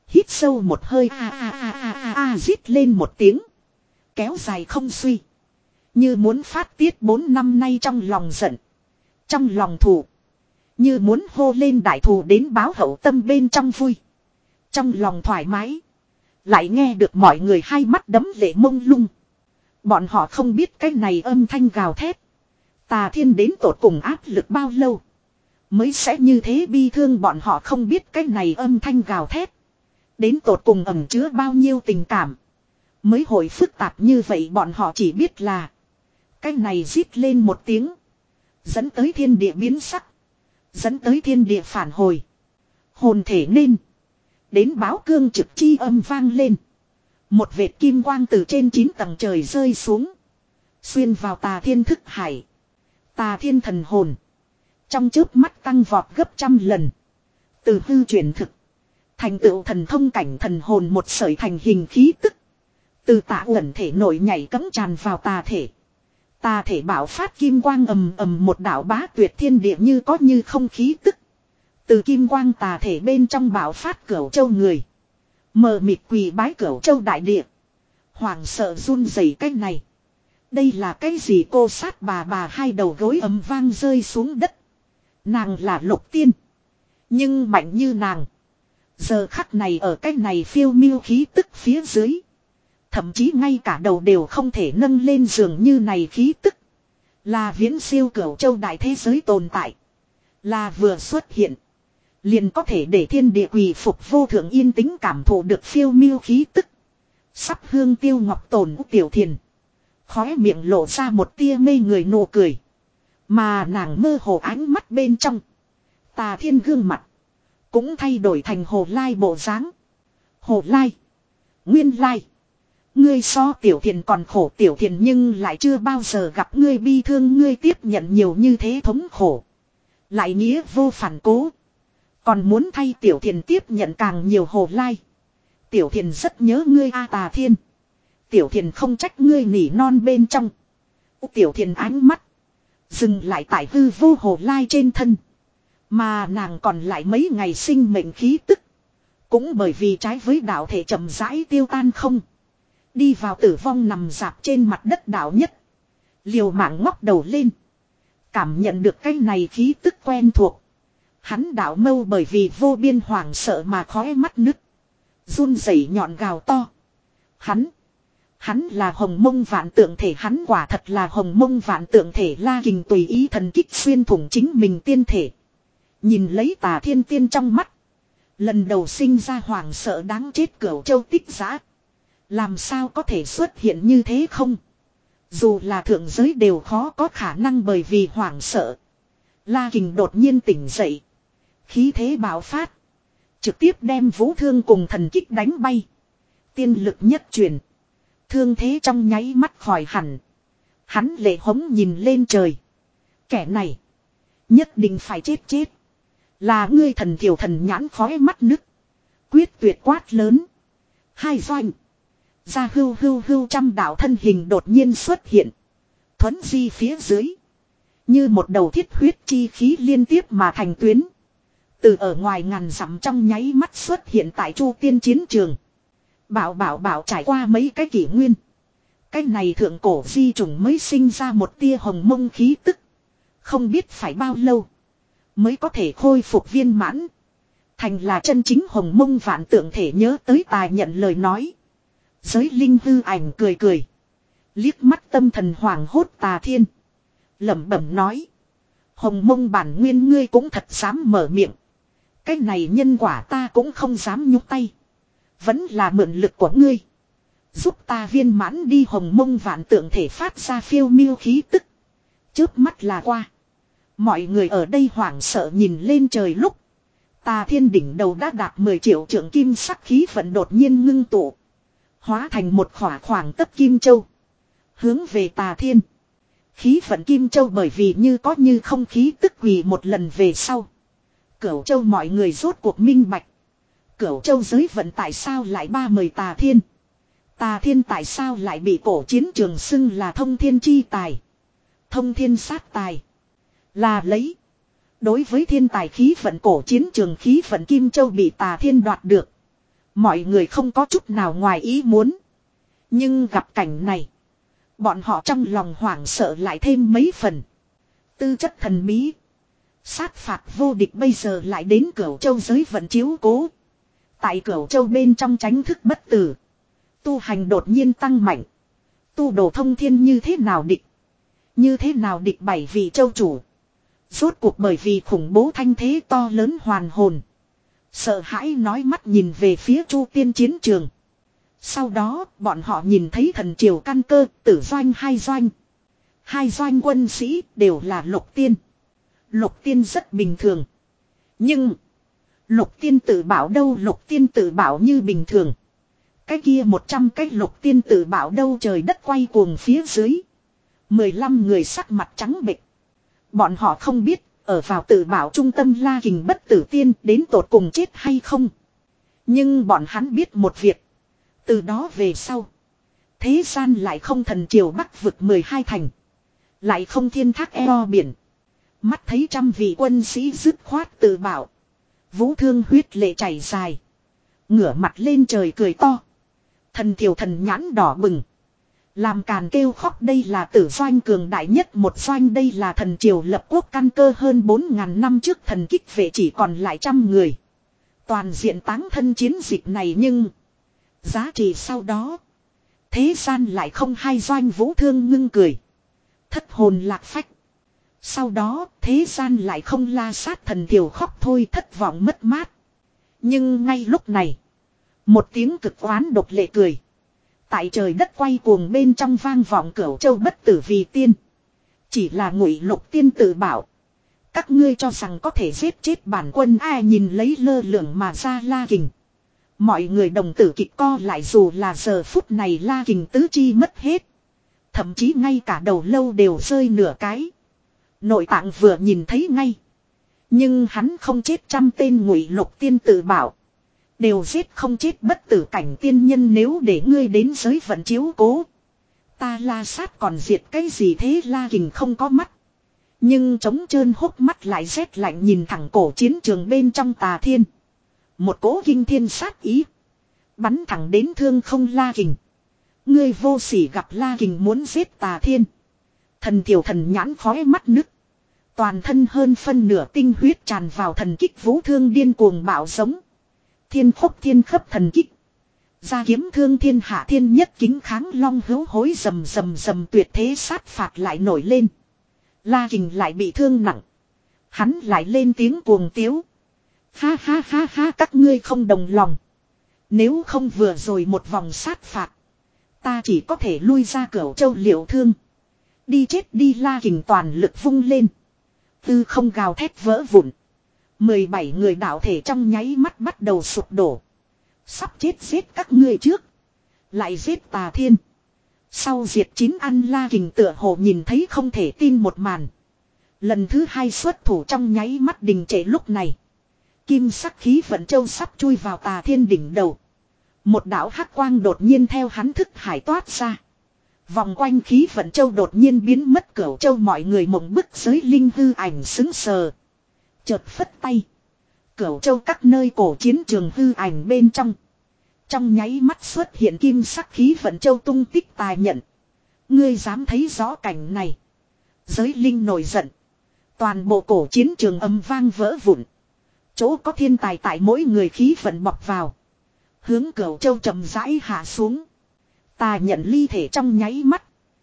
Hít sâu một hơi a a a a a a rít lên một tiếng. Kéo dài không suy. Như muốn phát tiết bốn năm nay trong lòng giận. Trong lòng thù. Như muốn hô lên đại thù đến báo hậu tâm bên trong vui. Trong lòng thoải mái. Lại nghe được mọi người hai mắt đấm lệ mông lung. Bọn họ không biết cái này âm thanh gào thét. Tà Thiên đến tột cùng áp lực bao lâu. Mới sẽ như thế bi thương, bọn họ không biết cái này âm thanh gào thét. Đến tột cùng ẩn chứa bao nhiêu tình cảm. Mới hội phức tạp như vậy, bọn họ chỉ biết là. Cái này rít lên một tiếng. Dẫn tới thiên địa biến sắc. Dẫn tới thiên địa phản hồi. Hồn thể nên. Đến báo cương trực chi âm vang lên. Một vệt kim quang từ trên chín tầng trời rơi xuống. Xuyên vào Tà Thiên thức hải. Tà Thiên thần hồn. Trong chớp mắt tăng vọt gấp trăm lần. Từ hư chuyển thực. Thành tựu thần thông cảnh thần hồn một sợi thành hình khí tức. Từ Tạ Uẩn thể nội nhảy cấm tràn vào tà thể. Tà thể bảo phát kim quang ầm ầm, một đạo bá tuyệt thiên địa như có như không khí tức. Từ kim quang tà thể bên trong bảo phát Cửu Châu người. Mờ mịt quỳ bái Cửu Châu đại địa. Hoàng sợ run rẩy cái này. Đây là cái gì? Cô sát bà bà hai đầu gối ầm vang rơi xuống đất. Nàng là Lục Tiên. Nhưng mạnh như nàng. Giờ khắc này ở cái này phiêu miêu khí tức phía dưới. Thậm chí ngay cả đầu đều không thể nâng lên giường như này khí tức. Là viễn siêu Cửu Châu đại thế giới tồn tại. Là vừa xuất hiện. Liền có thể để thiên địa quỳ phục vô thượng yên tĩnh cảm thụ được phiêu miêu khí tức. Sắp hương tiêu ngọc tồn Tiểu Thiền. Khóe miệng lộ ra một tia mê người nụ cười. Mà nàng mơ hồ ánh mắt bên trong. Tà Thiên gương mặt. Cũng thay đổi thành Hồ Lai bộ dáng. Hồ Lai. Nguyên Lai. Ngươi so Tiểu Thiền còn khổ, Tiểu Thiền nhưng lại chưa bao giờ gặp ngươi bi thương, ngươi tiếp nhận nhiều như thế thống khổ. Lại nghĩa vô phản cố. Còn muốn thay Tiểu Thiền tiếp nhận càng nhiều. Hồ Lai. Tiểu Thiền rất nhớ ngươi a. Tà Thiên. Tiểu Thiền không trách ngươi nỉ non bên trong. Tiểu Thiền ánh mắt. Dừng lại tại hư vô Hồ Lai trên thân. Mà nàng còn lại mấy ngày sinh mệnh khí tức. Cũng bởi vì trái với đạo thể chậm rãi tiêu tan không. Đi vào tử vong nằm dạp trên mặt đất đạo nhất. Liều mạng ngóc đầu lên. Cảm nhận được cái này khí tức quen thuộc. Hắn đạo mâu bởi vì vô biên hoảng sợ mà khóe mắt nứt. Run rẩy nhọn gào to. Hắn. Hắn là Hồng Mông Vạn Tượng Thể, hắn quả thật là Hồng Mông Vạn Tượng Thể. La Kình tùy ý thần kích xuyên thủng chính mình tiên thể. Nhìn lấy Tà Thiên tiên trong mắt. Lần đầu sinh ra hoảng sợ đáng chết. Cửu Châu Tích Giã. Làm sao có thể xuất hiện như thế không? Dù là thượng giới đều khó có khả năng, bởi vì hoảng sợ. La Kình đột nhiên tỉnh dậy. Khí thế bạo phát. Trực tiếp đem vũ thương cùng thần kích đánh bay. Tiên lực nhất truyền. Thương thế trong nháy mắt khỏi hẳn. Hắn lệ hống nhìn lên trời. Kẻ này. Nhất định phải chết chết. Là ngươi thần thiểu thần nhãn khói mắt nứt. Quyết tuyệt quát lớn. Hai doanh. Ra hưu hưu hưu trăm đạo thân hình đột nhiên xuất hiện. Thuấn di phía dưới. Như một đầu thiết huyết chi khí liên tiếp mà thành tuyến. Từ ở ngoài ngàn dặm trong nháy mắt xuất hiện tại Chu Tiên chiến trường. Bảo bảo bảo trải qua mấy cái kỷ nguyên. Cái này thượng cổ di trùng mới sinh ra một tia hồng mông khí tức. Không biết phải bao lâu. Mới có thể khôi phục viên mãn. Thành là chân chính Hồng Mông Vạn Tượng Thể. Nhớ tới Tài nhận lời nói. Giới linh hư ảnh cười cười. Liếc mắt tâm thần hoảng hốt Tà Thiên. Lẩm bẩm nói. Hồng Mông bản nguyên ngươi cũng thật dám mở miệng. Cái này nhân quả ta cũng không dám nhúc tay. Vẫn là mượn lực của ngươi. Giúp ta viên mãn đi. Hồng Mông Vạn Tượng Thể phát ra phiêu miêu khí tức. Chớp mắt là qua. Mọi người ở đây hoảng sợ nhìn lên trời lúc. Tà Thiên đỉnh đầu đã đạt mười triệu trượng kim sắc khí vận đột nhiên ngưng tụ. Hóa thành một khỏa khoảng tấc kim châu. Hướng về Tà Thiên. Khí vận kim châu bởi vì như có như không khí tức quỳ một lần về sau. Cửu Châu mọi người rốt cuộc minh bạch. Cửu Châu giới vận tại sao lại ba mời Tà Thiên. Tà Thiên tại sao lại bị cổ chiến trường xưng là thông thiên chi tài. Thông thiên sát tài. Là lấy. Đối với thiên tài khí vận cổ chiến trường khí vận kim châu bị Tà Thiên đoạt được. Mọi người không có chút nào ngoài ý muốn. Nhưng gặp cảnh này. Bọn họ trong lòng hoảng sợ lại thêm mấy phần. Tư chất thần bí. Sát phạt vô địch bây giờ lại đến Cửu Châu giới vận chiếu cố. Tại Cửu Châu bên trong tránh thức bất tử. Tu hành đột nhiên tăng mạnh. Tu đồ thông thiên như thế nào địch. Như thế nào địch bảy vị châu chủ. Rốt cuộc bởi vì khủng bố thanh thế to lớn hoàn hồn. Sợ hãi nói mắt nhìn về phía Chu Tiên chiến trường. Sau đó bọn họ nhìn thấy thần triều căn cơ tử doanh hai doanh. Hai doanh quân sĩ đều là lục tiên. Lục tiên rất bình thường. Nhưng lục tiên tự bảo đâu lục tiên tự bảo như bình thường. Cái kia một trăm cái lục tiên tự bảo đâu trời đất quay cuồng phía dưới. Mười lăm người sắc mặt trắng bệch. Bọn họ không biết ở vào tự bảo trung tâm La Kình bất tử tiên đến tột cùng chết hay không. Nhưng bọn hắn biết một việc. Từ đó về sau. Thế gian lại không thần triều bắc vực mười hai thành. Lại không thiên thác eo biển. Mắt thấy trăm vị quân sĩ dứt khoát tự bảo. Vũ Thương huyết lệ chảy dài. Ngửa mặt lên trời cười to. Thần thiểu thần nhãn đỏ bừng. Làm càn kêu khóc đây là tử doanh cường đại nhất một doanh đây là thần triều lập quốc căn cơ hơn bốn ngàn năm trước thần kích vệ chỉ còn lại trăm người. Toàn diện táng thân chiến dịch này nhưng giá trị sau đó. Thế gian lại không hai doanh Vũ Thương ngưng cười. Thất hồn lạc phách. Sau đó thế gian lại không la sát thần thiểu khóc thôi thất vọng mất mát. Nhưng ngay lúc này. Một tiếng cực oán độc lệ cười. Tại trời đất quay cuồng bên trong vang vọng Cửu Châu bất tử vì tiên. Chỉ là Ngụy Lục tiên tự bảo. Các ngươi cho rằng có thể giết chết bản quân ai nhìn lấy lơ lửng mà ra La Kình. Mọi người đồng tử kịch co lại dù là giờ phút này La Kình tứ chi mất hết. Thậm chí ngay cả đầu lâu đều rơi nửa cái. Nội tạng vừa nhìn thấy ngay. Nhưng hắn không chết trăm tên Ngụy Lục tiên tự bảo. Đều giết không chết bất tử cảnh tiên nhân nếu để ngươi đến giới vận chiếu cố. Ta la sát còn diệt cái gì thế La Kình không có mắt. Nhưng trống trơn hốc mắt lại rét lạnh nhìn thẳng cổ chiến trường bên trong Tà Thiên. Một cỗ kinh thiên sát ý. Bắn thẳng đến thương không La Kình. Ngươi vô sỉ gặp La Kình muốn giết Tà Thiên. Thần tiểu thần nhãn khói mắt nứt. Toàn thân hơn phân nửa tinh huyết tràn vào thần kích Vũ Thương điên cuồng bạo giống. Thiên khốc thiên khấp thần kích. Ra kiếm thương thiên hạ thiên nhất kính kháng long hữu hối rầm rầm rầm tuyệt thế sát phạt lại nổi lên. La Kình lại bị thương nặng. Hắn lại lên tiếng cuồng tiếu. Ha ha ha ha các ngươi không đồng lòng. Nếu không vừa rồi một vòng sát phạt. Ta chỉ có thể lui ra Cửu Châu liệu thương. Đi chết đi La Kình toàn lực vung lên. Tư không gào thét vỡ vụn. mười bảy người đạo thể trong nháy mắt bắt đầu sụp đổ. Sắp chết giết các ngươi trước. Lại giết Tà Thiên. Sau diệt chín ăn La Kình tựa hồ nhìn thấy không thể tin một màn. Lần thứ hai xuất thủ trong nháy mắt đình trệ lúc này. Kim sắc khí vận châu sắp chui vào Tà Thiên đỉnh đầu. Một đạo hắc quang đột nhiên theo hắn thức hải toát ra. Vòng quanh khí vận châu đột nhiên biến mất Cửu Châu mọi người mộng bức giới linh hư ảnh xứng sờ. Chợt phất tay. Cửu Châu các nơi cổ chiến trường hư ảnh bên trong. Trong nháy mắt xuất hiện kim sắc khí vận châu tung tích tài nhận. Ngươi dám thấy rõ cảnh này. Giới linh nổi giận. Toàn bộ cổ chiến trường âm vang vỡ vụn. Chỗ có thiên tài tại mỗi người khí vận bọc vào. Hướng Cửu Châu chậm rãi hạ xuống. Tà nhận ly thể trong nháy mắt.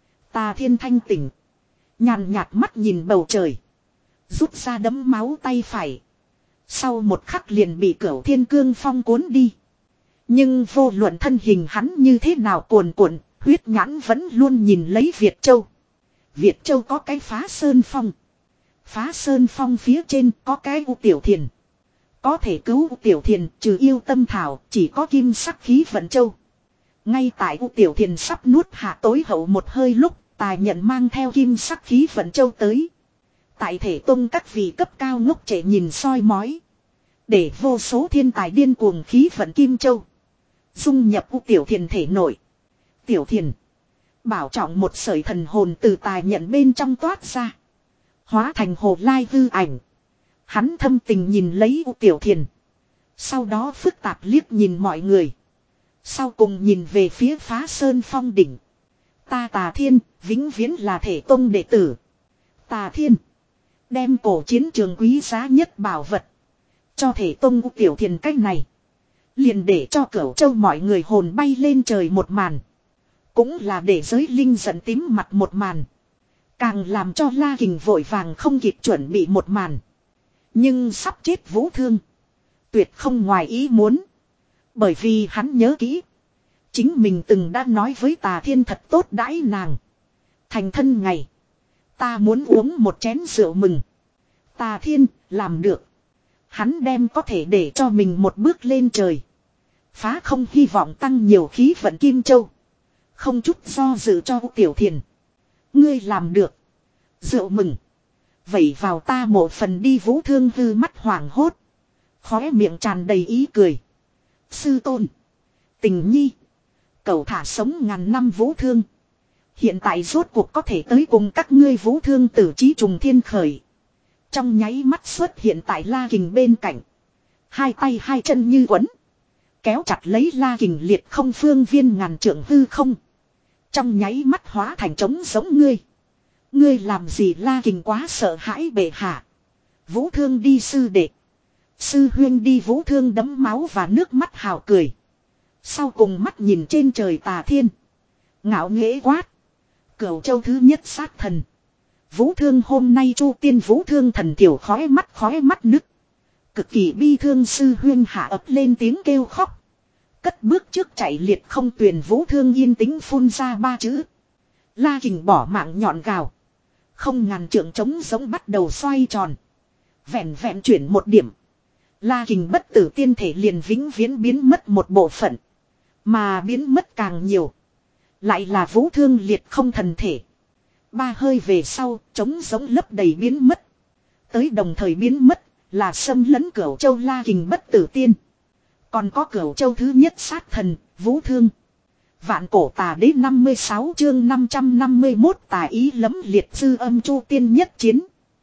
Tà Thiên thanh tỉnh. Nhàn nhạt mắt nhìn bầu trời. Rút ra đấm máu tay phải. Sau một khắc liền bị Cửu Thiên cương phong cuốn đi. Nhưng vô luận thân hình hắn như thế nào cuồn cuộn, huyết nhãn vẫn luôn nhìn lấy Việt Châu. Việt Châu có cái phá sơn phong. Phá sơn phong phía trên có cái U Tiểu Thiền. Có thể cứu U Tiểu Thiền trừ yêu tâm thảo chỉ có kim sắc khí vận châu. Ngay tại U Tiểu Thiền sắp nuốt hạ tối hậu một hơi lúc Tài nhận mang theo kim sắc khí vận châu tới. Tại thể tông các vị cấp cao ngốc trẻ nhìn soi mói. Để vô số thiên tài điên cuồng khí vận kim châu. Dung nhập U Tiểu Thiền thể nội. Tiểu Thiền. Bảo trọng một sợi thần hồn từ Tài nhận bên trong toát ra. Hóa thành hồ lai hư ảnh. Hắn thâm tình nhìn lấy U Tiểu Thiền. Sau đó phức tạp liếc nhìn mọi người. Sau cùng nhìn về phía Phá Sơn Phong đỉnh. Ta Tà Thiên, vĩnh viễn là Thể Tông đệ tử. Tà Thiên. Đem cổ chiến trường quý giá nhất bảo vật. Cho Thể Tông Tiểu Thiền cách này. Liền để cho Cửu Châu mọi người hồn bay lên trời một màn. Cũng là để giới linh giận tím mặt một màn. Càng làm cho La Kình vội vàng không kịp chuẩn bị một màn. Nhưng sắp chết Vũ Thương. Tuyệt không ngoài ý muốn. Bởi vì hắn nhớ kỹ. Chính mình từng đã nói với Tà Thiên thật tốt đãi nàng. Thành thân ngày. Ta muốn uống một chén rượu mừng. Tà Thiên làm được. Hắn đem có thể để cho mình một bước lên trời. Phá không hy vọng tăng nhiều khí vận Kim Châu. Không chút do dự cho Tiểu Thiền. Ngươi làm được. Rượu mừng. Vẩy vào ta một phần đi. Vũ Thương hư mắt hoảng hốt. Khóe miệng tràn đầy ý cười. Sư tôn. Tình nhi. Cậu thả sống ngàn năm Vũ Thương. Hiện tại rốt cuộc có thể tới cùng các ngươi Vũ Thương tử trí trùng thiên khởi. Trong nháy mắt xuất hiện tại La Kình bên cạnh. Hai tay hai chân như quấn. Kéo chặt lấy La Kình liệt không phương viên ngàn trượng hư không. Trong nháy mắt hóa thành trống giống ngươi. Ngươi làm gì? La Kình quá sợ hãi bệ hạ. Vũ Thương đi sư đệ. Sư huyên đi. Vũ Thương đấm máu và nước mắt hào cười. Sau cùng mắt nhìn trên trời Tà Thiên. Ngạo nghễ quát. Cửu Châu thứ nhất sát thần. Vũ Thương hôm nay Chu Tiên Vũ Thương thần tiểu khói mắt khói mắt nứt. Cực kỳ bi thương. Sư huyên hạ ấp lên tiếng kêu khóc. Cất bước trước chạy liệt không tuyền. Vũ Thương yên tĩnh phun ra ba chữ. La Kình bỏ mạng nhọn gào. Không ngàn trượng trống giống bắt đầu xoay tròn. Vẹn vẹn chuyển một điểm. La Kình bất tử tiên thể liền vĩnh viễn biến mất một bộ phận. Mà biến mất càng nhiều. Lại là Vũ Thương liệt không thần thể. Ba hơi về sau, trống giống lấp đầy biến mất. Tới đồng thời biến mất, là xâm lấn Cửu Châu La Kình bất tử tiên. Còn có Cửu Châu thứ nhất sát thần, Vũ Thương. Vạn cổ tà đế năm mươi sáu chương năm trăm năm mươi mốt tà ý lấm liệt dư âm Chu Tiên nhất chiến.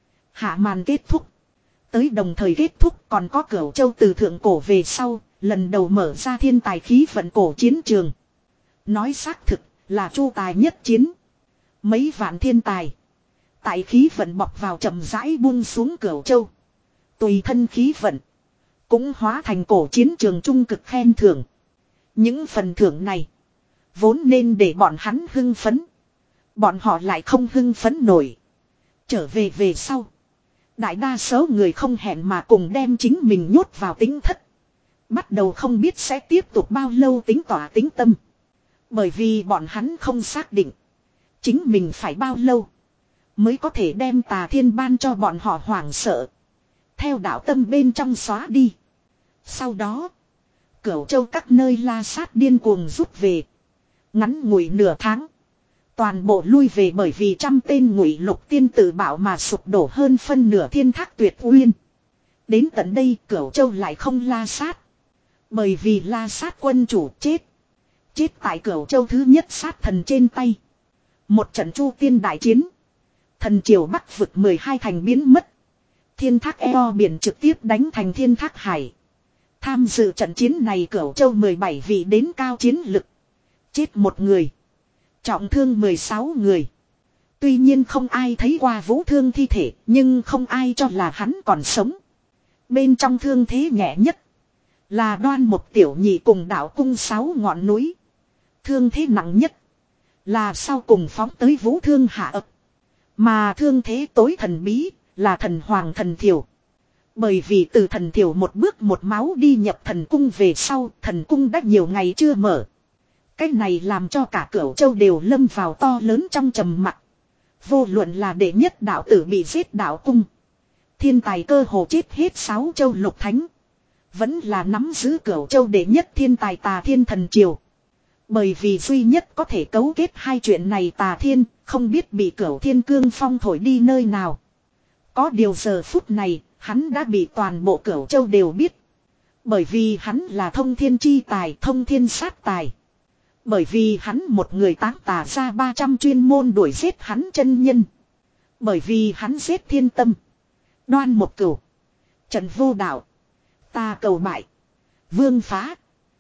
Hạ màn kết thúc. Tới đồng thời kết thúc còn có Cửu Châu từ thượng cổ về sau, lần đầu mở ra thiên tài khí vận cổ chiến trường. Nói xác thực là chu tài nhất chiến. Mấy vạn thiên tài. Tại khí vận bọc vào chậm rãi buông xuống Cửu Châu. Tùy thân khí vận. Cũng hóa thành cổ chiến trường trung cực khen thưởng. Những phần thưởng này. Vốn nên để bọn hắn hưng phấn. Bọn họ lại không hưng phấn nổi. Trở về về sau. Đại đa số người không hẹn mà cùng đem chính mình nhốt vào tính thất. Bắt đầu không biết sẽ tiếp tục bao lâu tính tỏa tính tâm. Bởi vì bọn hắn không xác định. Chính mình phải bao lâu. Mới có thể đem Tà Thiên ban cho bọn họ hoảng sợ. Theo đạo tâm bên trong xóa đi. Sau đó. Cửu Châu các nơi la sát điên cuồng rút về. Ngắn ngủi nửa tháng. Toàn bộ lui về bởi vì trăm tên ngụy lục tiên tự bảo mà sụp đổ hơn phân nửa thiên thác tuyệt uyên. Đến tận đây Cửu Châu lại không la sát. Bởi vì la sát quân chủ chết. Chết tại Cửu Châu thứ nhất sát thần trên tay. Một trận chu tiên đại chiến. Thần triều bắc vực mười hai thành biến mất. Thiên thác eo biển trực tiếp đánh thành thiên thác hải. Tham dự trận chiến này Cửu Châu mười bảy vị đến cao chiến lực. Chết một người. Trọng thương mười sáu người. Tuy nhiên không ai thấy qua Vũ Thương thi thể. Nhưng không ai cho là hắn còn sống. Bên trong thương thế nhẹ nhất. Là Đoan Một tiểu nhị cùng đạo cung sáu ngọn núi. Thương thế nặng nhất. Là sau cùng phóng tới Vũ Thương hạ ập. Mà thương thế tối thần bí. Là thần hoàng thần thiểu. Bởi vì từ thần thiểu một bước một máu đi nhập thần cung về sau. Thần cung đã nhiều ngày chưa mở. Cái này làm cho cả Cửu Châu đều lâm vào to lớn trong trầm mặc. Vô luận là đệ nhất đạo tử bị giết đạo cung. Thiên tài cơ hồ chết hết sáu châu lục thánh. Vẫn là nắm giữ Cửu Châu đệ nhất thiên tài Tà Thiên thần triều. Bởi vì duy nhất có thể cấu kết hai chuyện này Tà Thiên không biết bị Cửu Thiên Cương Phong thổi đi nơi nào. Có điều giờ phút này hắn đã bị toàn bộ Cửu Châu đều biết. Bởi vì hắn là thông thiên chi tài, thông thiên sát tài. Bởi vì hắn một người táng tà ra ba trăm chuyên môn đuổi giết hắn chân nhân. Bởi vì hắn giết Thiên Tâm, Đoan Một Cửu, Trần Vô Đạo, Ta Cầu Bại, Vương phá.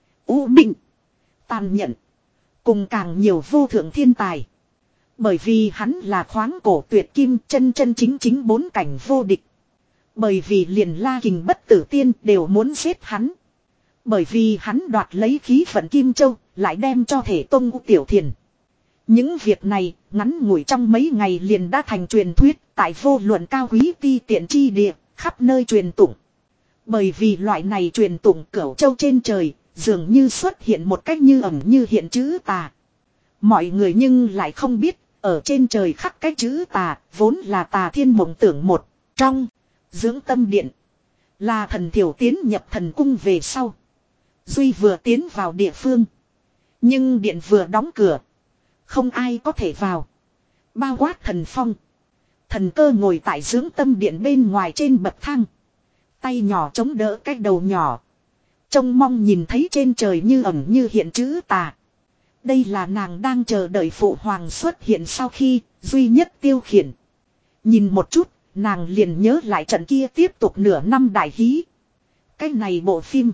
U minh. Tàn nhẫn. Cùng càng nhiều vô thượng thiên tài. Bởi vì hắn là khoáng cổ tuyệt kim chân chân chính chính bốn cảnh vô địch. Bởi vì liền La Kình bất tử tiên đều muốn giết hắn. Bởi vì hắn đoạt lấy khí vận Kim Châu, lại đem cho thể tông Tiểu Thiền. Những việc này, ngắn ngủi trong mấy ngày liền đã thành truyền thuyết, tại vô luận cao quý ti tiện chi địa, khắp nơi truyền tụng. Bởi vì loại này truyền tụng Cửu Châu trên trời, dường như xuất hiện một cách như ẩn như hiện chữ tà. Mọi người nhưng lại không biết, ở trên trời khắc cái chữ tà, vốn là Tà Thiên mộng tưởng một trong. Dưỡng tâm điện. Là thần thiểu tiến nhập thần cung về sau. Duy vừa tiến vào địa phương. Nhưng điện vừa đóng cửa. Không ai có thể vào. Bao quát thần phong. Thần cơ ngồi tại dưỡng tâm điện bên ngoài trên bậc thang. Tay nhỏ chống đỡ cái đầu nhỏ. Trông mong nhìn thấy trên trời như ẩn như hiện chữ tà. Đây là nàng đang chờ đợi phụ hoàng xuất hiện sau khi duy nhất tiêu khiển. Nhìn một chút. Nàng liền nhớ lại trận kia tiếp tục nửa năm đại hí. Cái này bộ phim.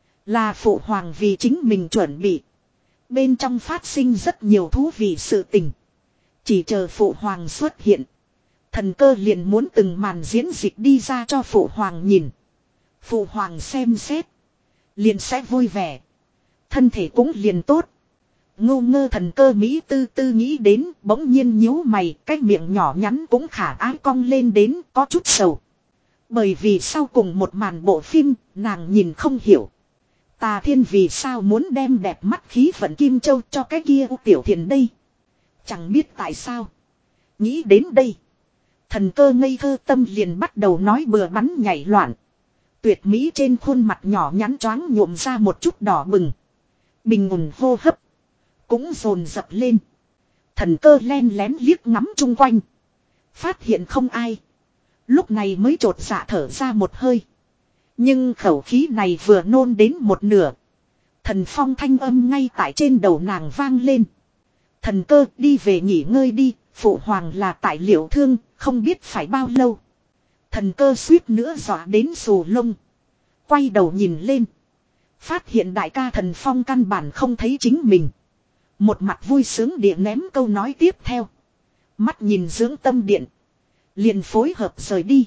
Là phụ hoàng vì chính mình chuẩn bị. Bên trong phát sinh rất nhiều thú vị sự tình. Chỉ chờ phụ hoàng xuất hiện. Thần cơ liền muốn từng màn diễn dịch đi ra cho phụ hoàng nhìn. Phụ hoàng xem xét. Liền sẽ vui vẻ. Thân thể cũng liền tốt. Ngô ngơ thần cơ Mỹ tư tư nghĩ đến bỗng nhiên nhíu mày. Cái miệng nhỏ nhắn cũng khả ái cong lên đến có chút sầu. Bởi vì sau cùng một màn bộ phim nàng nhìn không hiểu. Tà Thiên vì sao muốn đem đẹp mắt khí vận Kim Châu cho cái kia U Tiểu Thiền đây. Chẳng biết tại sao. Nghĩ đến đây. Thần cơ ngây thơ tâm liền bắt đầu nói bừa bắn nhảy loạn. Tuyệt mỹ trên khuôn mặt nhỏ nhắn choáng nhuộm ra một chút đỏ bừng. Bình ổn hô hấp. Cũng dồn dập lên. Thần cơ len lén liếc ngắm chung quanh. Phát hiện không ai. Lúc này mới trột dạ thở ra một hơi. Nhưng khẩu khí này vừa nôn đến một nửa. Thần phong thanh âm ngay tại trên đầu nàng vang lên. Thần cơ đi về nghỉ ngơi đi. Phụ hoàng là tại liệu thương. Không biết phải bao lâu. Thần cơ suýt nữa dọa đến xù lông. Quay đầu nhìn lên. Phát hiện đại ca thần phong căn bản không thấy chính mình. Một mặt vui sướng địa ném câu nói tiếp theo. Mắt nhìn dưỡng tâm điện. Liền phối hợp rời đi.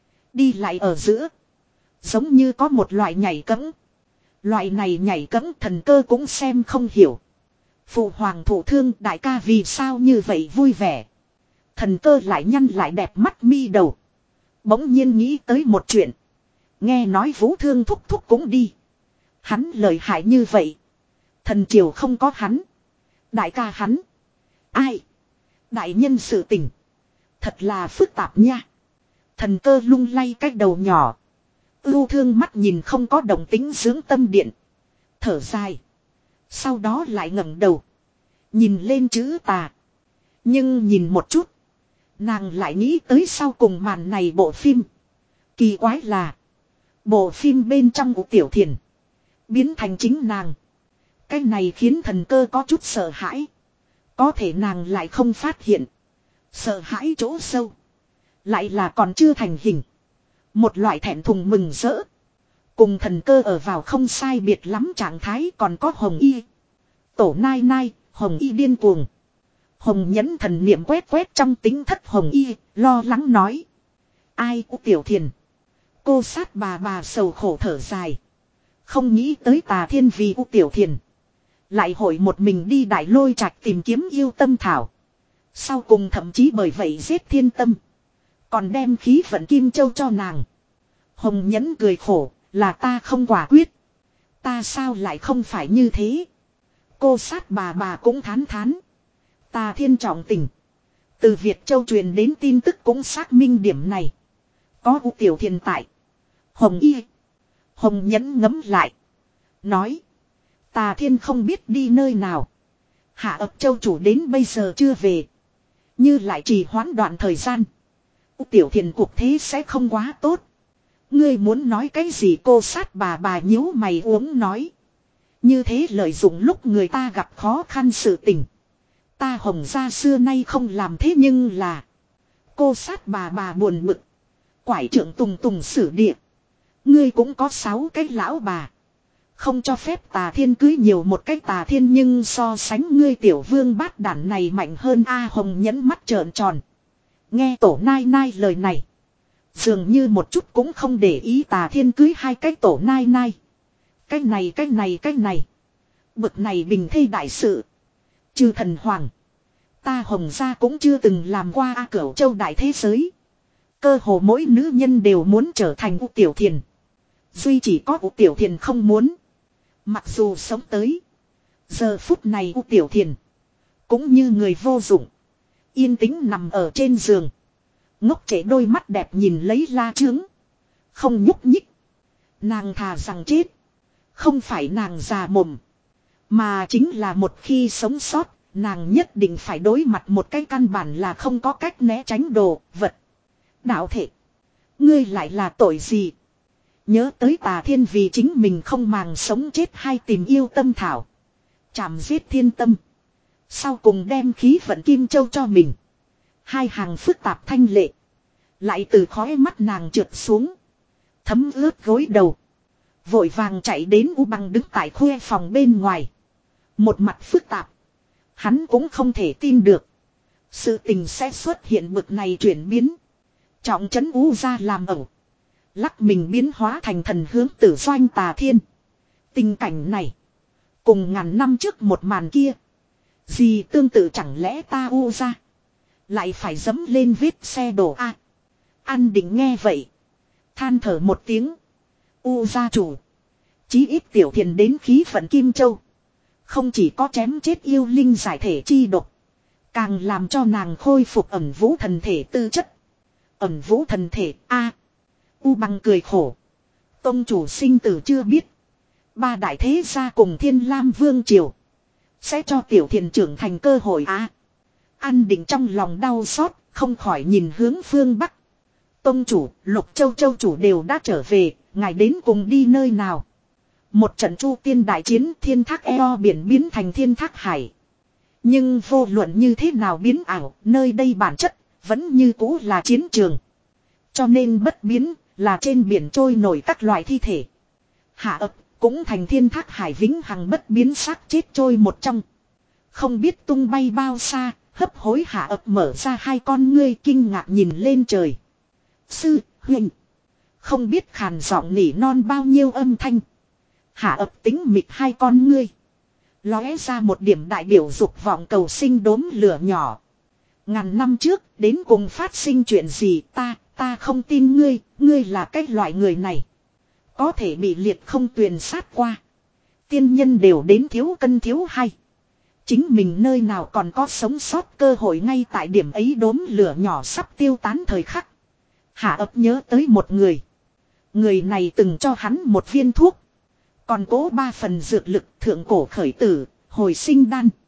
Đi lại ở giữa. Giống như có một loại nhảy cẫng. Loại này nhảy cẫng thần cơ cũng xem không hiểu. Phụ hoàng thụ thương đại ca vì sao như vậy vui vẻ. Thần cơ lại nhăn lại đẹp mắt mi đầu. Bỗng nhiên nghĩ tới một chuyện. Nghe nói Vũ Thương thúc thúc cũng đi. Hắn lợi hại như vậy. Thần triều không có hắn. Đại ca hắn. Ai? Đại nhân sự tình. Thật là phức tạp nha. Thần cơ lung lay cái đầu nhỏ. Ưu thương mắt nhìn không có động tính dưỡng tâm điện. Thở dài. Sau đó lại ngẩng đầu. Nhìn lên chữ tà. Nhưng nhìn một chút. Nàng lại nghĩ tới sau cùng màn này bộ phim. Kỳ quái là. Bộ phim bên trong của Tiểu Thiền. Biến thành chính nàng. Cái này khiến thần cơ có chút sợ hãi. Có thể nàng lại không phát hiện. Sợ hãi chỗ sâu. Lại là còn chưa thành hình. Một loại thẹn thùng mừng rỡ. Cùng thần cơ ở vào không sai biệt lắm trạng thái còn có Hồng Y. Tổ nai nai, Hồng Y điên cuồng. Hồng nhẫn thần niệm quét quét trong tính thất Hồng Y, lo lắng nói. Ai U Tiểu Thiền. Cô sát bà bà sầu khổ thở dài. Không nghĩ tới Tà Thiên vì U Tiểu Thiền. Lại hội một mình đi Đại Lôi Trạch tìm kiếm yêu tâm thảo. Sau cùng thậm chí bởi vậy giết thiên tâm. Còn đem khí vận Kim Châu cho nàng. Hồng nhẫn cười khổ, là ta không quả quyết. Ta sao lại không phải như thế. Cô sát bà bà cũng thán thán. Tà Thiên trọng tình. Từ Việt Châu truyền đến tin tức cũng xác minh điểm này. Có U Tiểu Thiền tại. Hồng Y. Hồng nhẫn ngấm lại. Nói. Tà Thiên không biết đi nơi nào. Hạ ập châu chủ đến bây giờ chưa về. Như lại trì hoãn đoạn thời gian. U Tiểu Thiền cuộc thế sẽ không quá tốt. Ngươi muốn nói cái gì cô sát bà bà nhíu mày uống nói. Như thế lợi dụng lúc người ta gặp khó khăn sự tình. Ta Hồng gia xưa nay không làm thế nhưng là. Cô sát bà bà buồn bực. Quải trưởng tùng tùng sử địa. Ngươi cũng có sáu cái lão bà. Không cho phép tà thiên cưới nhiều một cách tà thiên nhưng so sánh ngươi tiểu vương bát đản này mạnh hơn A Hồng nhẫn mắt trợn tròn. Nghe tổ nai nai lời này. Dường như một chút cũng không để ý tà thiên cưới hai cái tổ nai nai. Cái này cái này cái này. Bực này bình thê đại sự. Trừ thần hoàng. Ta Hồng gia cũng chưa từng làm qua A Cửu Châu đại thế giới. Cơ hồ mỗi nữ nhân đều muốn trở thành U Tiểu Thiền. Duy chỉ có U Tiểu Thiền không muốn. Mặc dù sống tới. Giờ phút này U Tiểu Thiền. Cũng như người vô dụng. Yên tĩnh nằm ở trên giường. Ngốc trễ đôi mắt đẹp nhìn lấy La Trướng. Không nhúc nhích. Nàng thà rằng chết. Không phải nàng già mồm. Mà chính là một khi sống sót. Nàng nhất định phải đối mặt một cái căn bản là không có cách né tránh đồ vật. Đạo thể. Ngươi lại là tội gì? Nhớ tới tà thiên vì chính mình không màng sống chết hay tìm yêu tâm thảo. Chảm giết thiên tâm. Sau cùng đem khí vận kim châu cho mình. Hai hàng phức tạp thanh lệ. Lại từ khóe mắt nàng trượt xuống. Thấm ướt gối đầu. Vội vàng chạy đến U Bằng đứng tại khuê phòng bên ngoài. Một mặt phức tạp. Hắn cũng không thể tin được. Sự tình sẽ xuất hiện bực này chuyển biến. Trọng trấn U ra làm ẩu. Lắc mình biến hóa thành thần hướng tử doanh tà thiên. Tình cảnh này. Cùng ngàn năm trước một màn kia. Gì tương tự chẳng lẽ ta U ra. Lại phải dẫm lên vết xe đổ A. An Định nghe vậy. Than thở một tiếng. U gia chủ. Chí ít tiểu thiền đến khí vận Kim Châu. Không chỉ có chém chết yêu linh giải thể chi độc. Càng làm cho nàng khôi phục ẩn vũ thần thể tư chất. Ẩn vũ thần thể A. U Bằng cười khổ. Tông chủ sinh tử chưa biết. Ba đại thế gia cùng Thiên Lam Vương Triều. Sẽ cho tiểu thiền trưởng thành cơ hội A. An Định trong lòng đau xót. Không khỏi nhìn hướng phương Bắc. Tông chủ, Lục Châu Châu chủ đều đã trở về. Ngài đến cùng đi nơi nào? Một trận chu tiên đại chiến thiên thác eo biển biến thành thiên thác hải. Nhưng vô luận như thế nào biến ảo, nơi đây bản chất, vẫn như cũ là chiến trường. Cho nên bất biến, là trên biển trôi nổi các loại thi thể. Hạ ập, cũng thành thiên thác hải vĩnh hằng bất biến xác chết trôi một trong. Không biết tung bay bao xa, hấp hối hạ ập mở ra hai con ngươi kinh ngạc nhìn lên trời. Sư, huynh. Không biết khàn giọng nỉ non bao nhiêu âm thanh. Hạ ập tính mịt hai con ngươi. Lóe ra một điểm đại biểu dục vọng cầu sinh đốm lửa nhỏ. Ngàn năm trước đến cùng phát sinh chuyện gì ta, ta không tin ngươi, ngươi là cái loại người này. Có thể bị liệt không tuyền sát qua. Tiên nhân đều đến thiếu cân thiếu hay. Chính mình nơi nào còn có sống sót cơ hội ngay tại điểm ấy đốm lửa nhỏ sắp tiêu tán thời khắc. Hạ ập nhớ tới một người. Người này từng cho hắn một viên thuốc. Còn cố ba phần dược lực thượng cổ khởi tử, hồi sinh đan.